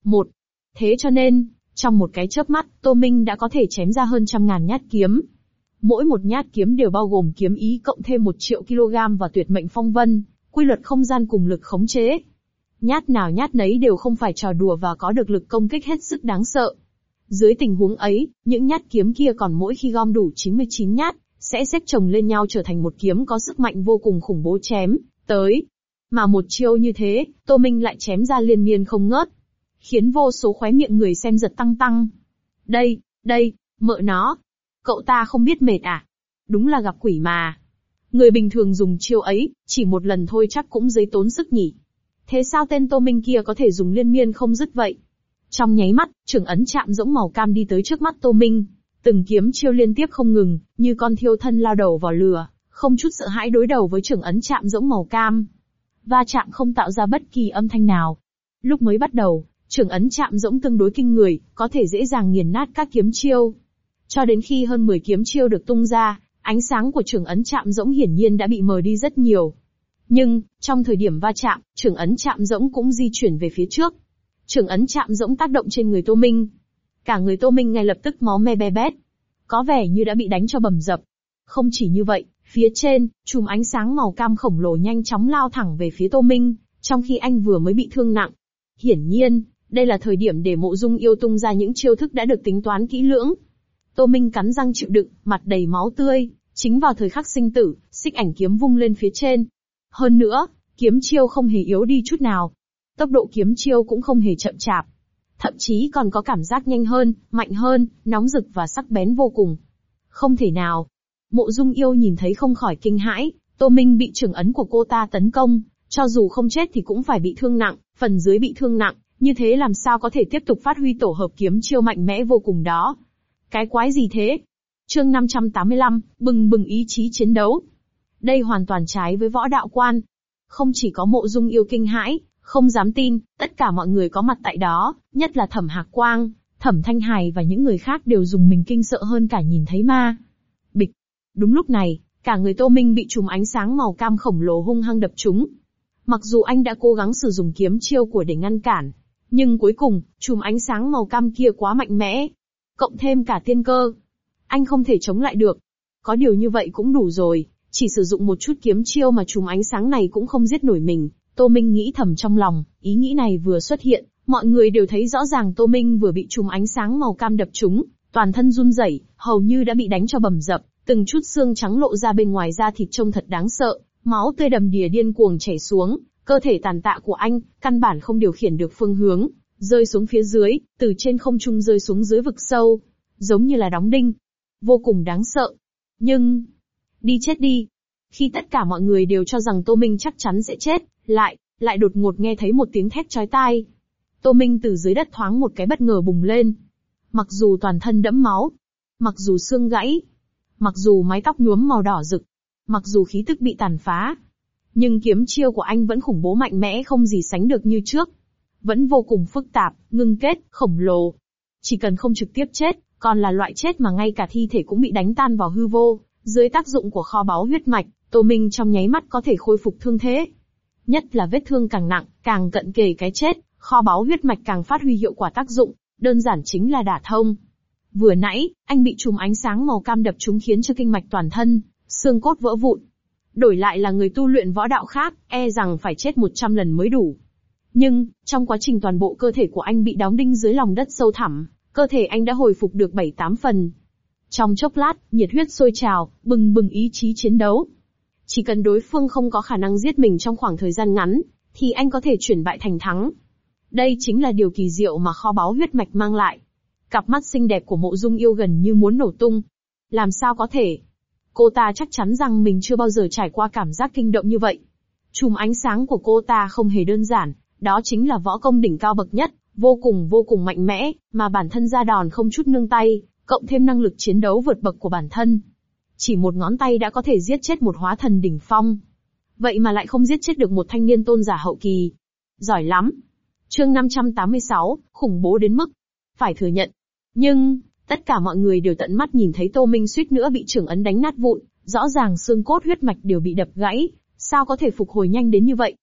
S1: Thế cho nên, trong một cái chớp mắt, Tô Minh đã có thể chém ra hơn 100.000 nhát kiếm. Mỗi một nhát kiếm đều bao gồm kiếm ý cộng thêm 1 triệu kg và tuyệt mệnh phong vân, quy luật không gian cùng lực khống chế. Nhát nào nhát nấy đều không phải trò đùa và có được lực công kích hết sức đáng sợ. Dưới tình huống ấy, những nhát kiếm kia còn mỗi khi gom đủ 99 nhát, sẽ xếp chồng lên nhau trở thành một kiếm có sức mạnh vô cùng khủng bố chém tới. Mà một chiêu như thế, Tô Minh lại chém ra liên miên không ngớt, khiến vô số khóe miệng người xem giật tăng. Đây, mợ nó. Cậu ta không biết mệt à? Đúng là gặp quỷ mà. Người bình thường dùng chiêu ấy, chỉ một lần thôi chắc cũng giấy tốn sức nhỉ. Thế sao tên Tô Minh kia có thể dùng liên miên không dứt vậy? Trong nháy mắt, chưởng ấn chạm rỗng màu cam đi tới trước mắt Tô Minh. Từng kiếm chiêu liên tiếp không ngừng, như con thiêu thân lao đầu vào lửa, không chút sợ hãi đối đầu với chưởng ấn chạm rỗng màu cam. Va chạm không tạo ra bất kỳ âm thanh nào. Lúc mới bắt đầu, chưởng ấn chạm rỗng tương đối kinh người, có thể dễ dàng nghiền nát các kiếm chiêu. Cho đến khi hơn 10 kiếm chiêu được tung ra, ánh sáng của chưởng ấn chạm rỗng hiển nhiên đã bị mờ đi rất nhiều. Nhưng, trong thời điểm va chạm, chưởng ấn chạm rỗng cũng di chuyển về phía trước. Chưởng ấn chạm rỗng tác động trên người Tô Minh. Cả người Tô Minh ngay lập tức máu me be bét. Có vẻ như đã bị đánh cho bầm dập. Không chỉ như vậy, phía trên, chùm ánh sáng màu cam khổng lồ nhanh chóng lao thẳng về phía Tô Minh, trong khi anh vừa mới bị thương nặng. Hiển nhiên, đây là thời điểm để Mộ Dung Yêu tung ra những chiêu thức đã được tính toán kỹ lưỡng. Tô Minh cắn răng chịu đựng, mặt đầy máu tươi, chính vào thời khắc sinh tử, xích ảnh kiếm vung lên phía trên. Hơn nữa, kiếm chiêu không hề yếu đi chút nào. Tốc độ kiếm chiêu cũng không hề chậm chạp. Thậm chí còn có cảm giác nhanh hơn, mạnh hơn, nóng rực và sắc bén vô cùng. Không thể nào. Mộ Dung Yêu nhìn thấy không khỏi kinh hãi, Tô Minh bị chưởng ấn của cô ta tấn công, cho dù không chết thì cũng phải bị thương nặng, phần dưới bị thương nặng, như thế làm sao có thể tiếp tục phát huy tổ hợp kiếm chiêu mạnh mẽ vô cùng đó. Cái quái gì thế? Chương 585, bừng bừng ý chí chiến đấu. Đây hoàn toàn trái với võ đạo quan. Không chỉ có Mộ Dung Yêu kinh hãi, Không dám tin, tất cả mọi người có mặt tại đó, nhất là Thẩm Hạc Quang, Thẩm Thanh Hải và những người khác đều dùng mình kinh sợ hơn cả nhìn thấy ma. Bịch. Đúng lúc này, cả người Tô Minh bị chùm ánh sáng màu cam khổng lồ hung hăng đập trúng. Mặc dù anh đã cố gắng sử dụng kiếm chiêu của để ngăn cản, nhưng cuối cùng, chùm ánh sáng màu cam kia quá mạnh mẽ. Cộng thêm cả tiên cơ. Anh không thể chống lại được. Có điều như vậy cũng đủ rồi, chỉ sử dụng một chút kiếm chiêu mà chùm ánh sáng này cũng không giết nổi mình. Tô Minh nghĩ thầm trong lòng, ý nghĩ này vừa xuất hiện, mọi người đều thấy rõ ràng Tô Minh vừa bị chùm ánh sáng màu cam đập trúng, toàn thân run rẩy, hầu như đã bị đánh cho bầm dập, từng chút xương trắng lộ ra bên ngoài da thịt trông thật đáng sợ, máu tươi đầm đìa điên cuồng chảy xuống, cơ thể tàn tạ của anh, căn bản không điều khiển được phương hướng, rơi xuống phía dưới, từ trên không trung rơi xuống dưới vực sâu, giống như là đóng đinh. Vô cùng đáng sợ. Nhưng, đi chết đi. Khi tất cả mọi người đều cho rằng Tô Minh chắc chắn sẽ chết, lại đột ngột nghe thấy một tiếng thét chói tai. Tô Minh từ dưới đất thoáng một cái bất ngờ bùng lên. Mặc dù toàn thân đẫm máu, mặc dù xương gãy, mặc dù mái tóc nhuốm màu đỏ rực, mặc dù khí tức bị tàn phá, nhưng kiếm chiêu của anh vẫn khủng bố mạnh mẽ không gì sánh được như trước. Vẫn vô cùng phức tạp, ngưng kết, khổng lồ. Chỉ cần không trực tiếp chết, còn là loại chết mà ngay cả thi thể cũng bị đánh tan vào hư vô, dưới tác dụng của kho báu huyết mạch, Tô Minh trong nháy mắt có thể khôi phục thương thế. Nhất là vết thương càng nặng, càng cận kề cái chết, kho báu huyết mạch càng phát huy hiệu quả tác dụng, đơn giản chính là đả thông. Vừa nãy, anh bị chùm ánh sáng màu cam đập trúng khiến cho kinh mạch toàn thân, xương cốt vỡ vụn. Đổi lại là người tu luyện võ đạo khác, e rằng phải chết 100 lần mới đủ. Nhưng, trong quá trình toàn bộ cơ thể của anh bị đóng đinh dưới lòng đất sâu thẳm, cơ thể anh đã hồi phục được 7-8 phần. Trong chốc lát, nhiệt huyết sôi trào, bừng bừng ý chí chiến đấu. Chỉ cần đối phương không có khả năng giết mình trong khoảng thời gian ngắn, thì anh có thể chuyển bại thành thắng. Đây chính là điều kỳ diệu mà kho báu huyết mạch mang lại. Cặp mắt xinh đẹp của Mộ Dung Yêu gần như muốn nổ tung. Làm sao có thể? Cô ta chắc chắn rằng mình chưa bao giờ trải qua cảm giác kinh động như vậy. Chùm ánh sáng của cô ta không hề đơn giản, đó chính là võ công đỉnh cao bậc nhất, vô cùng mạnh mẽ, mà bản thân ra đòn không chút nương tay, cộng thêm năng lực chiến đấu vượt bậc của bản thân. Chỉ một ngón tay đã có thể giết chết một hóa thần đỉnh phong. Vậy mà lại không giết chết được một thanh niên tôn giả hậu kỳ. Giỏi lắm. Chương 586, khủng bố đến mức phải thừa nhận. Nhưng, tất cả mọi người đều tận mắt nhìn thấy Tô Minh suýt nữa bị trưởng ấn đánh nát vụn, rõ ràng xương cốt huyết mạch đều bị đập gãy, sao có thể phục hồi nhanh đến như vậy?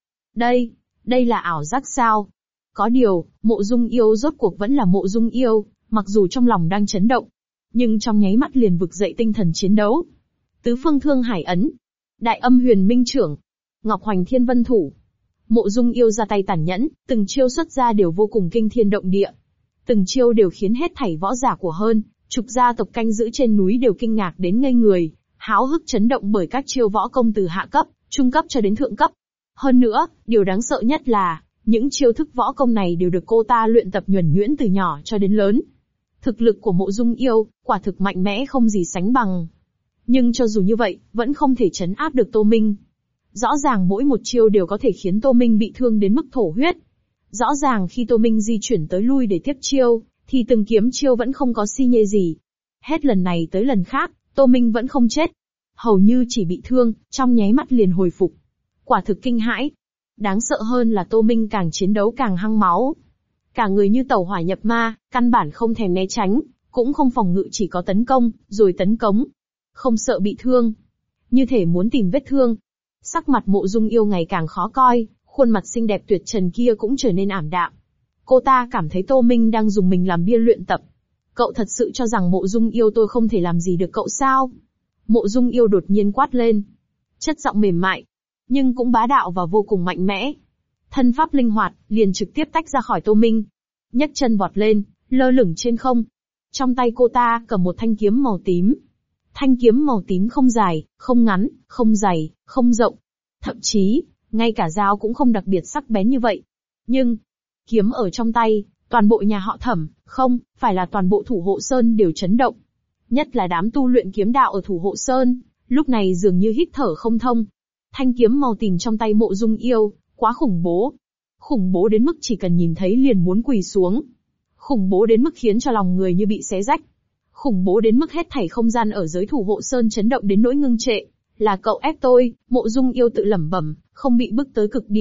S1: Đây là ảo giác sao? Có điều, Mộ Dung Yêu rốt cuộc vẫn là Mộ Dung Yêu, mặc dù trong lòng đang chấn động, nhưng trong nháy mắt liền vực dậy tinh thần chiến đấu. Tứ phương thương hải ấn, đại âm huyền minh trưởng, ngọc hoành thiên vân thủ. Mộ Dung Yêu ra tay tàn nhẫn, từng chiêu xuất ra đều vô cùng kinh thiên động địa. Từng chiêu đều khiến hết thảy võ giả của hơn chục gia tộc canh giữ trên núi đều kinh ngạc đến ngây người, háo hức chấn động bởi các chiêu võ công từ hạ cấp, trung cấp cho đến thượng cấp. Hơn nữa, điều đáng sợ nhất là, những chiêu thức võ công này đều được cô ta luyện tập nhuần nhuyễn từ nhỏ cho đến lớn. Thực lực của Mộ Dung Yêu, quả thực mạnh mẽ không gì sánh bằng. Nhưng cho dù như vậy, vẫn không thể trấn áp được Tô Minh. Rõ ràng mỗi một chiêu đều có thể khiến Tô Minh bị thương đến mức thổ huyết. Rõ ràng khi Tô Minh di chuyển tới lui để tiếp chiêu, thì từng kiếm chiêu vẫn không có si nhê gì. Hết lần này tới lần khác, Tô Minh vẫn không chết. Hầu như chỉ bị thương, trong nháy mắt liền hồi phục. Quả thực kinh hãi. Đáng sợ hơn là Tô Minh càng chiến đấu càng hăng máu. Cả người như tẩu hỏa nhập ma, căn bản không thèm né tránh, cũng không phòng ngự, chỉ có tấn công, rồi tấn công. Không sợ bị thương. Như thể muốn tìm vết thương. Sắc mặt Mộ Dung Yêu ngày càng khó coi, khuôn mặt xinh đẹp tuyệt trần kia cũng trở nên ảm đạm. Cô ta cảm thấy Tô Minh đang dùng mình làm bia luyện tập. Cậu thật sự cho rằng Mộ Dung Yêu tôi không thể làm gì được cậu sao? Mộ Dung Yêu đột nhiên quát lên. Chất giọng mềm mại, nhưng cũng bá đạo và vô cùng mạnh mẽ. Thân pháp linh hoạt, liền trực tiếp tách ra khỏi Tô Minh. Nhấc chân vọt lên, lơ lửng trên không. Trong tay cô ta cầm một thanh kiếm màu tím. Thanh kiếm màu tím không dài, không ngắn, không dày, không rộng. Thậm chí, ngay cả dao cũng không đặc biệt sắc bén như vậy. Nhưng, kiếm ở trong tay, toàn bộ nhà họ Thẩm, không, phải là toàn bộ Thủ Hộ Sơn đều chấn động. Nhất là đám tu luyện kiếm đạo ở Thủ Hộ Sơn, lúc này dường như hít thở không thông. Thanh kiếm màu tím trong tay Mộ Dung Yêu, quá khủng bố. Khủng bố đến mức chỉ cần nhìn thấy liền muốn quỳ xuống. Khủng bố đến mức khiến cho lòng người như bị xé rách. Khủng bố đến mức hết thảy không gian ở giới Thủ Hộ Sơn chấn động đến nỗi ngưng trệ. Là cậu ép tôi, Mộ Dung Yêu tự lẩm bẩm, không bị bức tới cực điểm,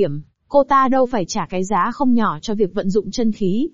S1: Cô ta đâu phải trả cái giá không nhỏ cho việc vận dụng chân khí.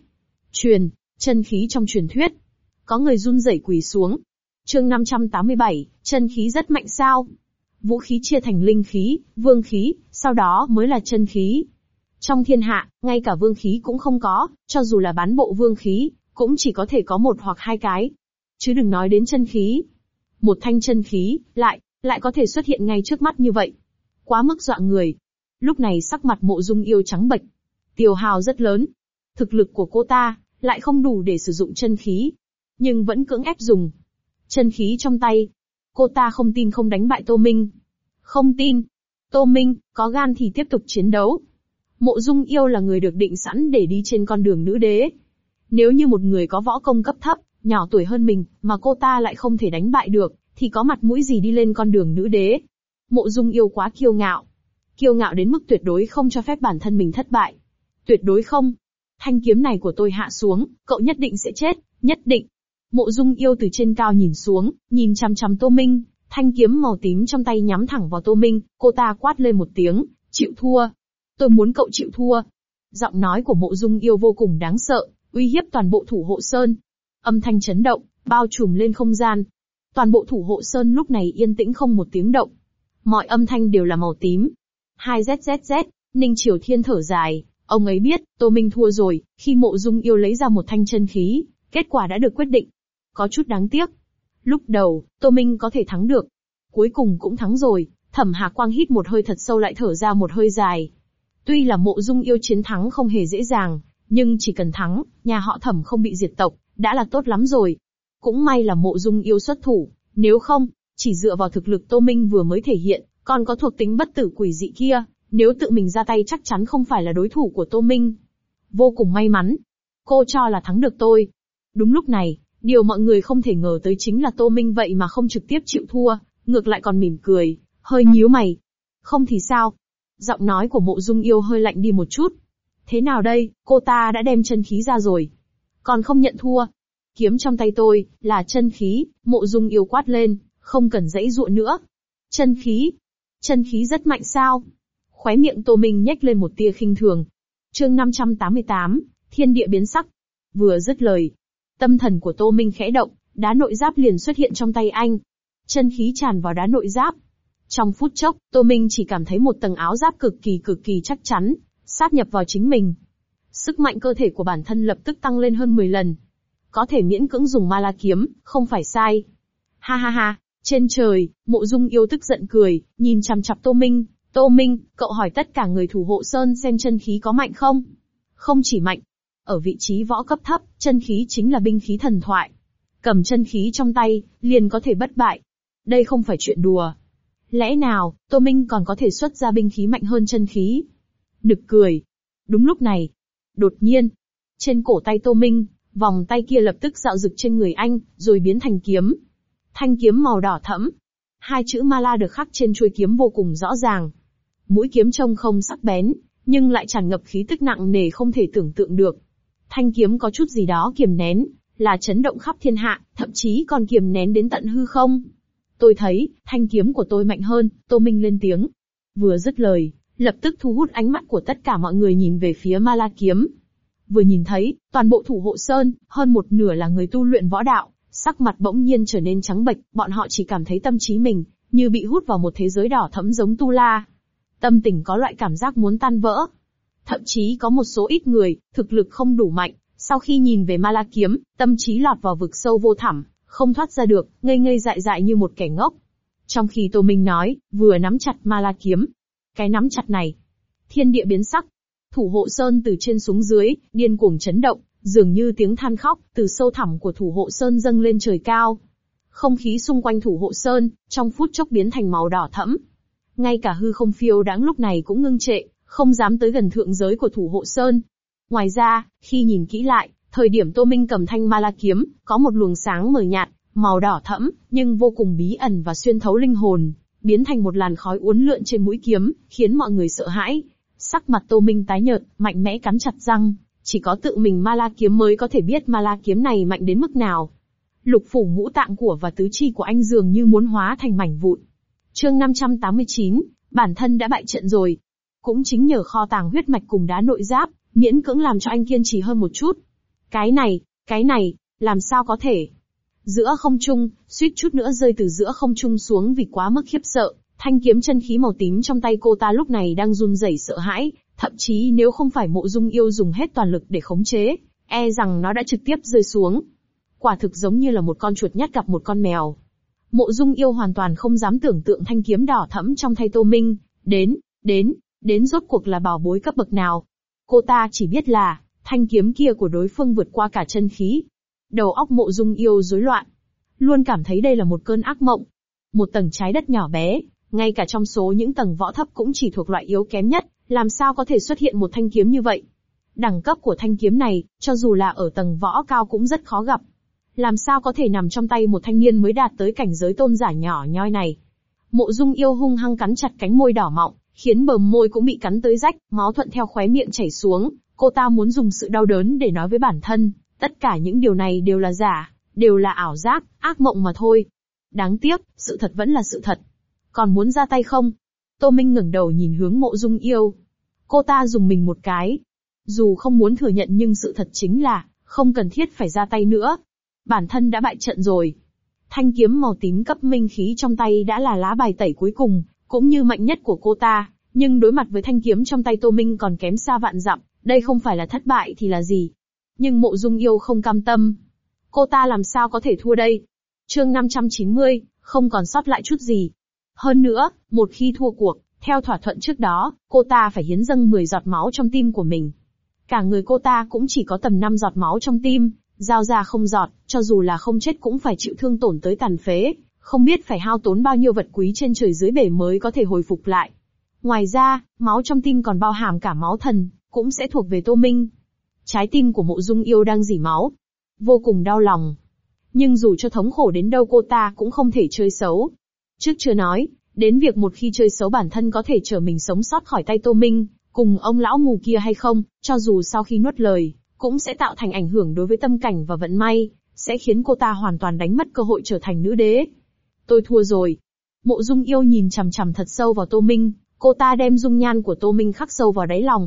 S1: Chân khí trong truyền thuyết. Có người run rẩy quỳ xuống. Chương 587, chân khí rất mạnh sao? Vũ khí chia thành linh khí, vương khí, sau đó mới là chân khí. Trong thiên hạ, ngay cả vương khí cũng không có, cho dù là bán bộ vương khí, cũng chỉ có thể có một hoặc hai cái. Chứ đừng nói đến chân khí. Một thanh chân khí, lại có thể xuất hiện ngay trước mắt như vậy. Quá mức dọa người. Lúc này sắc mặt Mộ Dung Yêu trắng bệch. Tiêu hao rất lớn. Thực lực của cô ta, lại không đủ để sử dụng chân khí. Nhưng vẫn cưỡng ép dùng. Chân khí trong tay. Cô ta không tin không đánh bại Tô Minh. Không tin. Tô Minh, có gan thì tiếp tục chiến đấu. Mộ Dung Yêu là người được định sẵn để đi trên con đường nữ đế. Nếu như một người có võ công cấp thấp, nhỏ tuổi hơn mình, mà cô ta lại không thể đánh bại được, thì có mặt mũi gì đi lên con đường nữ đế. Mộ Dung Yêu quá kiêu ngạo. Kiêu ngạo đến mức tuyệt đối không cho phép bản thân mình thất bại. Tuyệt đối không. Thanh kiếm này của tôi hạ xuống, cậu nhất định sẽ chết, nhất định. Mộ Dung Yêu từ trên cao nhìn xuống, nhìn chằm chằm Tô Minh, thanh kiếm màu tím trong tay nhắm thẳng vào Tô Minh, cô ta quát lên một tiếng, chịu thua. Tôi muốn cậu chịu thua. Giọng nói của Mộ Dung Yêu vô cùng đáng sợ, uy hiếp toàn bộ thủ hộ sơn. Âm thanh chấn động, bao trùm lên không gian. Toàn bộ thủ hộ sơn lúc này yên tĩnh không một tiếng động. Mọi âm thanh đều là màu tím. 2ZZZ, Ninh Triều Thiên thở dài, ông ấy biết, Tô Minh thua rồi, khi Mộ Dung Yêu lấy ra một thanh chân khí, kết quả đã được quyết định. Có chút đáng tiếc. Lúc đầu, Tô Minh có thể thắng được. Cuối cùng cũng thắng rồi, Thẩm Hà Quang hít một hơi thật sâu lại thở ra một hơi dài. Tuy là Mộ Dung Yêu chiến thắng không hề dễ dàng, nhưng chỉ cần thắng, nhà họ Thẩm không bị diệt tộc, đã là tốt lắm rồi. Cũng may là Mộ Dung Yêu xuất thủ, nếu không, chỉ dựa vào thực lực Tô Minh vừa mới thể hiện, còn có thuộc tính bất tử quỷ dị kia, nếu tự mình ra tay chắc chắn không phải là đối thủ của Tô Minh. Vô cùng may mắn. Cô cho là thắng được tôi. Đúng lúc này, điều mọi người không thể ngờ tới chính là Tô Minh vậy mà không trực tiếp chịu thua, ngược lại còn mỉm cười, hơi nhíu mày. Không thì sao? Giọng nói của Mộ Dung Yêu hơi lạnh đi một chút. Thế nào đây, cô ta đã đem chân khí ra rồi. Còn không nhận thua. Kiếm trong tay tôi, là chân khí, Mộ Dung Yêu quát lên, không cần giãy giụa nữa. Chân khí? Chân khí rất mạnh sao? Khóe miệng Tô Minh nhếch lên một tia khinh thường. Chương 588, thiên địa biến sắc. Vừa dứt lời, tâm thần của Tô Minh khẽ động, đá nội giáp liền xuất hiện trong tay anh. Chân khí tràn vào đá nội giáp. Trong phút chốc, Tô Minh chỉ cảm thấy một tầng áo giáp cực kỳ chắc chắn, sát nhập vào chính mình. Sức mạnh cơ thể của bản thân lập tức tăng lên hơn 10 lần. Có thể miễn cưỡng dùng ma la kiếm, không phải sai. Ha ha ha, trên trời, Mộ Dung Yêu tức giận cười, nhìn chằm chằm Tô Minh. Tô Minh, cậu hỏi tất cả người thủ hộ sơn xem chân khí có mạnh không? Không chỉ mạnh. Ở vị trí võ cấp thấp, chân khí chính là binh khí thần thoại. Cầm chân khí trong tay, liền có thể bất bại. Đây không phải chuyện đùa. Lẽ nào, Tô Minh còn có thể xuất ra binh khí mạnh hơn chân khí? Nực cười. Đúng lúc này, đột nhiên, trên cổ tay Tô Minh, vòng tay kia lập tức dạo rực trên người anh, rồi biến thành kiếm. Thanh kiếm màu đỏ thẫm. Hai chữ ma la được khắc trên chuôi kiếm vô cùng rõ ràng. Mũi kiếm trông không sắc bén, nhưng lại tràn ngập khí tức nặng nề không thể tưởng tượng được. Thanh kiếm có chút gì đó kiềm nén, là chấn động khắp thiên hạ, thậm chí còn kiềm nén đến tận hư không. Tôi thấy, thanh kiếm của tôi mạnh hơn, Tô Minh lên tiếng. Vừa dứt lời, lập tức thu hút ánh mắt của tất cả mọi người nhìn về phía ma la kiếm. Vừa nhìn thấy, toàn bộ thủ hộ sơn, hơn một nửa là người tu luyện võ đạo, sắc mặt bỗng nhiên trở nên trắng bệch, bọn họ chỉ cảm thấy tâm trí mình, như bị hút vào một thế giới đỏ thẫm giống tu la. Tâm tình có loại cảm giác muốn tan vỡ. Thậm chí có một số ít người, thực lực không đủ mạnh, sau khi nhìn về ma la kiếm, tâm trí lọt vào vực sâu vô thẳm, không thoát ra được, ngây ngây dại dại như một kẻ ngốc. Trong khi Tô Minh nói, vừa nắm chặt ma la kiếm. Cái nắm chặt này, thiên địa biến sắc. Thủ hộ sơn từ trên xuống dưới, điên cuồng chấn động, dường như tiếng than khóc, từ sâu thẳm của thủ hộ sơn dâng lên trời cao. Không khí xung quanh thủ hộ sơn, trong phút chốc biến thành màu đỏ thẫm. Ngay cả hư không phiêu đãng lúc này cũng ngưng trệ, không dám tới gần thượng giới của thủ hộ sơn. Ngoài ra, khi nhìn kỹ lại, thời điểm Tô Minh cầm thanh ma la kiếm, có một luồng sáng mờ nhạt, màu đỏ thẫm, nhưng vô cùng bí ẩn và xuyên thấu linh hồn, biến thành một làn khói uốn lượn trên mũi kiếm, khiến mọi người sợ hãi. Sắc mặt Tô Minh tái nhợt, mạnh mẽ cắn chặt răng, chỉ có tự mình ma la kiếm mới có thể biết ma la kiếm này mạnh đến mức nào. Lục phủ ngũ tạng của và tứ chi của anh dường như muốn hóa thành mảnh vụn. Chương 589, bản thân đã bại trận rồi. Cũng chính nhờ kho tàng huyết mạch cùng đá nội giáp, miễn cưỡng làm cho anh kiên trì hơn một chút. Cái này, làm sao có thể? Giữa không trung, suýt chút nữa rơi từ giữa không trung xuống vì quá mức khiếp sợ, thanh kiếm chân khí màu tím trong tay cô ta lúc này đang run rẩy sợ hãi, thậm chí nếu không phải Mộ Dung Yêu dùng hết toàn lực để khống chế, e rằng nó đã trực tiếp rơi xuống. Quả thực giống như là một con chuột nhắt gặp một con mèo. Mộ Dung Yêu hoàn toàn không dám tưởng tượng thanh kiếm đỏ thẫm trong tay Tô Minh, đến rốt cuộc là bảo bối cấp bậc nào. Cô ta chỉ biết là, thanh kiếm kia của đối phương vượt qua cả chân khí. Đầu óc Mộ Dung Yêu rối loạn, luôn cảm thấy đây là một cơn ác mộng. Một tầng trái đất nhỏ bé, ngay cả trong số những tầng võ thấp cũng chỉ thuộc loại yếu kém nhất, làm sao có thể xuất hiện một thanh kiếm như vậy? Đẳng cấp của thanh kiếm này, cho dù là ở tầng võ cao cũng rất khó gặp. Làm sao có thể nằm trong tay một thanh niên mới đạt tới cảnh giới tôn giả nhỏ nhoi này? Mộ Dung Yêu hung hăng cắn chặt cánh môi đỏ mọng, khiến bờ môi cũng bị cắn tới rách, máu thuận theo khóe miệng chảy xuống. Cô ta muốn dùng sự đau đớn để nói với bản thân, tất cả những điều này đều là giả, đều là ảo giác, ác mộng mà thôi. Đáng tiếc, sự thật vẫn là sự thật. Còn muốn ra tay không? Tô Minh ngẩng đầu nhìn hướng Mộ Dung Yêu. Cô ta dùng mình một cái. Dù không muốn thừa nhận nhưng sự thật chính là, không cần thiết phải ra tay nữa. Bản thân đã bại trận rồi. Thanh kiếm màu tím cấp minh khí trong tay đã là lá bài tẩy cuối cùng, cũng như mạnh nhất của cô ta, nhưng đối mặt với thanh kiếm trong tay Tô Minh còn kém xa vạn dặm, đây không phải là thất bại thì là gì. Nhưng Mộ Dung Yêu không cam tâm. Cô ta làm sao có thể thua đây? Chương 590, không còn sót lại chút gì. Hơn nữa, một khi thua cuộc, theo thỏa thuận trước đó, cô ta phải hiến dâng 10 giọt máu trong tim của mình. Cả người cô ta cũng chỉ có tầm 5 giọt máu trong tim, giao ra không giọt, cho dù là không chết cũng phải chịu thương tổn tới tàn phế, không biết phải hao tốn bao nhiêu vật quý trên trời dưới bể mới có thể hồi phục lại. Ngoài ra, máu trong tim còn bao hàm cả máu thần, cũng sẽ thuộc về Tô Minh. Trái tim của Mộ Dung Yêu đang rỉ máu. Vô cùng đau lòng. Nhưng dù cho thống khổ đến đâu cô ta cũng không thể chơi xấu. Trước chưa nói, đến việc một khi chơi xấu bản thân có thể chờ mình sống sót khỏi tay Tô Minh, cùng ông lão mù kia hay không, cho dù sau khi nuốt lời, cũng sẽ tạo thành ảnh hưởng đối với tâm cảnh và vận may, sẽ khiến cô ta hoàn toàn đánh mất cơ hội trở thành nữ đế. Tôi thua rồi. Mộ Dung Yêu nhìn chằm chằm thật sâu vào Tô Minh, cô ta đem dung nhan của Tô Minh khắc sâu vào đáy lòng.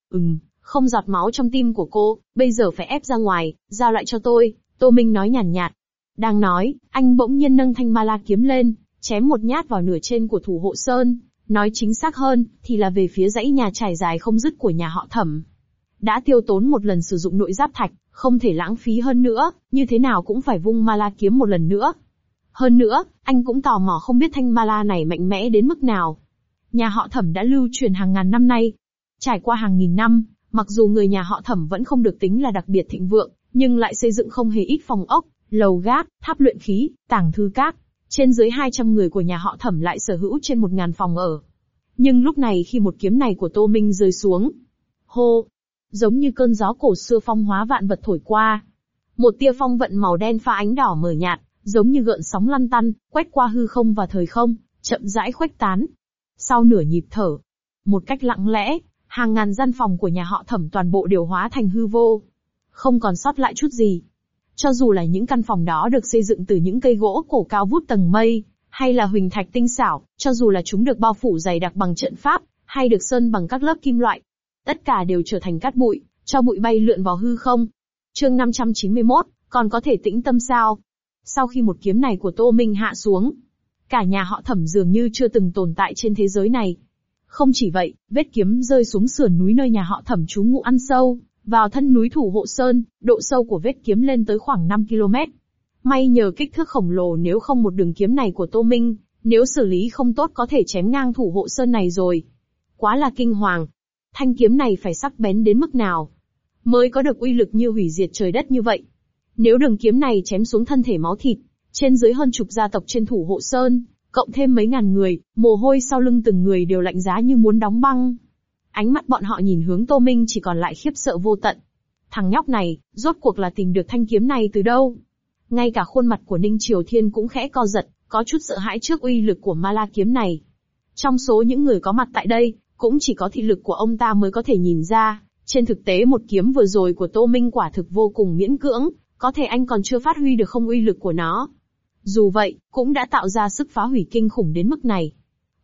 S1: Không giọt máu trong tim của cô, bây giờ phải ép ra ngoài, giao lại cho tôi, Tô Minh nói nhàn nhạt. Đang nói, anh bỗng nhiên nâng thanh ma la kiếm lên, chém một nhát vào nửa trên của Thủ Hộ Sơn, nói chính xác hơn, thì là về phía dãy nhà trải dài không dứt của nhà họ Thẩm. Đã tiêu tốn một lần sử dụng nội giáp thạch, không thể lãng phí hơn nữa, như thế nào cũng phải vung ma la kiếm một lần nữa. Hơn nữa, anh cũng tò mò không biết thanh ma la này mạnh mẽ đến mức nào. Nhà họ Thẩm đã lưu truyền hàng ngàn năm nay. Trải qua hàng nghìn năm, mặc dù người nhà họ Thẩm vẫn không được tính là đặc biệt thịnh vượng, nhưng lại xây dựng không hề ít phòng ốc, lầu gác, tháp luyện khí, tàng thư các. Trên dưới 200 người của nhà họ Thẩm lại sở hữu trên 1000 phòng ở. Nhưng lúc này khi một kiếm này của Tô Minh rơi xuống, hô, giống như cơn gió cổ xưa phong hóa vạn vật thổi qua. Một tia phong vận màu đen pha ánh đỏ mờ nhạt, giống như gợn sóng lăn tăn, quét qua hư không và thời không, chậm rãi khuếch tán. Sau nửa nhịp thở, một cách lặng lẽ, hàng ngàn gian phòng của nhà họ Thẩm toàn bộ đều hóa thành hư vô. Không còn sót lại chút gì. Cho dù là những căn phòng đó được xây dựng từ những cây gỗ cổ cao vút tầng mây, hay là huỳnh thạch tinh xảo, cho dù là chúng được bao phủ dày đặc bằng trận pháp, hay được sơn bằng các lớp kim loại, tất cả đều trở thành cát bụi, cho bụi bay lượn vào hư không. Chương 591, còn có thể tĩnh tâm sao? Sau khi một kiếm này của Tô Minh hạ xuống, cả nhà họ Thẩm dường như chưa từng tồn tại trên thế giới này. Không chỉ vậy, vết kiếm rơi xuống sườn núi nơi nhà họ Thẩm trú ngụ ăn sâu vào thân núi Thủ Hộ Sơn, độ sâu của vết kiếm lên tới khoảng 5 km. May nhờ kích thước khổng lồ, nếu không một đường kiếm này của Tô Minh, nếu xử lý không tốt có thể chém ngang Thủ Hộ Sơn này rồi. Quá là kinh hoàng. Thanh kiếm này phải sắc bén đến mức nào mới có được uy lực như hủy diệt trời đất như vậy? Nếu đường kiếm này chém xuống thân thể máu thịt, trên dưới hơn chục gia tộc trên Thủ Hộ Sơn, cộng thêm mấy ngàn người, mồ hôi sau lưng từng người đều lạnh giá như muốn đóng băng. Ánh mắt bọn họ nhìn hướng Tô Minh chỉ còn lại khiếp sợ vô tận. Thằng nhóc này, rốt cuộc là tìm được thanh kiếm này từ đâu? Ngay cả khuôn mặt của Ninh Triều Thiên cũng khẽ co giật, có chút sợ hãi trước uy lực của ma la kiếm này. Trong số những người có mặt tại đây, cũng chỉ có thị lực của ông ta mới có thể nhìn ra, trên thực tế một kiếm vừa rồi của Tô Minh quả thực vô cùng miễn cưỡng, có thể anh còn chưa phát huy được không uy lực của nó. Dù vậy, cũng đã tạo ra sức phá hủy kinh khủng đến mức này.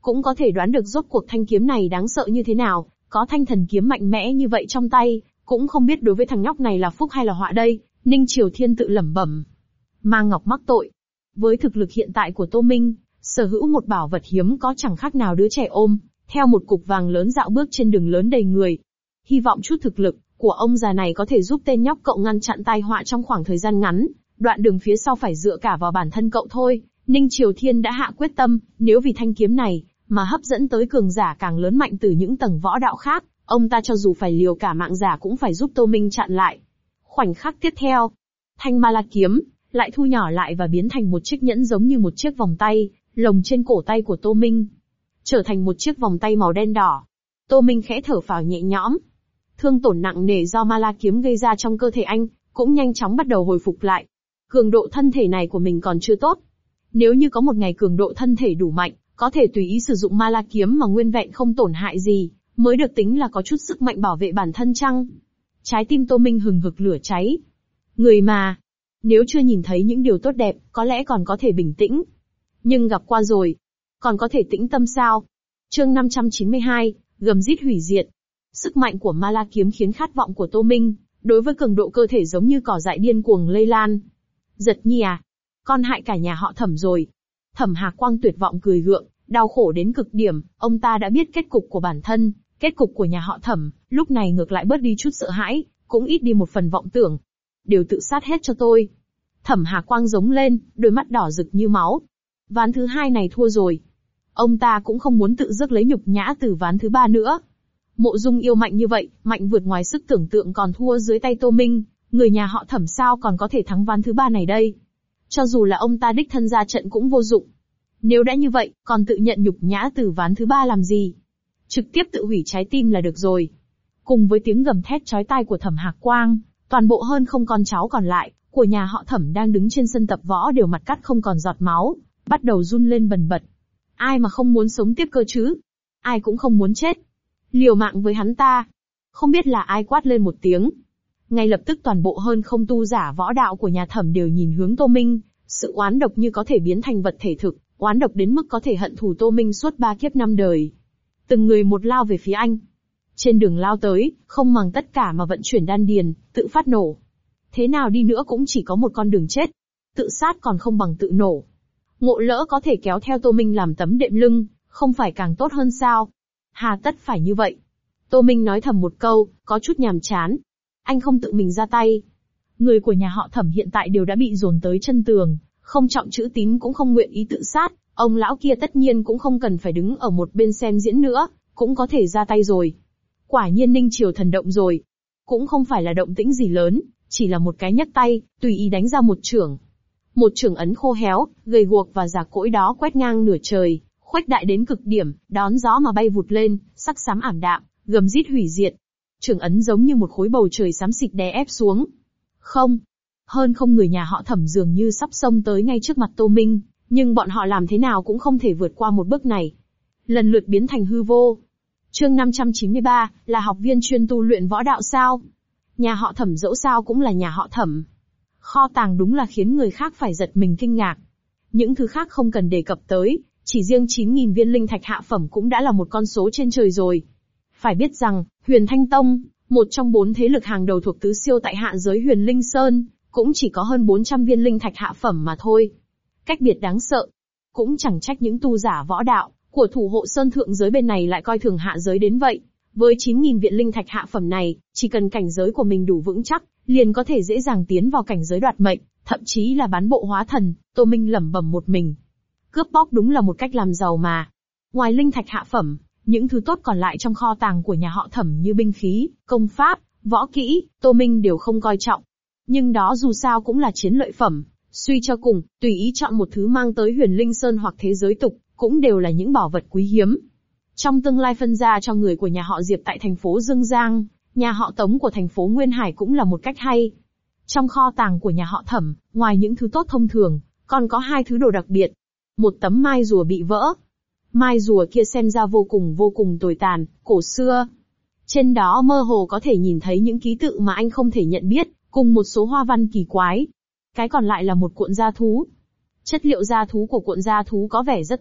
S1: cũng có thể đoán được rốt cuộc thanh kiếm này đáng sợ như thế nào, có thanh thần kiếm mạnh mẽ như vậy trong tay, cũng không biết đối với thằng nhóc này là phúc hay là họa đây, Ninh Triều Thiên tự lẩm bẩm. Mang ngọc mắc tội. Với thực lực hiện tại của Tô Minh, sở hữu một bảo vật hiếm có chẳng khác nào đứa trẻ ôm, theo một cục vàng lớn dạo bước trên đường lớn đầy người. Hy vọng chút thực lực của ông già này có thể giúp tên nhóc cậu ngăn chặn tai họa trong khoảng thời gian ngắn, đoạn đường phía sau phải dựa cả vào bản thân cậu thôi. Ninh Triều Thiên đã hạ quyết tâm, nếu vì thanh kiếm này, mà hấp dẫn tới cường giả càng lớn mạnh từ những tầng võ đạo khác, ông ta cho dù phải liều cả mạng giả cũng phải giúp Tô Minh chặn lại. Khoảnh khắc tiếp theo, thanh ma la kiếm, lại thu nhỏ lại và biến thành một chiếc nhẫn giống như một chiếc vòng tay, lồng trên cổ tay của Tô Minh. Trở thành một chiếc vòng tay màu đen đỏ. Tô Minh khẽ thở phào nhẹ nhõm. Thương tổn nặng nề do ma la kiếm gây ra trong cơ thể anh, cũng nhanh chóng bắt đầu hồi phục lại. Cường độ thân thể này của mình còn chưa tốt. Nếu như có một ngày cường độ thân thể đủ mạnh, có thể tùy ý sử dụng ma la kiếm mà nguyên vẹn không tổn hại gì, mới được tính là có chút sức mạnh bảo vệ bản thân chăng? Trái tim Tô Minh hừng hực lửa cháy. Người mà, nếu chưa nhìn thấy những điều tốt đẹp, có lẽ còn có thể bình tĩnh. Nhưng gặp qua rồi, còn có thể tĩnh tâm sao? Chương 592, gầm rít hủy diệt. Sức mạnh của ma la kiếm khiến khát vọng của Tô Minh, đối với cường độ cơ thể giống như cỏ dại điên cuồng lây lan. Giật Nhi à? Con hại cả nhà họ Thẩm rồi. Thẩm Hạc Quang tuyệt vọng cười gượng, đau khổ đến cực điểm, ông ta đã biết kết cục của bản thân, kết cục của nhà họ Thẩm, lúc này ngược lại bớt đi chút sợ hãi, cũng ít đi một phần vọng tưởng. Đều tự sát hết cho tôi. Thẩm Hạc Quang giống lên, đôi mắt đỏ rực như máu. Ván thứ 2 này thua rồi. Ông ta cũng không muốn tự rước lấy nhục nhã từ ván thứ 3 nữa. Mộ Dung Yêu mạnh như vậy, mạnh vượt ngoài sức tưởng tượng còn thua dưới tay Tô Minh, người nhà họ Thẩm sao còn có thể thắng ván thứ 3 này đây? Cho dù là ông ta đích thân ra trận cũng vô dụng. Nếu đã như vậy, còn tự nhận nhục nhã từ ván thứ 3 làm gì? Trực tiếp tự hủy trái tim là được rồi. Cùng với tiếng gầm thét chói tai của Thẩm Hạc Quang, toàn bộ hơn không con cháu còn lại của nhà họ Thẩm đang đứng trên sân tập võ đều mặt cắt không còn giọt máu, bắt đầu run lên bần bật. Ai mà không muốn sống tiếp cơ chứ? Ai cũng không muốn chết. Liều mạng với hắn ta. Không biết là ai quát lên một tiếng. Ngay lập tức toàn bộ hơn không tu giả võ đạo của nhà Thẩm đều nhìn hướng Tô Minh, sự oán độc như có thể biến thành vật thể thực, oán độc đến mức có thể hận thù Tô Minh suốt 3 kiếp 5 đời. Từng người một lao về phía anh. Trên đường lao tới, không màng tất cả mà vận chuyển đan điền, tự phát nổ. Thế nào đi nữa cũng chỉ có một con đường chết. Tự sát còn không bằng tự nổ. Ngộ lỡ có thể kéo theo Tô Minh làm tấm đệm lưng, không phải càng tốt hơn sao? Hà tất phải như vậy. Tô Minh nói thầm một câu, có chút nhàm chán. Anh không tự mình ra tay. Người của nhà họ Thẩm hiện tại đều đã bị dồn tới chân tường, không trọng chữ tín cũng không nguyện ý tự sát, ông lão kia tất nhiên cũng không cần phải đứng ở một bên xem diễn nữa, cũng có thể ra tay rồi. Quả nhiên Ninh Triều thần động rồi. Cũng không phải là động tĩnh gì lớn, chỉ là một cái nhấc tay, tùy ý đánh ra một chưởng. Một chưởng ấn khô héo, gầy guộc và già cỗi đó quét ngang nửa trời, khuếch đại đến cực điểm, đón gió mà bay vụt lên, sắc xám ảm đạm, gầm rít hủy diệt. Chưởng ấn giống như một khối bầu trời xám xịt đè ép xuống. Không, hơn không người nhà họ Thẩm dường như sắp xông tới ngay trước mặt Tô Minh, nhưng bọn họ làm thế nào cũng không thể vượt qua một bước này. Lần lượt biến thành hư vô. Chương 593, là học viên chuyên tu luyện võ đạo sao? Nhà họ Thẩm dẫu sao cũng là nhà họ Thẩm. Kho tàng đúng là khiến người khác phải giật mình kinh ngạc. Những thứ khác không cần đề cập tới, chỉ riêng 9.000 viên linh thạch hạ phẩm cũng đã là một con số trên trời rồi. Phải biết rằng, Huyền Thanh Tông, một trong 4 thế lực hàng đầu thuộc tứ siêu tại hạ giới Huyền Linh Sơn, cũng chỉ có hơn 400 viên linh thạch hạ phẩm mà thôi. Cách biệt đáng sợ. Cũng chẳng trách những tu giả võ đạo của thủ hộ Sơn thượng giới bên này lại coi thường hạ giới đến vậy. Với 9.000 viện linh thạch hạ phẩm này, chỉ cần cảnh giới của mình đủ vững chắc, liền có thể dễ dàng tiến vào cảnh giới đoạt mệnh, thậm chí là bán bộ hóa thần. Tô Minh lẩm bẩm một mình. Cướp bóc đúng là một cách làm giàu mà. Ngoài linh thạch hạ phẩm, những thứ tốt còn lại trong kho tàng của nhà họ Thẩm như binh khí, công pháp, võ kỹ, Tô Minh đều không coi trọng. Nhưng đó dù sao cũng là chiến lợi phẩm, suy cho cùng, tùy ý chọn một thứ mang tới Huyền Linh Sơn hoặc thế giới tục, cũng đều là những bảo vật quý hiếm. Trong tương lai phân ra cho người của nhà họ Diệp tại thành phố Dương Giang, nhà họ Tống của thành phố Nguyên Hải cũng là một cách hay. Trong kho tàng của nhà họ Thẩm, ngoài những thứ tốt thông thường, còn có 2 thứ đồ đặc biệt. Một tấm mai rùa bị vỡ. Mai rùa kia xem ra vô cùng tồi tàn, cổ xưa. Trên đó mơ hồ có thể nhìn thấy những ký tự mà anh không thể nhận biết, cùng một số hoa văn kỳ quái. Cái còn lại là một cuộn da thú. Chất liệu da thú của cuộn da thú có vẻ rất tốt,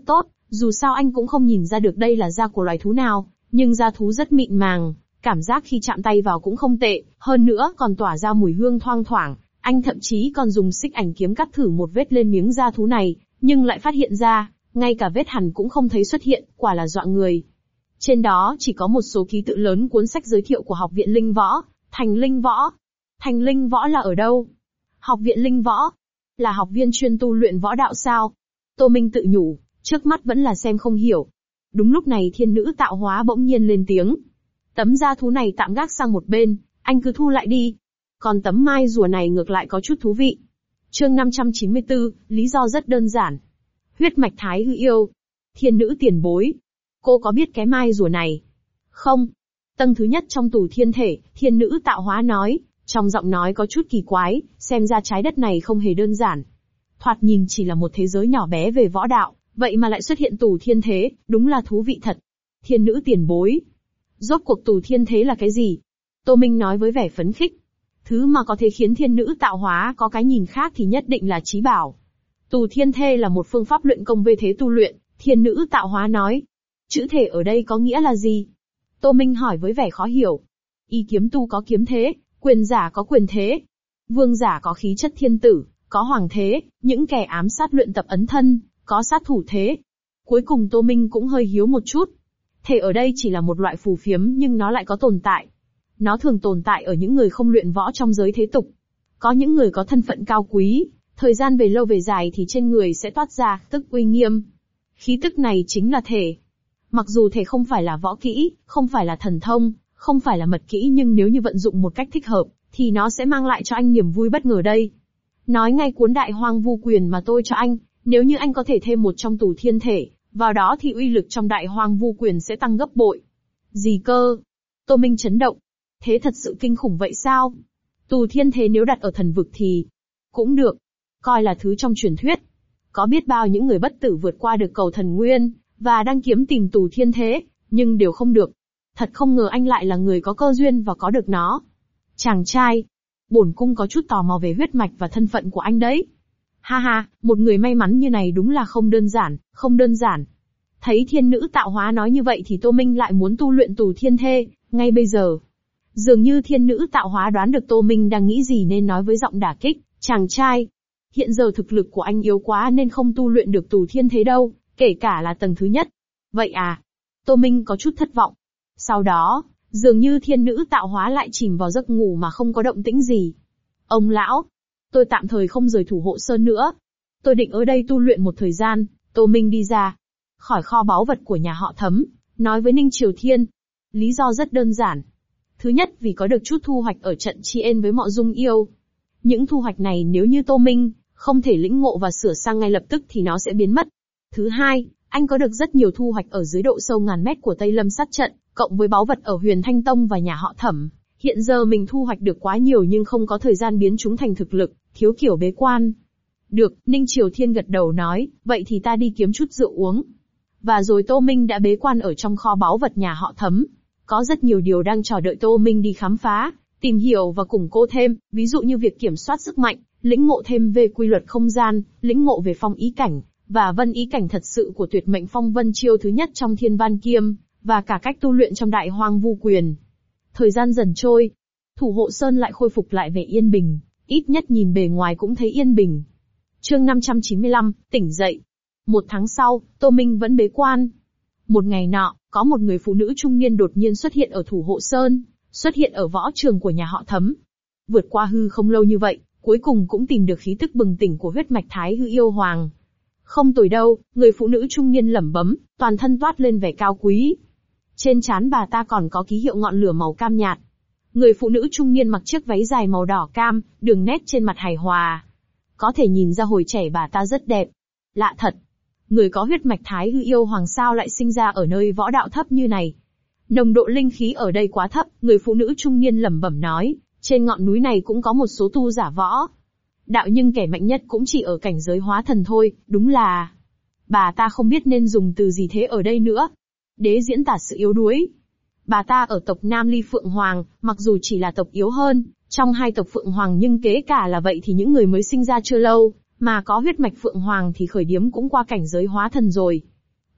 S1: Dù sao anh cũng không nhìn ra được đây là da của loài thú nào, nhưng da thú rất mịn màng, cảm giác khi chạm tay vào cũng không tệ, hơn nữa còn tỏa ra mùi hương thoang thoảng. Anh thậm chí còn dùng xích ảnh kiếm cắt thử một vết lên miếng da thú này, nhưng lại phát hiện ra, ngay cả vết hằn cũng không thấy xuất hiện, quả là dọa người. Trên đó chỉ có một số ký tự lớn cuốn sách giới thiệu của Học viện Linh Võ, Thành Linh Võ. Thành Linh Võ là ở đâu? Học viện Linh Võ? Là học viên chuyên tu luyện võ đạo sao? Tô Minh tự nhủ, trước mắt vẫn là xem không hiểu. Đúng lúc này thiên nữ tạo hóa bỗng nhiên lên tiếng. Tấm da thú này tạm gác sang một bên, anh cứ thu lại đi. Còn tấm mai rùa này ngược lại có chút thú vị. Chương 594, lý do rất đơn giản. Huyết mạch thái hư yêu. Thiên nữ tiền bối. Cô có biết cái mai rùa này? Không. Tầng thứ nhất trong tủ thiên thể, thiên nữ tạo hóa nói, trong giọng nói có chút kỳ quái, xem ra trái đất này không hề đơn giản. Thoạt nhìn chỉ là một thế giới nhỏ bé về võ đạo, vậy mà lại xuất hiện tủ thiên thế, đúng là thú vị thật. Thiên nữ tiền bối. Rốt cuộc tủ thiên thế là cái gì? Tô Minh nói với vẻ phấn khích. Thứ mà có thể khiến thiên nữ tạo hóa có cái nhìn khác thì nhất định là chí bảo. Tù thiên thê là một phương pháp luyện công về thế tu luyện, thiên nữ tạo hóa nói. Chữ thể ở đây có nghĩa là gì? Tô Minh hỏi với vẻ khó hiểu. Y kiếm tu có kiếm thế, quyền giả có quyền thế. Vương giả có khí chất thiên tử, có hoàng thế, những kẻ ám sát luyện tập ấn thân, có sát thủ thế. Cuối cùng Tô Minh cũng hơi hiếu một chút. Thể ở đây chỉ là một loại phù phiếm nhưng nó lại có tồn tại. Nó thường tồn tại ở những người không luyện võ trong giới thế tục. Có những người có thân phận cao quý, thời gian về lâu về dài thì trên người sẽ toát ra tức uy nghiêm. Khí tức này chính là thể. Mặc dù thể không phải là võ kỹ, không phải là thần thông, không phải là mật kỹ nhưng nếu như vận dụng một cách thích hợp, thì nó sẽ mang lại cho anh niềm vui bất ngờ đây. Nói ngay cuốn Đại Hoang Vu Quyền mà tôi cho anh, nếu như anh có thể thêm một trong tủ thiên thể, vào đó thì uy lực trong Đại Hoang Vu Quyền sẽ tăng gấp bội. Gì cơ? Tô Minh chấn động. Thế thật sự kinh khủng vậy sao? Tù thiên thế nếu đặt ở thần vực thì cũng được, coi là thứ trong truyền thuyết. Có biết bao những người bất tử vượt qua được cầu thần nguyên, và đang kiếm tìm tù thiên thế, nhưng đều không được. Thật không ngờ anh lại là người có cơ duyên và có được nó. Chàng trai, bổn cung có chút tò mò về huyết mạch và thân phận của anh đấy. Ha ha, một người may mắn như này đúng là không đơn giản, không đơn giản. Thấy thiên nữ tạo hóa nói như vậy thì Tô Minh lại muốn tu luyện tù thiên thê, ngay bây giờ. Dường như thiên nữ tạo hóa đoán được Tô Minh đang nghĩ gì nên nói với giọng đả kích, chàng trai. Hiện giờ thực lực của anh yếu quá nên không tu luyện được tù thiên thế đâu, kể cả là tầng thứ nhất. Vậy à? Tô Minh có chút thất vọng. Sau đó, dường như thiên nữ tạo hóa lại chìm vào giấc ngủ mà không có động tĩnh gì. Ông lão, tôi tạm thời không rời thủ hộ sơn nữa. Tôi định ở đây tu luyện một thời gian. Tô Minh đi ra khỏi kho báu vật của nhà họ Thấm, nói với Ninh Triều Thiên. Lý do rất đơn giản. Thứ nhất vì có được chút thu hoạch ở trận Chien với Mộ Dung Yêu. Những thu hoạch này nếu như Tô Minh không thể lĩnh ngộ và sửa sang ngay lập tức thì nó sẽ biến mất. Thứ hai, anh có được rất nhiều thu hoạch ở dưới độ sâu ngàn mét của Tây Lâm sát trận, cộng với báu vật ở Huyền Thanh Tông và nhà họ Thẩm. Hiện giờ mình thu hoạch được quá nhiều nhưng không có thời gian biến chúng thành thực lực, thiếu kiểu bế quan. Được, Ninh Triều Thiên gật đầu nói, vậy thì ta đi kiếm chút rượu uống. Và rồi Tô Minh đã bế quan ở trong kho báu vật nhà họ Thấm. Có rất nhiều điều đang chờ đợi Tô Minh đi khám phá, tìm hiểu và củng cố thêm, ví dụ như việc kiểm soát sức mạnh, lĩnh ngộ thêm về quy luật không gian, lĩnh ngộ về phong ý cảnh, và vân ý cảnh thật sự của tuyệt mệnh phong vân chiêu thứ nhất trong Thiên Van Kiêm, và cả cách tu luyện trong Đại Hoang Vu Quyền. Thời gian dần trôi, thủ hộ sơn lại khôi phục lại vẻ yên bình, ít nhất nhìn bề ngoài cũng thấy yên bình. Chương 595, tỉnh dậy. Một tháng sau, Tô Minh vẫn bế quan. Một ngày nọ, có một người phụ nữ trung niên đột nhiên xuất hiện ở thủ hộ sơn, xuất hiện ở võ trường của nhà họ Thấm. Vượt qua hư không lâu như vậy, cuối cùng cũng tìm được khí tức bừng tỉnh của huyết mạch thái hư yêu hoàng. Không tồi đâu, người phụ nữ trung niên lẩm bẩm, toàn thân toát lên vẻ cao quý. Trên trán bà ta còn có ký hiệu ngọn lửa màu cam nhạt. Người phụ nữ trung niên mặc chiếc váy dài màu đỏ cam, đường nét trên mặt hài hòa. Có thể nhìn ra hồi trẻ bà ta rất đẹp. Lạ thật, người có huyết mạch thái hư yêu hoàng sao lại sinh ra ở nơi võ đạo thấp như này. Nồng độ linh khí ở đây quá thấp, người phụ nữ trung niên lẩm bẩm nói, trên ngọn núi này cũng có một số tu giả võ đạo nhưng kẻ mạnh nhất cũng chỉ ở cảnh giới hóa thần thôi, đúng là... Bà ta không biết nên dùng từ gì thế ở đây nữa. Đế diễn tả sự yếu đuối. Bà ta ở tộc Nam Ly Phượng Hoàng, mặc dù chỉ là tộc yếu hơn, trong hai tộc Phượng Hoàng nhưng kể cả là vậy thì những người mới sinh ra chưa lâu, mà có huyết mạch Phượng Hoàng thì khởi điểm cũng qua cảnh giới hóa thần rồi.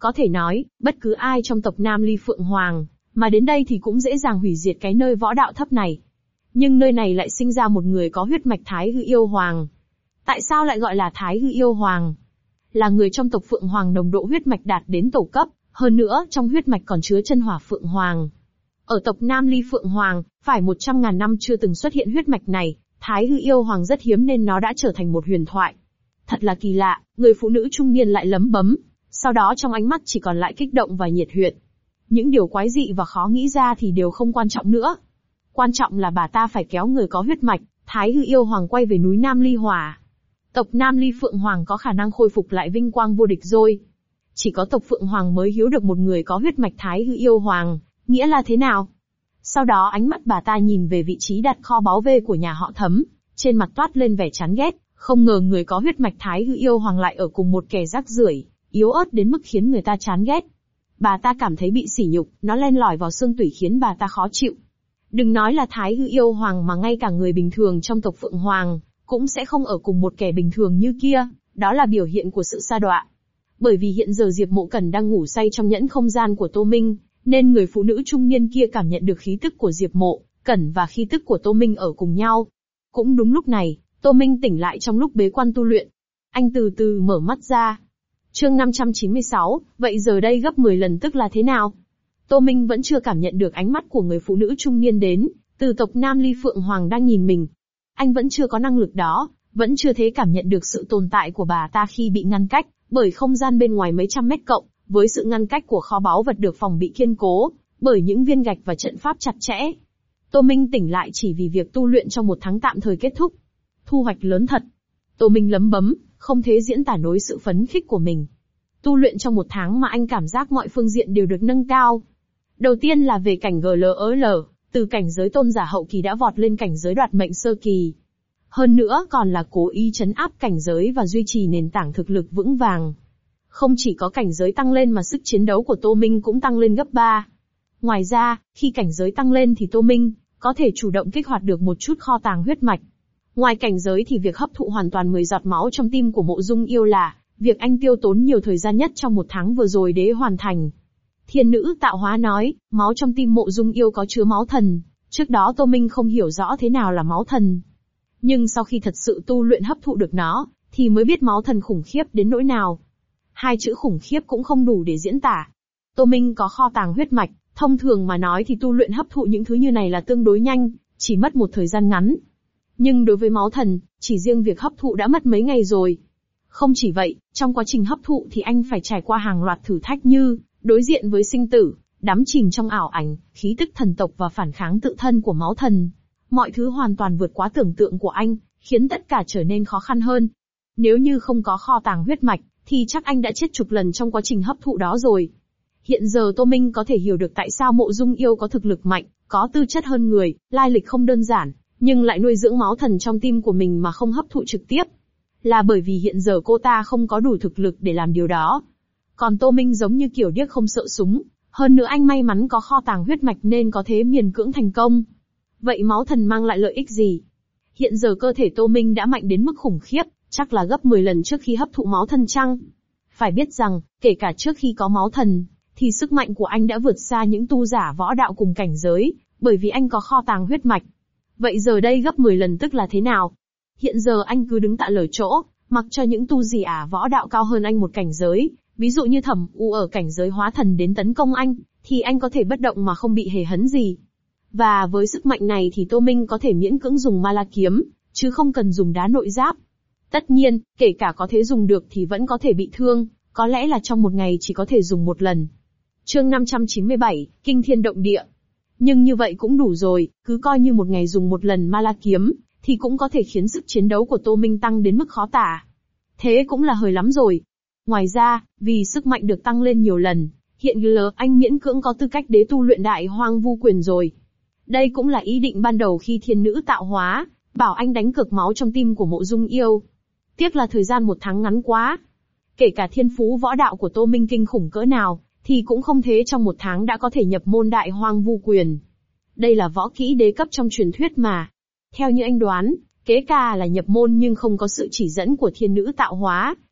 S1: Có thể nói, bất cứ ai trong tộc Nam Ly Phượng Hoàng, mà đến đây thì cũng dễ dàng hủy diệt cái nơi võ đạo thấp này. Nhưng nơi này lại sinh ra một người có huyết mạch Thái Hư Yêu Hoàng. Tại sao lại gọi là Thái Hư Yêu Hoàng? Là người trong tộc Phượng Hoàng nồng độ huyết mạch đạt đến tổ cấp, hơn nữa trong huyết mạch còn chứa chân hỏa Phượng Hoàng. Ở tộc Nam Ly Phượng Hoàng, phải 100.000 năm chưa từng xuất hiện huyết mạch này, Thái Hư Yêu Hoàng rất hiếm nên nó đã trở thành một huyền thoại. Thật là kỳ lạ, người phụ nữ trung niên lại lấm bấm, sau đó trong ánh mắt chỉ còn lại kích động và nhiệt huyết. Những điều quái dị và khó nghĩ ra thì đều không quan trọng nữa. Quan trọng là bà ta phải kéo người có huyết mạch, Thái Hư Yêu Hoàng quay về núi Nam Ly Hỏa. Tộc Nam Ly Phượng Hoàng có khả năng khôi phục lại vinh quang vô địch rồi. Chỉ có tộc Phượng Hoàng mới hiếu được một người có huyết mạch Thái Hư Yêu Hoàng, nghĩa là thế nào? Sau đó ánh mắt bà ta nhìn về vị trí đặt kho báu về của nhà họ Thấm, trên mặt toát lên vẻ chán ghét, không ngờ người có huyết mạch Thái Hư Yêu Hoàng lại ở cùng một kẻ rác rưởi, yếu ớt đến mức khiến người ta chán ghét. Bà ta cảm thấy bị sỉ nhục, nó len lỏi vào xương tủy khiến bà ta khó chịu. Đừng nói là Thái Hư Yêu Hoàng mà ngay cả người bình thường trong tộc Phượng Hoàng, cũng sẽ không ở cùng một kẻ bình thường như kia, đó là biểu hiện của sự sa đọa. Bởi vì hiện giờ Diệp Mộ Cẩn đang ngủ say trong nhẫn không gian của Tô Minh, nên người phụ nữ trung niên kia cảm nhận được khí tức của Diệp Mộ Cẩn và khí tức của Tô Minh ở cùng nhau. Cũng đúng lúc này, Tô Minh tỉnh lại trong lúc bế quan tu luyện. Anh từ từ mở mắt ra. Chương 596, vậy giờ đây gấp 10 lần tức là thế nào? Tô Minh vẫn chưa cảm nhận được ánh mắt của người phụ nữ trung niên đến, từ tộc Nam Ly Phượng Hoàng đang nhìn mình. Anh vẫn chưa có năng lực đó, vẫn chưa thể cảm nhận được sự tồn tại của bà ta khi bị ngăn cách bởi không gian bên ngoài mấy trăm mét cộng, với sự ngăn cách của kho báu vật được phòng bị kiên cố bởi những viên gạch và trận pháp chặt chẽ. Tô Minh tỉnh lại chỉ vì việc tu luyện trong một tháng tạm thời kết thúc. Thu hoạch lớn thật. Tô Minh lấm bấm, không thể diễn tả nổi sự phấn khích của mình. Tu luyện trong một tháng mà anh cảm giác mọi phương diện đều được nâng cao. Đầu tiên là về cảnh GLL, từ cảnh giới tôn giả hậu kỳ đã vọt lên cảnh giới đoạt mệnh sơ kỳ. Hơn nữa còn là cố ý trấn áp cảnh giới và duy trì nền tảng thực lực vững vàng. Không chỉ có cảnh giới tăng lên mà sức chiến đấu của Tô Minh cũng tăng lên gấp 3. Ngoài ra, khi cảnh giới tăng lên thì Tô Minh có thể chủ động kích hoạt được một chút kho tàng huyết mạch. Ngoài cảnh giới thì việc hấp thụ hoàn toàn 10 giọt máu trong tim của Mộ Dung Yêu là việc anh tiêu tốn nhiều thời gian nhất trong một tháng vừa rồi để hoàn thành. Thiên nữ tạo hóa nói, máu trong tim Mộ Dung Yêu có chứa máu thần. Trước đó Tô Minh không hiểu rõ thế nào là máu thần. Nhưng sau khi thật sự tu luyện hấp thụ được nó, thì mới biết máu thần khủng khiếp đến nỗi nào. Hai chữ khủng khiếp cũng không đủ để diễn tả. Tô Minh có kho tàng huyết mạch, thông thường mà nói thì tu luyện hấp thụ những thứ như này là tương đối nhanh, chỉ mất một thời gian ngắn. Nhưng đối với máu thần, chỉ riêng việc hấp thụ đã mất mấy ngày rồi. Không chỉ vậy, trong quá trình hấp thụ thì anh phải trải qua hàng loạt thử thách như đối diện với sinh tử, đắm chìm trong ảo ảnh, khí tức thần tộc và phản kháng tự thân của máu thần. Mọi thứ hoàn toàn vượt quá tưởng tượng của anh, khiến tất cả trở nên khó khăn hơn. Nếu như không có kho tàng huyết mạch, thì chắc anh đã chết chục lần trong quá trình hấp thụ đó rồi. Hiện giờ Tô Minh có thể hiểu được tại sao Mộ Dung Yêu có thực lực mạnh, có tư chất hơn người, lai lịch không đơn giản, nhưng lại nuôi dưỡng máu thần trong tim của mình mà không hấp thụ trực tiếp. Là bởi vì hiện giờ cô ta không có đủ thực lực để làm điều đó. Còn Tô Minh giống như kiểu điếc không sợ súng, hơn nữa anh may mắn có kho tàng huyết mạch nên có thể miền cưỡng thành công. Vậy máu thần mang lại lợi ích gì? Hiện giờ cơ thể Tô Minh đã mạnh đến mức khủng khiếp, chắc là gấp 10 lần trước khi hấp thụ máu thần chăng? Phải biết rằng, kể cả trước khi có máu thần, thì sức mạnh của anh đã vượt xa những tu giả võ đạo cùng cảnh giới, bởi vì anh có kho tàng huyết mạch. Vậy giờ đây gấp 10 lần tức là thế nào? Hiện giờ anh cứ đứng tại lở chỗ, mặc cho những tu giả võ đạo cao hơn anh một cảnh giới, ví dụ như Thẩm U ở cảnh giới hóa thần đến tấn công anh, thì anh có thể bất động mà không bị hề hấn gì. Và với sức mạnh này thì Tô Minh có thể miễn cưỡng dùng ma la kiếm, chứ không cần dùng đá nội giáp. Tất nhiên, kể cả có thể dùng được thì vẫn có thể bị thương, có lẽ là trong một ngày chỉ có thể dùng một lần. Chương 597, Kinh Thiên Động Địa. Nhưng như vậy cũng đủ rồi, cứ coi như một ngày dùng một lần ma la kiếm, thì cũng có thể khiến sức chiến đấu của Tô Minh tăng đến mức khó tả. Thế cũng là hời lắm rồi. Ngoài ra, vì sức mạnh được tăng lên nhiều lần, hiện anh miễn cưỡng có tư cách đế tu luyện Đại Hoang Vu Quyền rồi. Đây cũng là ý định ban đầu khi thiên nữ tạo hóa, bảo anh đánh cược máu trong tim của Mộ Dung Yêu. Tiếc là thời gian một tháng ngắn quá. Kể cả thiên phú võ đạo của Tô Minh kinh khủng cỡ nào, thì cũng không thế trong một tháng đã có thể nhập môn Đại Hoang Vu Quyền. Đây là võ kỹ đế cấp trong truyền thuyết mà. Theo như anh đoán, kế ca là nhập môn nhưng không có sự chỉ dẫn của thiên nữ tạo hóa,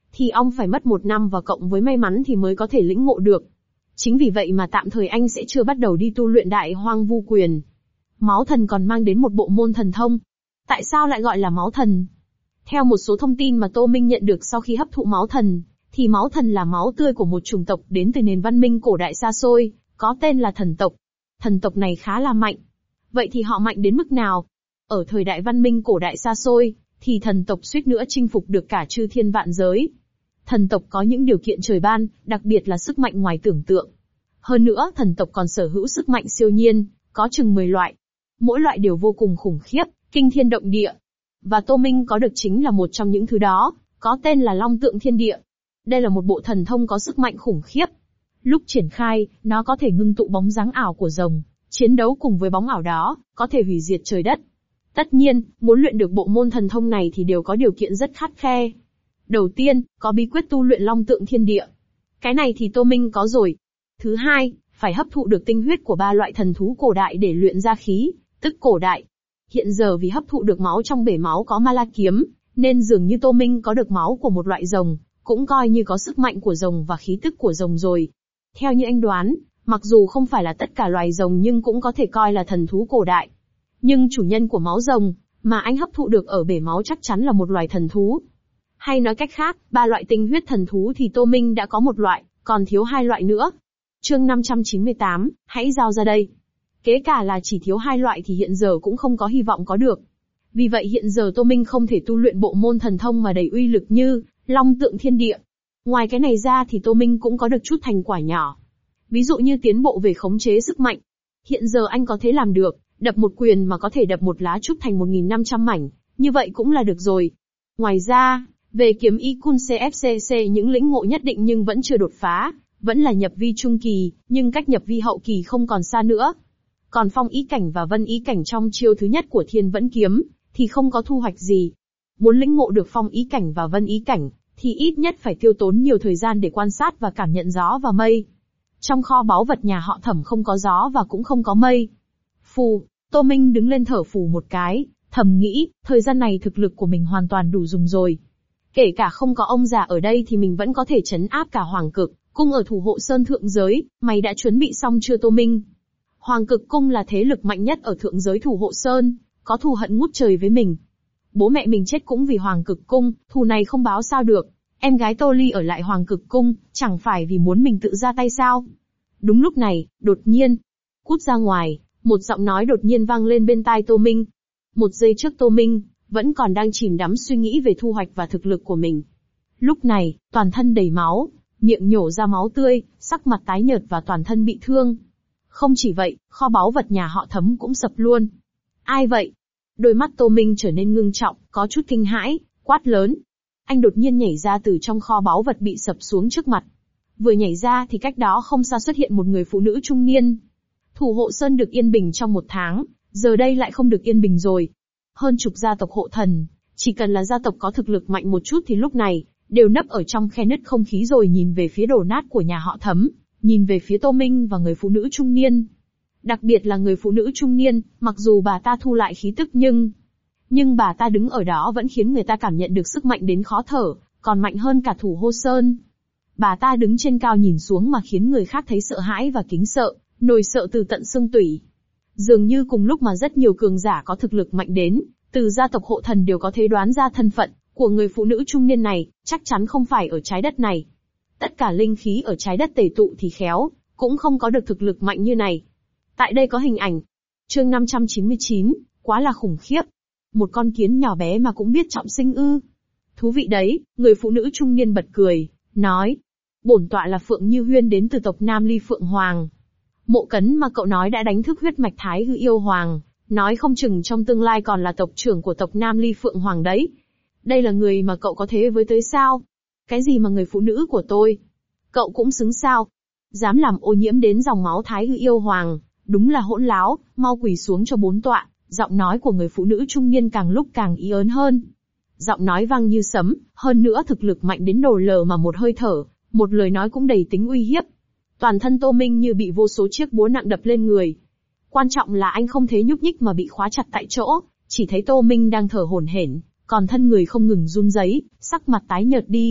S1: thì ông phải mất 1 năm và cộng với may mắn thì mới có thể lĩnh ngộ được. Chính vì vậy mà tạm thời anh sẽ chưa bắt đầu đi tu luyện Đại Hoang Vu Quyền. Máu thần còn mang đến một bộ môn thần thông. Tại sao lại gọi là máu thần? Theo một số thông tin mà Tô Minh nhận được sau khi hấp thụ máu thần, thì máu thần là máu tươi của một chủng tộc đến từ nền văn minh cổ đại xa xôi, có tên là thần tộc. Thần tộc này khá là mạnh. Vậy thì họ mạnh đến mức nào? Ở thời đại văn minh cổ đại xa xôi, thì thần tộc suýt nữa chinh phục được cả chư thiên vạn giới. Thần tộc có những điều kiện trời ban, đặc biệt là sức mạnh ngoài tưởng tượng. Hơn nữa, thần tộc còn sở hữu sức mạnh siêu nhiên, có chừng 10 loại. Mỗi loại đều vô cùng khủng khiếp, kinh thiên động địa. Và Tô Minh có được chính là một trong những thứ đó, có tên là Long Tượng Thiên Địa. Đây là một bộ thần thông có sức mạnh khủng khiếp. Lúc triển khai, nó có thể ngưng tụ bóng dáng ảo của rồng, chiến đấu cùng với bóng ảo đó, có thể hủy diệt trời đất. Tất nhiên, muốn luyện được bộ môn thần thông này thì đều có điều kiện rất khắt khe. Đầu tiên, có bí quyết tu luyện Long Tượng Thiên Địa. Cái này thì Tô Minh có rồi. Thứ hai, phải hấp thụ được tinh huyết của 3 loại thần thú cổ đại để luyện ra khí, tức cổ đại. Hiện giờ vì hấp thụ được máu trong bể máu có Ma La Kiếm, nên dường như Tô Minh có được máu của một loại rồng, cũng coi như có sức mạnh của rồng và khí tức của rồng rồi. Theo như anh đoán, mặc dù không phải là tất cả loài rồng nhưng cũng có thể coi là thần thú cổ đại. Nhưng chủ nhân của máu rồng, mà anh hấp thụ được ở bể máu chắc chắn là một loài thần thú. Hay nói cách khác, 3 loại tinh huyết thần thú thì Tô Minh đã có một loại, còn thiếu 2 loại nữa. Chương 598, hãy giao ra đây. Kế cả là chỉ thiếu 2 loại thì hiện giờ cũng không có hy vọng có được. Vì vậy hiện giờ Tô Minh không thể tu luyện bộ môn thần thông mà đầy uy lực như Long Tượng Thiên Địa. Ngoài cái này ra thì Tô Minh cũng có được chút thành quả nhỏ. Ví dụ như tiến bộ về khống chế sức mạnh. Hiện giờ anh có thể làm được, đập một quyền mà có thể đập một lá trúc thành 1.500 mảnh, như vậy cũng là được rồi. Ngoài ra, về kiếm ý Kun CFCC những lĩnh ngộ nhất định nhưng vẫn chưa đột phá, vẫn là nhập vi trung kỳ, nhưng cách nhập vi hậu kỳ không còn xa nữa. Còn phong ý cảnh và vân ý cảnh trong chiêu thứ nhất của Thiên Vẫn Kiếm, thì không có thu hoạch gì. Muốn lĩnh ngộ được phong ý cảnh và vân ý cảnh, thì ít nhất phải tiêu tốn nhiều thời gian để quan sát và cảm nhận gió và mây. Trong kho báu vật nhà họ Thẩm không có gió và cũng không có mây. Phù, Tô Minh đứng lên thở phù một cái, thầm nghĩ, thời gian này thực lực của mình hoàn toàn đủ dùng rồi. Kể cả không có ông già ở đây thì mình vẫn có thể trấn áp cả Hoàng Cực Cung ở Thủ Hộ Sơn thượng giới, mày đã chuẩn bị xong chưa Tô Minh? Hoàng Cực Cung là thế lực mạnh nhất ở thượng giới Thủ Hộ Sơn, có thù hận ngút trời với mình. Bố mẹ mình chết cũng vì Hoàng Cực Cung, thù này không báo sao được. Em gái Tô Ly ở lại Hoàng Cực Cung, chẳng phải vì muốn mình tự ra tay sao? Đúng lúc này, đột nhiên, cút ra ngoài, một giọng nói đột nhiên vang lên bên tai Tô Minh. Một giây trước Tô Minh vẫn còn đang chìm đắm suy nghĩ về thu hoạch và thực lực của mình. Lúc này, toàn thân đầy máu, miệng nhổ ra máu tươi, sắc mặt tái nhợt và toàn thân bị thương. Không chỉ vậy, kho báu vật nhà họ Thấm cũng sập luôn. Ai vậy? Đôi mắt Tô Minh trở nên ngưng trọng, có chút kinh hãi, quát lớn. Anh đột nhiên nhảy ra từ trong kho báu vật bị sập xuống trước mặt. Vừa nhảy ra thì cách đó không xa xuất hiện một người phụ nữ trung niên. Thủ Hộ Sơn được yên bình trong 1 tháng, giờ đây lại không được yên bình rồi. Hơn chục gia tộc hộ thần, chỉ cần là gia tộc có thực lực mạnh một chút thì lúc này, đều nấp ở trong khe nứt không khí rồi nhìn về phía đổ nát của nhà họ Thấm, nhìn về phía Tô Minh và người phụ nữ trung niên. Đặc biệt là người phụ nữ trung niên, mặc dù bà ta thu lại khí tức nhưng bà ta đứng ở đó vẫn khiến người ta cảm nhận được sức mạnh đến khó thở, còn mạnh hơn cả Thủ Hộ Sơn. Bà ta đứng trên cao nhìn xuống mà khiến người khác thấy sợ hãi và kính sợ, nổi sợ từ tận xương tủy. Dường như cùng lúc mà rất nhiều cường giả có thực lực mạnh đến, từ gia tộc hộ thần đều có thể đoán ra thân phận của người phụ nữ trung niên này, chắc chắn không phải ở trái đất này. Tất cả linh khí ở trái đất tề tụ thì khéo, cũng không có được thực lực mạnh như này. Tại đây có hình ảnh. Chương 599, quá là khủng khiếp. Một con kiến nhỏ bé mà cũng biết trọng sinh ư? Thú vị đấy, người phụ nữ trung niên bật cười, nói. Bổn tọa là Phượng Như Huyên đến từ tộc Nam Ly Phượng Hoàng. Mộ Cấn mà cậu nói đã đánh thức huyết mạch Thái Hư Yêu Hoàng, nói không chừng trong tương lai còn là tộc trưởng của tộc Nam Ly Phượng Hoàng đấy. Đây là người mà cậu có thế với tới sao? Cái gì mà người phụ nữ của tôi? Cậu cũng xứng sao? Dám làm ô nhiễm đến dòng máu Thái Hư Yêu Hoàng, đúng là hỗn láo, mau quỳ xuống cho bổn tọa. Giọng nói của người phụ nữ trung niên càng lúc càng ý ớn hơn. Giọng nói vang như sấm, hơn nữa thực lực mạnh đến nổ lờ mà một hơi thở, một lời nói cũng đầy tính uy hiếp. Toàn thân Tô Minh như bị vô số chiếc búa nặng đập lên người. Quan trọng là anh không thấy nhúc nhích mà bị khóa chặt tại chỗ, chỉ thấy Tô Minh đang thở hổn hển, còn thân người không ngừng run rẩy, sắc mặt tái nhợt đi.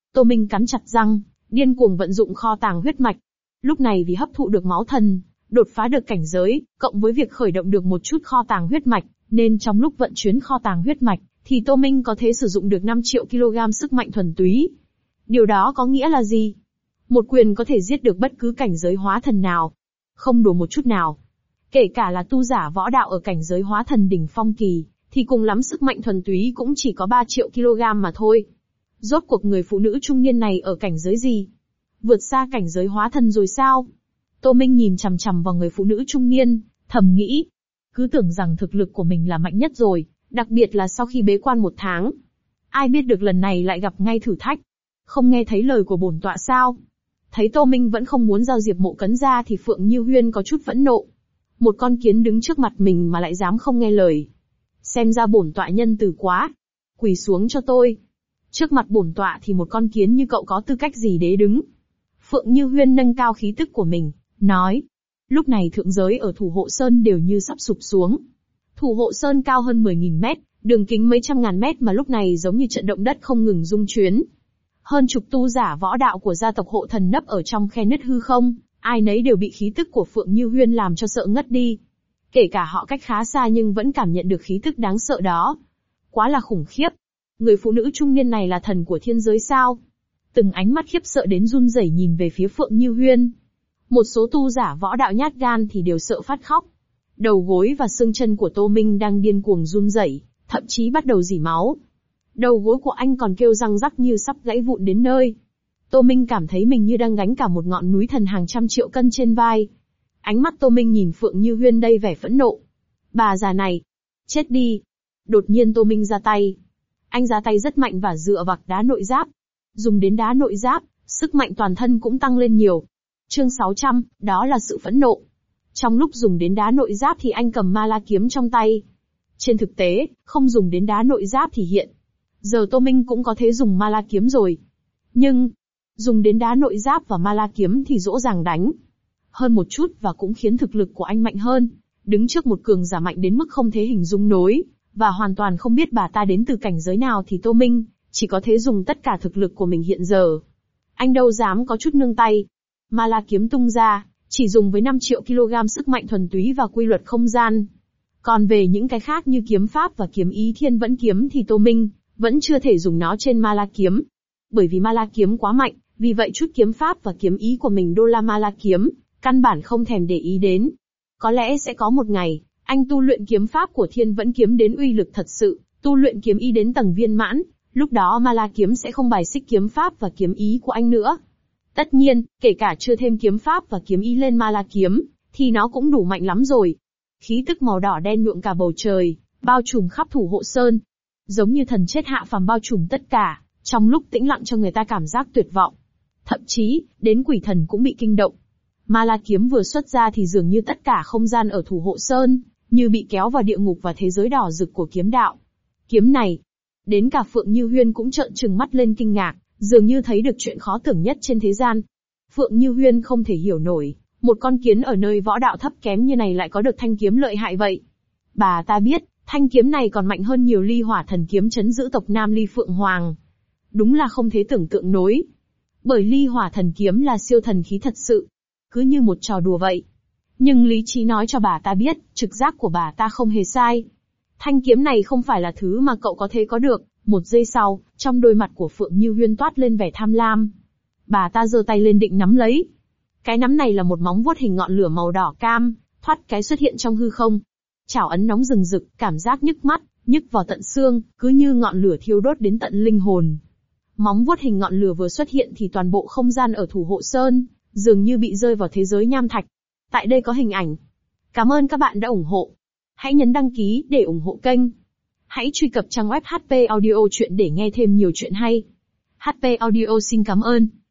S1: Tô Minh cắn chặt răng, điên cuồng vận dụng kho tàng huyết mạch. Lúc này vì hấp thụ được máu thần, đột phá được cảnh giới, cộng với việc khởi động được một chút kho tàng huyết mạch, nên trong lúc vận chuyển kho tàng huyết mạch, thì Tô Minh có thể sử dụng được 5 triệu kg sức mạnh thuần túy. Điều đó có nghĩa là gì? Một quyền có thể giết được bất cứ cảnh giới hóa thần nào. Không đùa một chút nào. Kể cả là tu giả võ đạo ở cảnh giới hóa thần đỉnh phong kỳ, thì cùng lắm sức mạnh thuần túy cũng chỉ có 3 triệu kg mà thôi. Rốt cuộc người phụ nữ trung niên này ở cảnh giới gì? Vượt xa cảnh giới hóa thần rồi sao? Tô Minh nhìn chằm chằm vào người phụ nữ trung niên, thầm nghĩ. Cứ tưởng rằng thực lực của mình là mạnh nhất rồi, đặc biệt là sau khi bế quan 1 tháng. Ai biết được lần này lại gặp ngay thử thách. Không nghe thấy lời của bổn tọa sao? Thấy Tô Minh vẫn không muốn giao Diệp Mộ Cấn ra thì Phượng Như Huyên có chút phẫn nộ. Một con kiến đứng trước mặt mình mà lại dám không nghe lời. Xem ra bổn tọa nhân từ quá. Quỳ xuống cho tôi. Trước mặt bổn tọa thì một con kiến như cậu có tư cách gì đế đứng? Phượng Như Huyên nâng cao khí tức của mình, nói. Lúc này thượng giới ở Thủ Hộ Sơn đều như sắp sụp xuống. Thủ Hộ Sơn cao hơn 10.000 mét, đường kính mấy trăm ngàn mét mà lúc này giống như trận động đất không ngừng rung chuyến. Hơn chục tu giả võ đạo của gia tộc Hộ Thần nấp ở trong khe nứt hư không, ai nấy đều bị khí tức của Phượng Như Huyên làm cho sợ ngất đi. Kể cả họ cách khá xa nhưng vẫn cảm nhận được khí tức đáng sợ đó. Quá là khủng khiếp. Người phụ nữ trung niên này là thần của thiên giới sao? Từng ánh mắt khiếp sợ đến run rẩy nhìn về phía Phượng Như Huyên. Một số tu giả võ đạo nhát gan thì đều sợ phát khóc. Đầu gối và xương chân của Tô Minh đang điên cuồng run rẩy, thậm chí bắt đầu rỉ máu. Đầu gối của anh còn kêu răng rắc như sắp gãy vụn đến nơi. Tô Minh cảm thấy mình như đang gánh cả một ngọn núi thần hàng trăm triệu cân trên vai. Ánh mắt Tô Minh nhìn Phượng Như Huyên đầy vẻ phẫn nộ. Bà già này, chết đi. Đột nhiên Tô Minh ra tay. Anh ra tay rất mạnh và dựa vào đá nội giáp. Dùng đến đá nội giáp, sức mạnh toàn thân cũng tăng lên nhiều. Chương 600, đó là sự phẫn nộ. Trong lúc dùng đến đá nội giáp thì anh cầm ma la kiếm trong tay. Trên thực tế, không dùng đến đá nội giáp thì hiện. Giờ Tô Minh cũng có thể dùng ma la kiếm rồi. Nhưng, dùng đến đá nội giáp và ma la kiếm thì dỗ dàng đánh hơn một chút và cũng khiến thực lực của anh mạnh hơn. Đứng trước một cường giả mạnh đến mức không thể hình dung nổi, và hoàn toàn không biết bà ta đến từ cảnh giới nào thì Tô Minh chỉ có thể dùng tất cả thực lực của mình hiện giờ. Anh đâu dám có chút nương tay. Ma la kiếm tung ra, chỉ dùng với 5 triệu kg sức mạnh thuần túy và quy luật không gian. Còn về những cái khác như kiếm pháp và kiếm ý thiên vẫn kiếm thì Tô Minh vẫn chưa thể dùng nó trên ma la kiếm. Bởi vì ma la kiếm quá mạnh, vì vậy chút kiếm pháp và kiếm ý của mình đô la ma la kiếm, căn bản không thèm để ý đến. Có lẽ sẽ có một ngày, anh tu luyện kiếm pháp của thiên vẫn kiếm đến uy lực thật sự, tu luyện kiếm ý đến tầng viên mãn, lúc đó ma la kiếm sẽ không bài xích kiếm pháp và kiếm ý của anh nữa. Tất nhiên, kể cả chưa thêm kiếm pháp và kiếm ý lên ma la kiếm, thì nó cũng đủ mạnh lắm rồi. Khí tức màu đỏ đen nhuộm cả bầu trời, bao trùm khắp Thủ Hộ Sơn. Giống như thần chết hạ phàm bao trùm tất cả, trong lúc tĩnh lặng cho người ta cảm giác tuyệt vọng. Thậm chí, đến quỷ thần cũng bị kinh động. Ma la kiếm vừa xuất ra thì dường như tất cả không gian ở Thủ Hộ Sơn, như bị kéo vào địa ngục và thế giới đỏ rực của kiếm đạo. Kiếm này, đến cả Phượng Như Huyên cũng trợn trừng mắt lên kinh ngạc, dường như thấy được chuyện khó tưởng nhất trên thế gian. Phượng Như Huyên không thể hiểu nổi, một con kiến ở nơi võ đạo thấp kém như này lại có được thanh kiếm lợi hại vậy. Bà ta biết, thanh kiếm này còn mạnh hơn nhiều Ly Hỏa Thần kiếm trấn giữ tộc Nam Ly Phượng Hoàng. Đúng là không thể tưởng tượng nổi. Bởi Ly Hỏa Thần kiếm là siêu thần khí thật sự, cứ như một trò đùa vậy. Nhưng lý trí nói cho bà ta biết, trực giác của bà ta không hề sai. Thanh kiếm này không phải là thứ mà cậu có thể có được. Một giây sau, trong đôi mặt của Phượng Như Huyên toát lên vẻ tham lam. Bà ta giơ tay lên định nắm lấy. Cái nắm này là một móng vuốt hình ngọn lửa màu đỏ cam, thoát cái xuất hiện trong hư không. Chảo ấn nóng rừng rực, cảm giác nhức mắt, nhức vào tận xương, cứ như ngọn lửa thiêu đốt đến tận linh hồn. Móng vuốt hình ngọn lửa vừa xuất hiện thì toàn bộ không gian ở Thủ Hộ Sơn dường như bị rơi vào thế giới nham thạch. Tại đây có hình ảnh. Cảm ơn các bạn đã ủng hộ. Hãy nhấn đăng ký để ủng hộ kênh. Hãy truy cập trang web HP Audio Chuyện để nghe thêm nhiều chuyện hay. HP Audio xin cảm ơn.